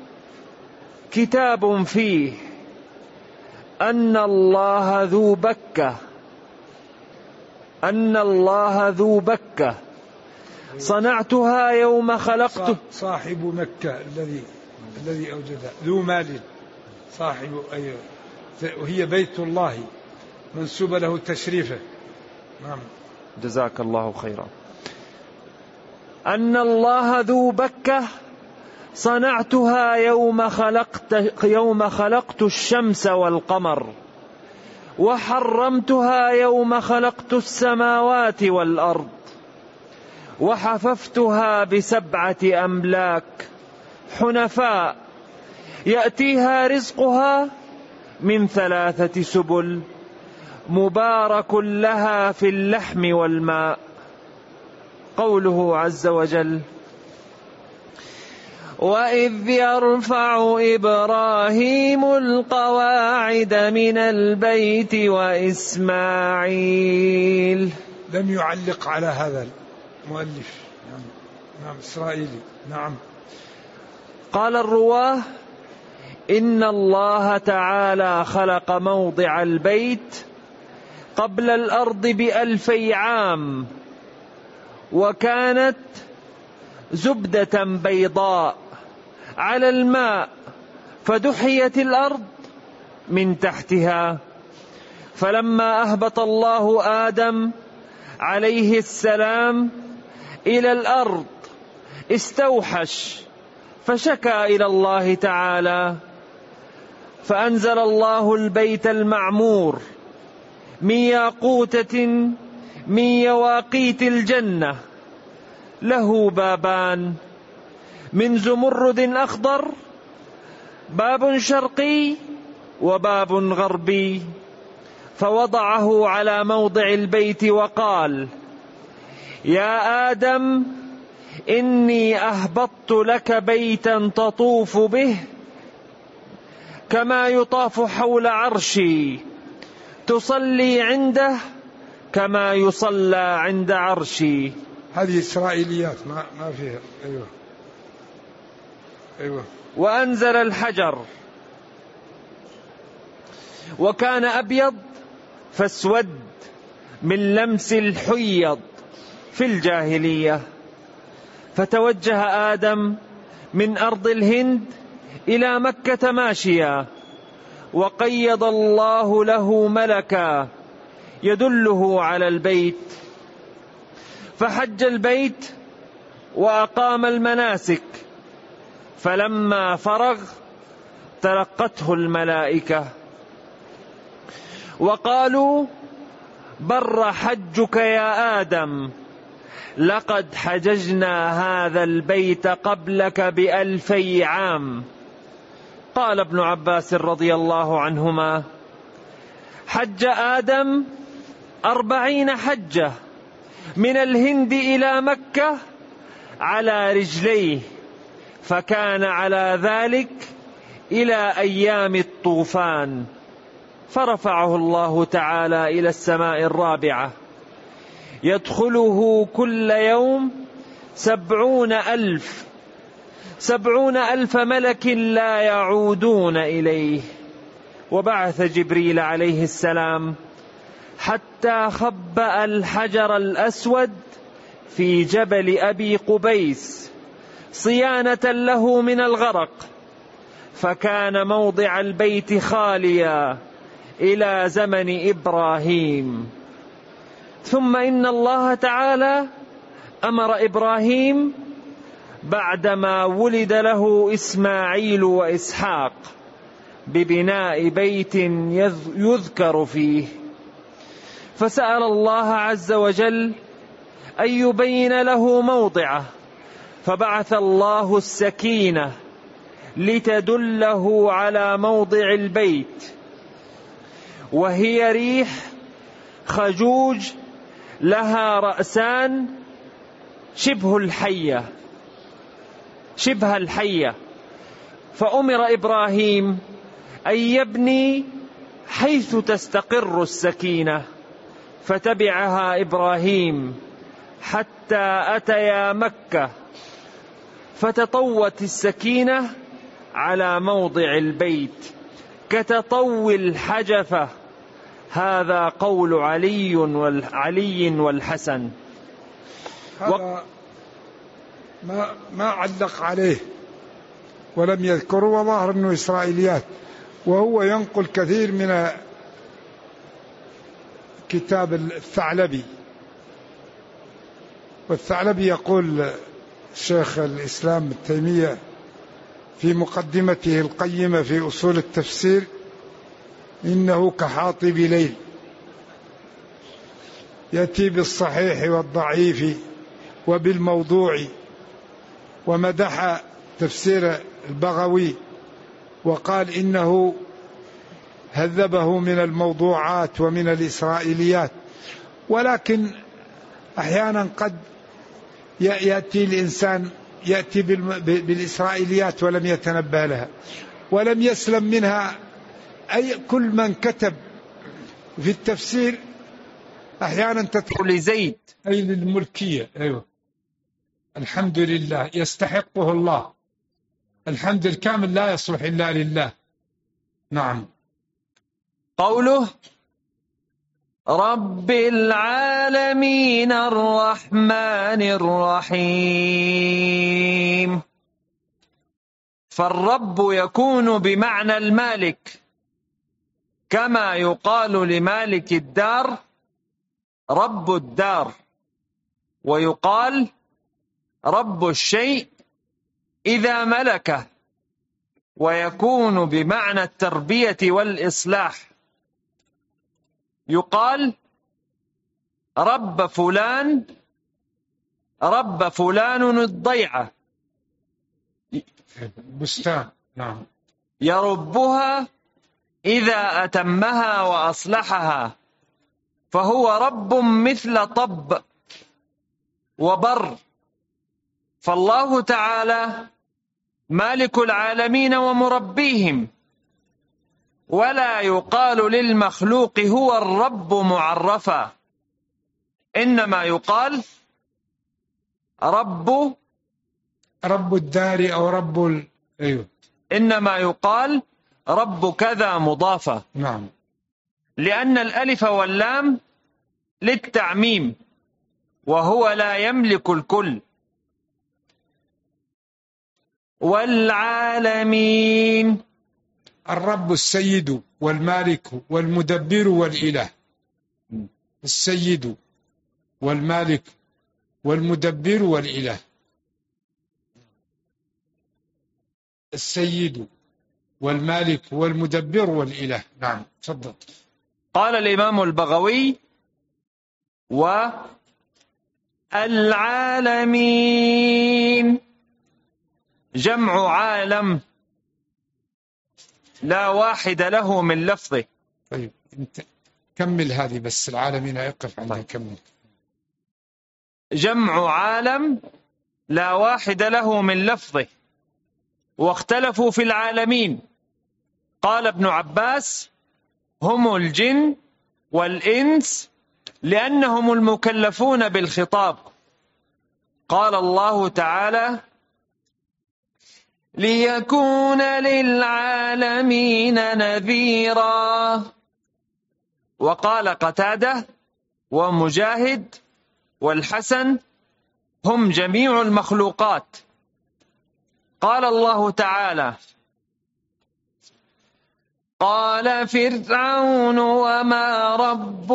Speaker 1: كتاب فيه أن الله ذو بكة صنعتها يوم خلقته.
Speaker 2: صاحب مكة الذي أوجدها، ذو مال، صاحب أيوه، وهي بيت الله منسوب له تشريفه. نعم،
Speaker 1: جزاك الله خيرا. أن الله ذو بكة صنعتها يوم خلقت الشمس والقمر، وحرمتها يوم خلقت السماوات والأرض، وحففتها ب7 أملاك حنفاء يأتيها رزقها من 3 سبل مبارك لها في اللحم والماء. قوله عز وجل: وإذ يرفع إبراهيم القواعد من البيت وإسماعيل.
Speaker 2: لم يعلق على هذا المؤلف. نعم إسرائيلي. نعم.
Speaker 1: قال الرواه: إن الله تعالى خلق موضع البيت قبل الأرض ب2000 عام، وكانت زبدة بيضاء على الماء، فدحيت الأرض من تحتها. فلما أهبط الله آدم عليه السلام إلى الأرض استوحش، فشكى إلى الله تعالى، فأنزل الله البيت المعمور من ياقوتة من يواقيت الجنة، له بابان من زمرد أخضر، باب شرقي وباب غربي، فوضعه على موضع البيت وقال: يا آدم، إني أهبطت لك بيتا تطوف به كما يطاف حول عرشي، تصلي عنده كما يصلى عند عرشي.
Speaker 2: هذه إسرائيليات ما فيها. أيوة.
Speaker 1: وأنزل الحجر، وكان أبيض فاسود من لمس الحيض في الجاهلية، فتوجه آدم من أرض الهند إلى مكة ماشيا، وقيض الله له ملكا يدله على البيت، فحج البيت وأقام المناسك، فلما فرغ تلقته الملائكة وقالوا: بر حجك يا آدم، لقد حججنا هذا البيت قبلك ب2000 عام. قال ابن عباس رضي الله عنهما: حج آدم 40 حجة من الهند إلى مكة على رجليه، فكان على ذلك إلى أيام الطوفان، فرفعه الله تعالى إلى السماء الرابعة، يدخله كل يوم 70,000 ملك لا يعودون إليه. وبعث جبريل عليه السلام حتى خبأ الحجر الأسود في جبل أبي قبيس صيانة له من الغرق، فكان موضع البيت خاليا إلى زمن إبراهيم. ثم إن الله تعالى أمر إبراهيم بعدما ولد له إسماعيل وإسحاق ببناء بيت يذكر فيه، فسأل الله عز وجل أن يبين له موضعه، فبعث الله السكينة لتدله على موضع البيت، وهي ريح خجوج لها رأسان شبه الحية، فأمر إبراهيم أن يبني حيث تستقر السكينة، فتبعها إبراهيم حتى أتيا مكة، فتطوت السكينة على موضع البيت كتطوي الحجفة. هذا قول علي والحسن.
Speaker 2: هذا ما علق عليه ولم يذكره، وظاهر أنه إسرائيليات، وهو ينقل كثير من كتاب الثعلبي. والثعلبي يقول شيخ الإسلام ابن تيمية في مقدمته القيمة في أصول التفسير: إنه كحاطب ليل يأتي بالصحيح والضعيف وبالموضوع. ومدح تفسير البغوي وقال إنه هذبه من الموضوعات ومن الإسرائيليات. ولكن أحيانا قد يأتي الإنسان يأتي بالإسرائيليات ولم يتنبه لها ولم يسلم منها. أي كل من كتب في التفسير أحيانا تدخل
Speaker 1: لزيد
Speaker 2: أي للملكية. أيوة، الحمد لله يستحقه الله، الحمد الكامل لا يصلح إلا لله. نعم.
Speaker 1: قوله رب العالمين الرحمن الرحيم، فالرب يكون بمعنى المالك، كما يقال لمالك الدار رب الدار، ويقال رب الشيء إذا ملكه، ويكون بمعنى التربية والإصلاح. يقال رب فلان الضيعة،
Speaker 2: بستان. نعم.
Speaker 1: يربها إذا أتمها وأصلحها، فهو رب مثل طب وبر. فالله تعالى مالك العالمين ومربيهم، ولا يقال للمخلوق هو الرب معرفا، إنما يقال رب
Speaker 2: الدار أو أيوه،
Speaker 1: إنما يقال رب كذا مضافة.
Speaker 2: نعم.
Speaker 1: لأن الألف واللام للتعميم، وهو لا يملك الكل. والعالمين،
Speaker 2: الرب السيد والمالك والمدبر والإله. السيد والمالك والمدبر والإله. السيد والمالك والمدبر والإله. نعم، تفضل.
Speaker 1: قال الإمام البغوي والعالمين جمع عالم لا واحد له من لفظه.
Speaker 2: طيب انت كمل هذه بس، العالمين يقف عندها. كمل.
Speaker 1: جمع عالم لا واحد له من لفظه، واختلفوا في العالمين. قال ابن عباس هم الجن والإنس لأنهم المكلفون بالخطاب. قال الله تعالى ليكون للعالمين نذيرا. وقال قتادة ومجاهد والحسن هم جميع المخلوقات. قال الله تعالى قال فرعون وما رب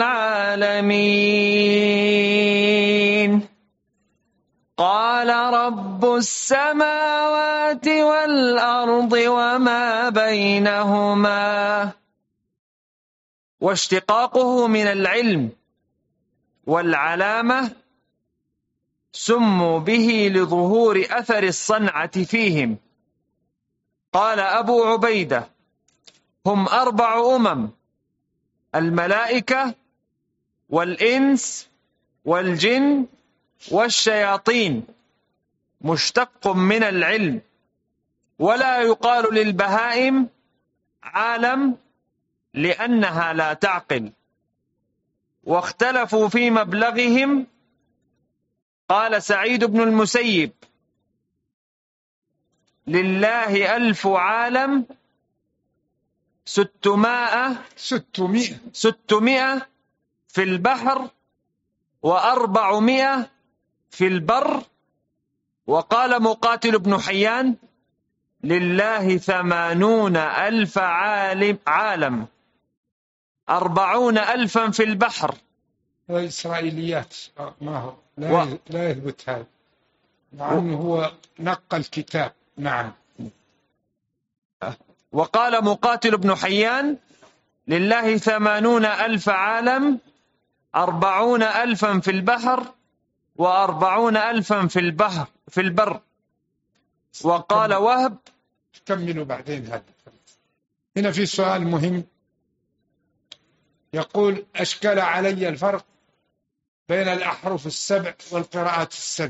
Speaker 1: العالمين قال رب السماوات والأرض وما بينهما. واشتقاقه من العلم والعلامة سموا به لظهور أثر الصنعة فيهم. قال أبو عبيدة هم 4 أمم: الملائكة والإنس والجن والشياطين مشتق من العلم، ولا يقال للبهائم عالم لأنها لا تعقل. واختلفوا في مبلغهم. قال سعيد بن المسيب: لله 1000 عالم 600 في البحر و400 في البر. وقال مقاتل بن حيان: لله 80,000 عالم 40,000 في البحر.
Speaker 2: إسرائيليات ما هو لا يثبت هذا، مع أنه هو نقل الكتاب. نعم.
Speaker 1: وقال مقاتل بن حيان: لله 80,000 عالم 40,000 في البحر و40,000 في البر. وقال وهب:
Speaker 2: كملوا بعدين. هذا هنا في سؤال مهم، يقول: أشكل علي الفرق بين الأحرف السبع والقراءات السبع.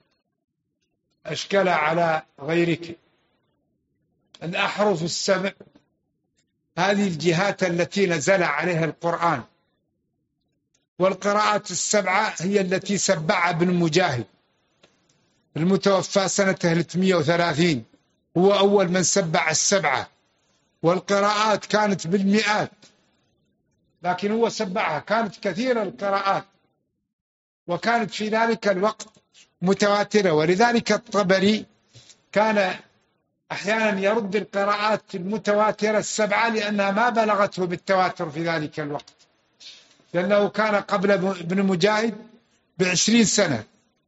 Speaker 2: أشكل على غيرك. الأحرف السبع هذه الجهات التي نزل عليها القرآن، والقراءات السبعة هي التي سبع ابن مجاهد المتوفى سنة 330، هو أول من سبع السبعة، والقراءات كانت بالمئات، لكن هو سبعها. كانت كثيرة القراءات، وكانت في ذلك الوقت متواترة، ولذلك الطبري كان أحيانا يرد القراءات المتواترة السبعة لأنها ما بلغته بالتواتر في ذلك الوقت، لأنه كان قبل ابن مجاهد ب20 سنة.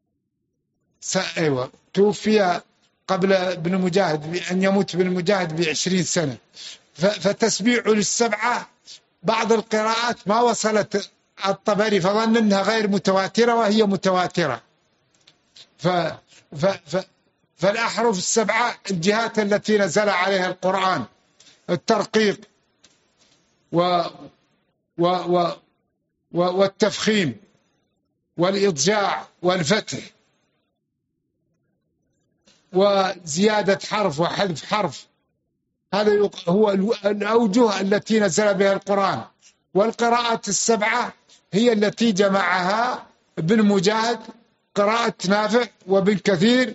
Speaker 2: أيوة، توفي قبل ابن مجاهد أن يموت ابن مجاهد ب20 سنة. فتسبيع للسبعة بعض القراءات ما وصلت الطبري، فظن أنها غير متواترة وهي متواترة. فالأحرف السبعة الجهات التي نزل عليها القرآن: الترقيق والتفخيم والإضجاع والفتح وزيادة حرف وحذف حرف. هذا هو الأوجه التي نزل بها القرآن. والقراءات السبعة هي التي جمعها ابن مجاهد، قراءة نافع وابن كثير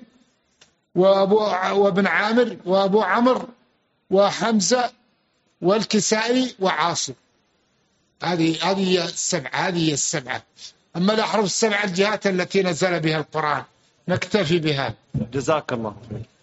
Speaker 2: وابن عامر وابو عمرو وحمزة والكسائي وعاصم. هذه السبعة. أما الأحرف السبعة الجهات التي نزل بها القرآن. نكتفي بها.
Speaker 1: جزاك الله.